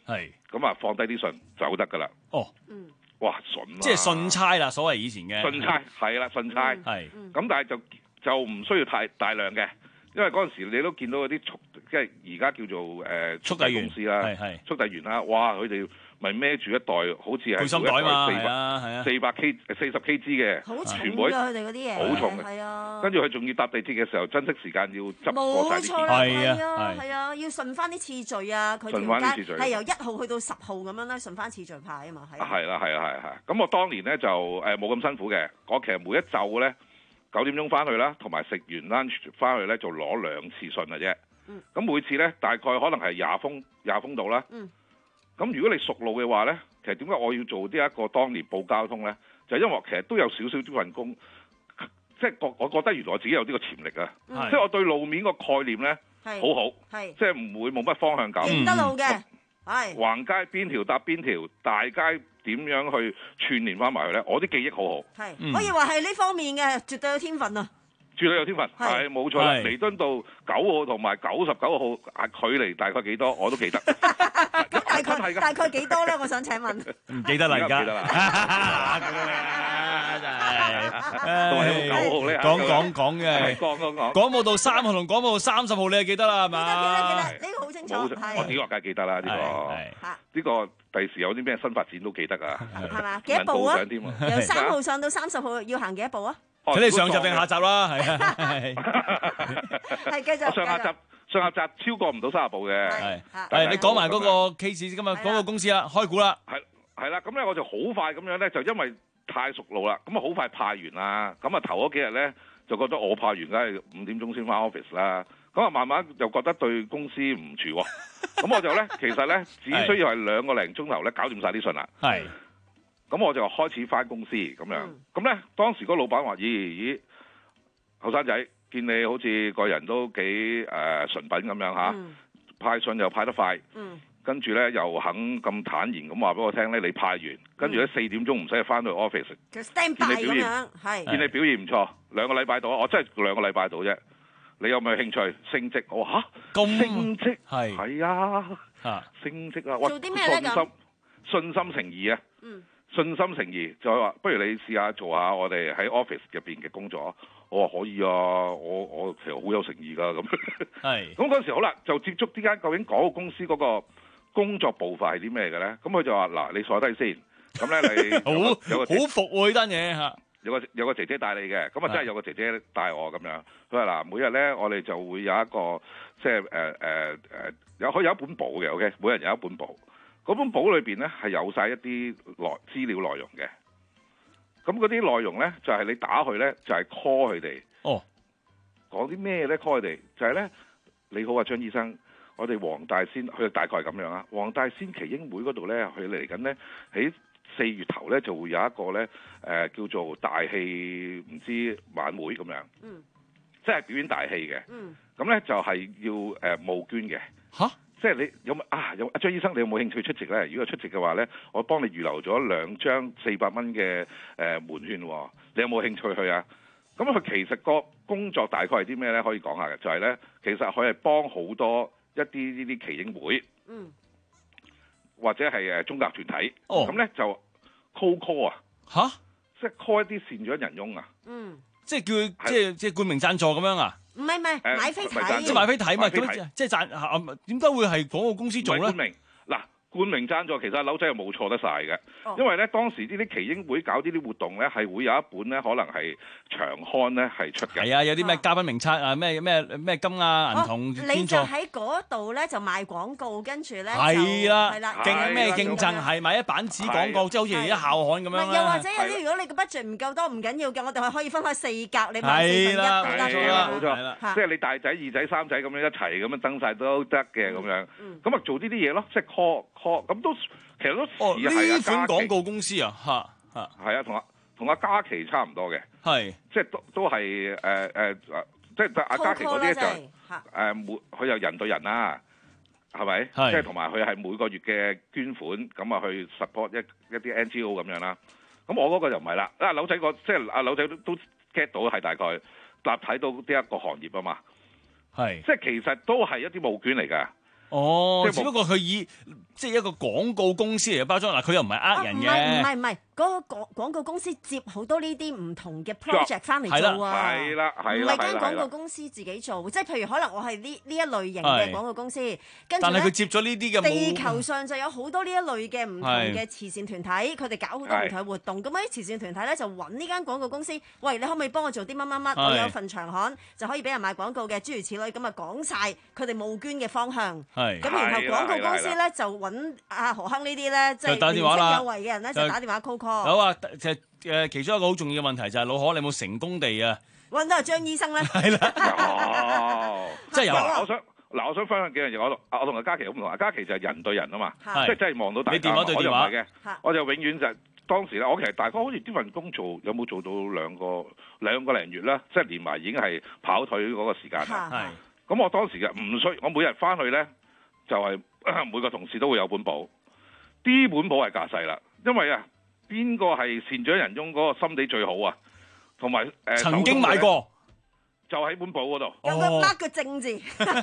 係咁啊，放低啲信走得㗎啦。 哦， 嗯， 哇，筍即係信差啦，所謂以前嘅信差係啦，信差係。 咁但係就就唔需要太大量嘅，因為嗰陣時你都見到嗰啲速即係而家叫做誒、呃、速遞公司啦， 係係速遞員啦，哇！佢哋咪孭住一袋好似係背心袋嘛， 四係啊係啊， 四百 K 四十 K G 嘅， 好重全部㗎佢哋嗰啲嘢， 好重嘅， 係啊。 跟住佢仲要搭地鐵嘅時候，珍惜時間要執過晒啲冇錯啦，係啊係係啊，要順翻啲次序啊，佢順返啲次序條街係由一號去到十號咁樣咧，順翻次序派啊嘛，係啊。 係啦係啦係係，咁我當年咧就誒冇咁辛苦嘅，我其實每一晝咧九點鐘翻去啦，同埋食完 lunch 翻去咧就攞兩次信嘅啫。咁、嗯、每次咧大概可能係廿封廿封到啦。咁、嗯、如果你熟路嘅話咧，其實點解我要做呢一個當年報交通咧？就係、因為我其實都有少少呢份工，即係我我覺得原來我自己有呢個潛力啊！ 嗯、 即係我對路面個概念咧好好，即係唔會冇乜方向感。 認得路嘅，係橫街邊條搭邊條，大街點樣去串連翻埋去咧？我啲記憶好好， 係、 嗯、 可以話係呢方面嘅，絕對有天分啊！ 絕對有天分，係冇錯啦。彌敦道九號同埋九十九號啊，距離大概幾多我都記得。 大概大概幾多咧？我想請問。 唔記得啦，而家。 都係九號咧。 講講講嘅。 講講講。 廣播道三號同廣播道三十號，你係記得啦，係嘛？ 記得記得記得，呢個好清楚。 我自己話梗係記得啦，呢個。呢個第時有啲咩新發展都記得啊。 係嘛？幾多步啊？由三號上到三十號要行幾多步啊？ 睇你上集定下集啦，係啊， 係繼續。 上下集上下集超過唔到三十步嘅， 係係你講埋嗰個 case 今日嗰個公司啦，開估啦， 係係啦，咁咧我就好快咁樣咧，就因為太熟路啦，咁啊好快派完啦，咁啊頭嗰幾日咧就覺得我派完梗係五點鐘先翻 office 啦，咁啊慢慢又覺得對公司唔住喎，咁我就咧其實咧只需要係兩個零鐘頭咧搞掂晒啲信啦。係。咁我就開始翻公司咁樣，咁咧、嗯、當時個老闆話：咦咦，後生仔，見你好似個人都幾誒、呃、純品咁樣嚇，嗯、派信又派得快，嗯、跟住咧又肯咁坦然咁話俾我聽咧，你派完，跟住咧四點鐘唔使翻去 office， 就 stand by 咁樣，係見你表現唔錯，兩個禮拜到，我真係兩個禮拜到啫。你有冇興趣升職？我話嚇，升職係係啊，啊升職啊， 做啲咩咧咁？ 信心誠意啊！ 嗯信心誠意就係話，不如你試下做下我哋喺 office 入邊嘅工作。我話可以啊，我我其實好有誠意㗎咁。係。咁嗰陣時好啦，就接觸呢間究竟嗰個公司嗰個工作步伐係啲咩嘅咧？咁佢就話：嗱，你坐低先。咁咧你好有個好服喎呢單嘢嚇。 有個有個姐姐帶你嘅，咁啊真係有個姐姐帶我咁樣。佢話嗱，每日咧我哋就會有一個即係誒誒誒有可以有一本簿嘅 ，OK， 每人有一本簿。嗰本簿裏邊咧係有晒一啲內資料內容嘅，咁嗰啲內容咧就係、是、你打去咧就係、是、call 佢哋。哦，講啲咩咧 call 佢哋？就係、是、咧，你好啊張醫生，我哋黃大仙，佢大概係咁樣啊。黃大仙耆英會嗰度咧，佢嚟緊咧喺四月頭咧就會有一個咧誒、呃、叫做大戲唔知晚會咁樣。嗯，即係表演大戲嘅。嗯，咁咧就係、是、要誒、呃、募捐嘅。嚇！即係你有冇啊？有阿張醫生，你有冇興趣出席咧？如果出席嘅話咧，我幫你預留咗兩張四百蚊嘅誒門券喎。你有冇興趣去啊？咁佢其實個工作大概係啲咩咧？可以講下嘅，就係、是、咧，其實佢係幫好多一啲呢啲耆英會，嗯，或者係誒宗教團體，哦，咁咧就 call call 啊，吓？即係 call 一啲善長人翁啊，嗯，即係叫佢即係即係冠名贊助咁樣啊？唔係唔係買飛睇，即係買飛睇嘛？咁即係賺點解會係廣告公司做咧？冠名嗱，冠名贊助其實阿劉仔又冇錯得晒嘅，哦、因為咧當時呢啲耆英會搞呢啲活動咧，係會有一本咧可能係長刊咧係出嘅。係啊，有啲咩嘉賓名冊啊，咩咩咩金啊銀銅捐助。你就喺嗰度咧就賣廣告，跟住咧係啦，係啦，競咩競爭係買一版紙廣告，即係好似而家校刊咁樣。又或者有啲如果你個 budget 唔夠多唔緊要嘅，我哋係可以分開四格，你買四分一都得嘅。冇錯，即係你大仔、二仔、三仔咁樣一齊咁樣登晒都得嘅咁樣。咁啊做呢啲嘢咯，即係 call call 咁都。其實都似係呢款廣告公司啊，嚇嚇，係啊，同阿同阿嘉琪差唔多嘅，係即係都都係誒誒，即係阿嘉琪嗰啲咧就誒每佢又人對人啦，係咪？即係同埋佢係每個月嘅捐款咁啊去 support 一一啲 N G O 咁樣啦。咁我嗰個就唔係啦，啊柳仔個即係阿柳仔都都 get 到係大概立睇到呢一個行業啊嘛，係即係其實都係一啲募捐嚟㗎。 哦，只不過佢以即係一個廣告公司嚟嘅包裝，嗱佢又唔係呃人嘅。 唔係唔係，嗰個廣廣告公司接好多呢啲唔同嘅 project 翻嚟做啊。 係啦係唔啦， 係間廣告公司自己做，即係譬如可能我係呢呢一類型嘅廣告公司，跟住但係佢接咗呢啲嘅。 地球上就有好多呢一類嘅唔同嘅慈善團體，佢哋搞好多唔同嘅活動。咁啲慈善團體咧就揾呢間廣告公司，喂，你可唔可以幫我做啲乜乜乜？我有份長刊就可以俾人賣廣告嘅，諸如此類。咁啊講晒佢哋募捐嘅方向。係。咁然後廣告公司咧就揾阿何亨呢啲咧，即係年輕有為嘅人咧，就打電話 call call。 好啊，其實誒其中一個好重要嘅問題就係老可，你有冇成功地啊揾到阿張醫生咧？ 係啦， 即係有。我想嗱，我想分享幾樣嘢。我同我同阿嘉琪好唔同，阿嘉琪就係人對人啊嘛，即係真係望到大家。 你電話對電話我就唔係嘅，我就永遠就當時咧，我其實大概好似呢份工做有冇做到兩個兩個零月啦，即係連埋已經係跑腿嗰個時間啦。係。咁我當時嘅唔需，我每日翻去咧就係每個同事都會有本簿，啲本簿係架勢啦，因為啊。邊個係善長仁翁嗰個心地最好啊？同埋誒曾經買過， 就喺本簿嗰度。 有個 mark 個正字，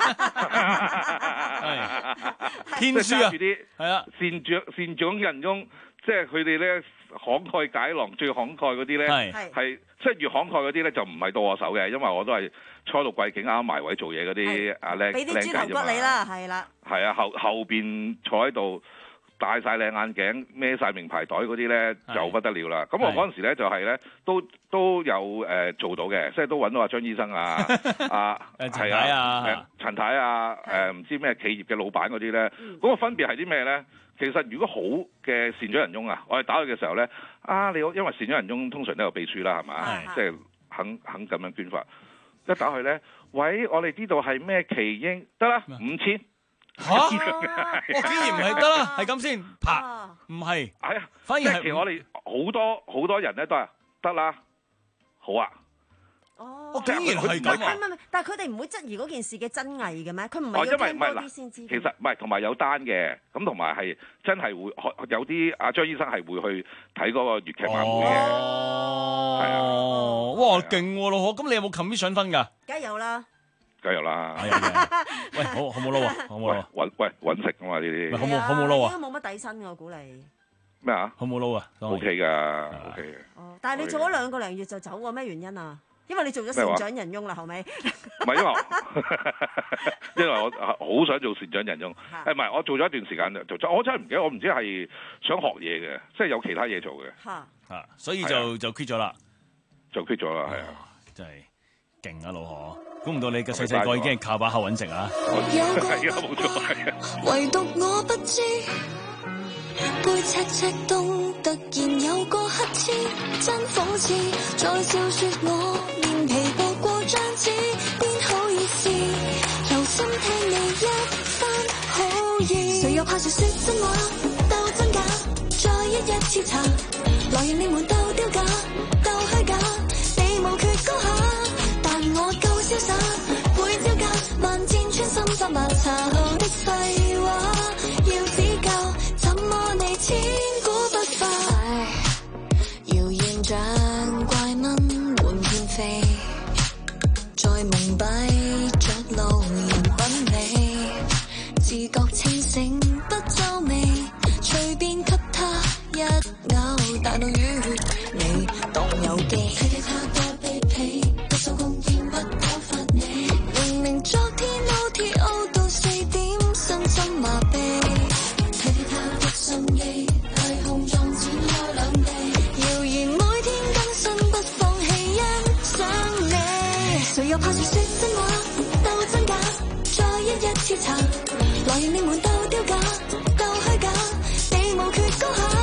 天書啊！ 係啊，善長善長仁翁，即係佢哋咧慷慨解囊，最慷慨嗰啲咧係即係越慷慨嗰啲咧就唔係到我手嘅，因為我都係初到貴境啱埋位做嘢嗰啲阿靚俾啲豬頭骨你啦，係啦。 係啊，後後邊坐喺度。戴晒靚眼鏡、孭晒名牌袋嗰啲咧就不得了啦！咁我嗰陣時咧就係咧都都有誒、呃、做到嘅，即係都揾到阿張醫生啊、啊係啊、誒陳太啊、誒唔知咩企業嘅老闆嗰啲咧，嗰、嗯、個分別係啲咩咧？其實如果好嘅善長仁翁啊，我哋打佢嘅時候咧，啊你好，因為善長仁翁通常都有秘書啦，係嘛？即係肯肯咁樣捐發，一打佢咧，喂，我哋呢度係咩奇英得啦，五千。 嚇！我竟然唔係得啦，係咁先，拍唔係， 係啊， 反而係其實我哋好多好多人咧都係得啦，好啊。 哦， 我竟然係咁啊！ 唔係唔係，但係佢哋唔會質疑嗰件事嘅真偽嘅咩？佢唔係要聽多啲先知。 其實唔係，同埋有單嘅，咁同埋係真係會有啲阿張醫生係會去睇嗰個粵劇晚會嘅。係啊！ 哇，勁喎老可，咁你有冇 commission 分㗎？ 梗係有啦。 梗有啦， 喂，好好冇撈啊，好冇撈啊， 揾喂揾食啊嘛呢啲， 好冇好冇撈啊， 應該冇乜底薪㗎，我估你咩啊？ 好冇撈啊 ？O K 㗎 ，O K 嘅。 哦，但係你做咗兩個零月就走喎，咩原因啊？因為你做咗善長仁翁啦，後尾。 唔係因為，因為我好想做善長仁翁，誒唔係我做咗一段時間做，我真係唔記得，我唔知係想學嘢嘅，即係有其他嘢做嘅。 嚇嚇，所以就就 quit 咗啦， 就 quit 咗啦，係啊， 真係勁啊老可。估唔到你嘅細細個已經係靠把口揾食啊！ 係啊，冇錯係啊。 唯獨我不知，背赤赤凍，突然有個黑痴，真諷刺。在笑説我面皮薄過張紙，邊好意思留心聽你一番好意？誰又怕誰説真話，鬥真假，再一一徹查，來讓你們鬥丟假，鬥虛假，你無缺高下。我夠瀟灑，會招架萬箭穿心百萬查後的廢話，要指教，怎麼你千古不化？謠言像怪蚊滿天飛，在蒙蔽着路人品味，自覺清醒不皺眉，隨便給他一咬，大腦與你當有機。睇睇他多卑鄙，對手共厭不討伐你。明明昨天 O T O 到四點，身心麻痹。睇睇他的心機，太空撞展開兩地。謠言每天更新，不放棄欣賞你。誰又怕誰説真話，鬥真假，再一一徹查，來讓你們鬥丟假，鬥虛假，你無缺高下。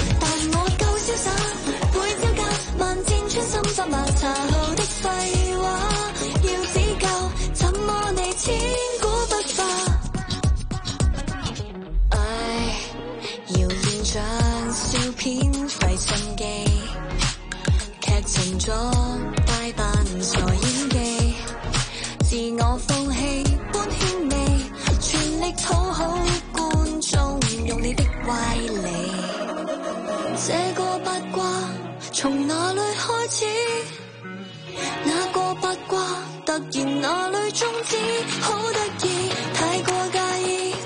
會招架萬箭穿心百萬查後的廢話，要指教，怎麼你千古不化？唉，謠言像笑片費心機，劇情中大扮傻演技，自我放棄般獻媚，全力討好觀眾，用你的歪理。這個八卦從哪裏開始？那個八卦突然哪裏終止？好得意，太過介意，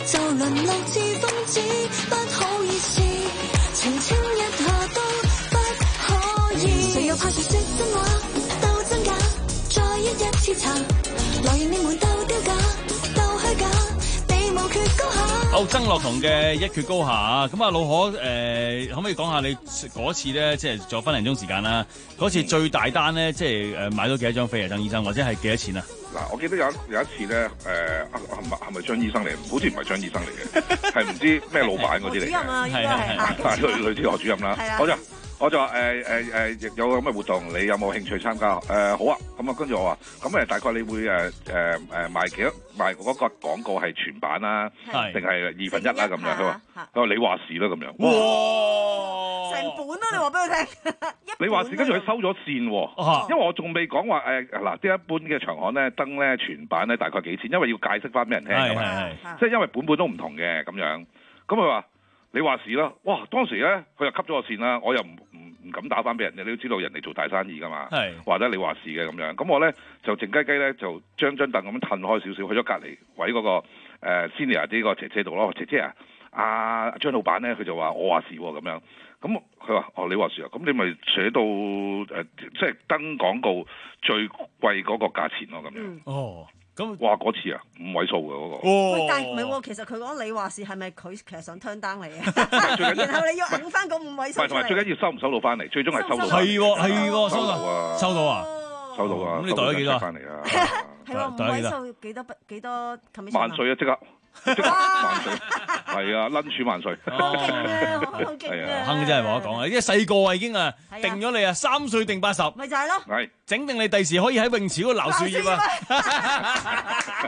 就淪落至瘋子，不好意思，澄清一下都不可以。誰又怕說些真話，鬥真假，再一一徹查，來讓你們鬥丟架，鬥虛假，你無決高下。 好，曾樂彤嘅一決高下啊！咁啊，老可誒、呃，可唔可以講下你嗰次咧，即係仲有分零鐘時間啦？嗰次最大單咧，即係誒買咗幾多張飛啊？曾醫生，或者係幾多錢啊？ 嗱，我記得有有一次咧，誒係咪係咪張醫生嚟？好似唔係張醫生嚟嘅，係唔知咩老闆嗰啲嚟嘅。主任啊，應該係，但係類類似何主任啦。我就我就話誒誒誒有咁嘅活動，你有冇興趣參加？誒、呃、好啊，咁啊跟住我話，咁誒大概你會誒誒誒賣幾多？賣嗰個廣告係全版啦，定係二分一啦咁樣？佢話佢話你話事啦咁樣。 哇！成本啊！你話俾佢聽。 你話事，跟住佢收咗線喎，因為我仲未講話誒嗱，啲、呃、一般嘅長刊咧登咧全版咧大概幾錢？因為要解釋翻俾人聽㗎嘛，即係因為本本都唔同嘅咁樣。咁佢話你話事啦，哇！當時咧佢又 cut 咗個線啦，我又唔唔唔敢打翻俾人哋，你都知道人哋做大生意㗎嘛，或者你話事嘅咁樣。咁我咧就靜雞雞咧就將張凳咁樣褪開少少，去咗隔離位嗰、那個誒、呃、senior 啲個姐姐度咯，姐姐啊，阿、啊、張老闆咧佢就話我話事喎咁樣。咁佢話哦，你話事啊，咁你咪寫到誒、呃，即係登廣告最貴嗰個價錢咯，咁樣。 嗯、 哦，咁哇嗰次啊，五位數嘅嗰、那個。 哦，喂但係唔係喎，其實佢講你話事係咪佢其實想 turn down 你啊？然後你要揞翻嗰五位數出嚟。 同埋最緊要收唔收到翻嚟，最終係收到。 係喎係喎，收到啊！ 收到啊！ 收到啊！ 咁你袋咗幾多翻嚟啊？ 係喎，五位數幾多筆幾多 commission？ 萬歲啊！即刻！即刻萬歲，係啊，lunch萬歲， 好勁啊，好勁啊！ 亨真係冇得講啊，因為細個啊已經啊定咗你啊，三歲定八十， 咪就係咯， 係整定你第時可以喺泳池嗰度撈樹葉啊！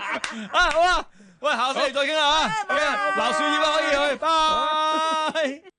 啊好啊，喂，下星期再傾啦嚇，撈樹葉啊可以去，拜。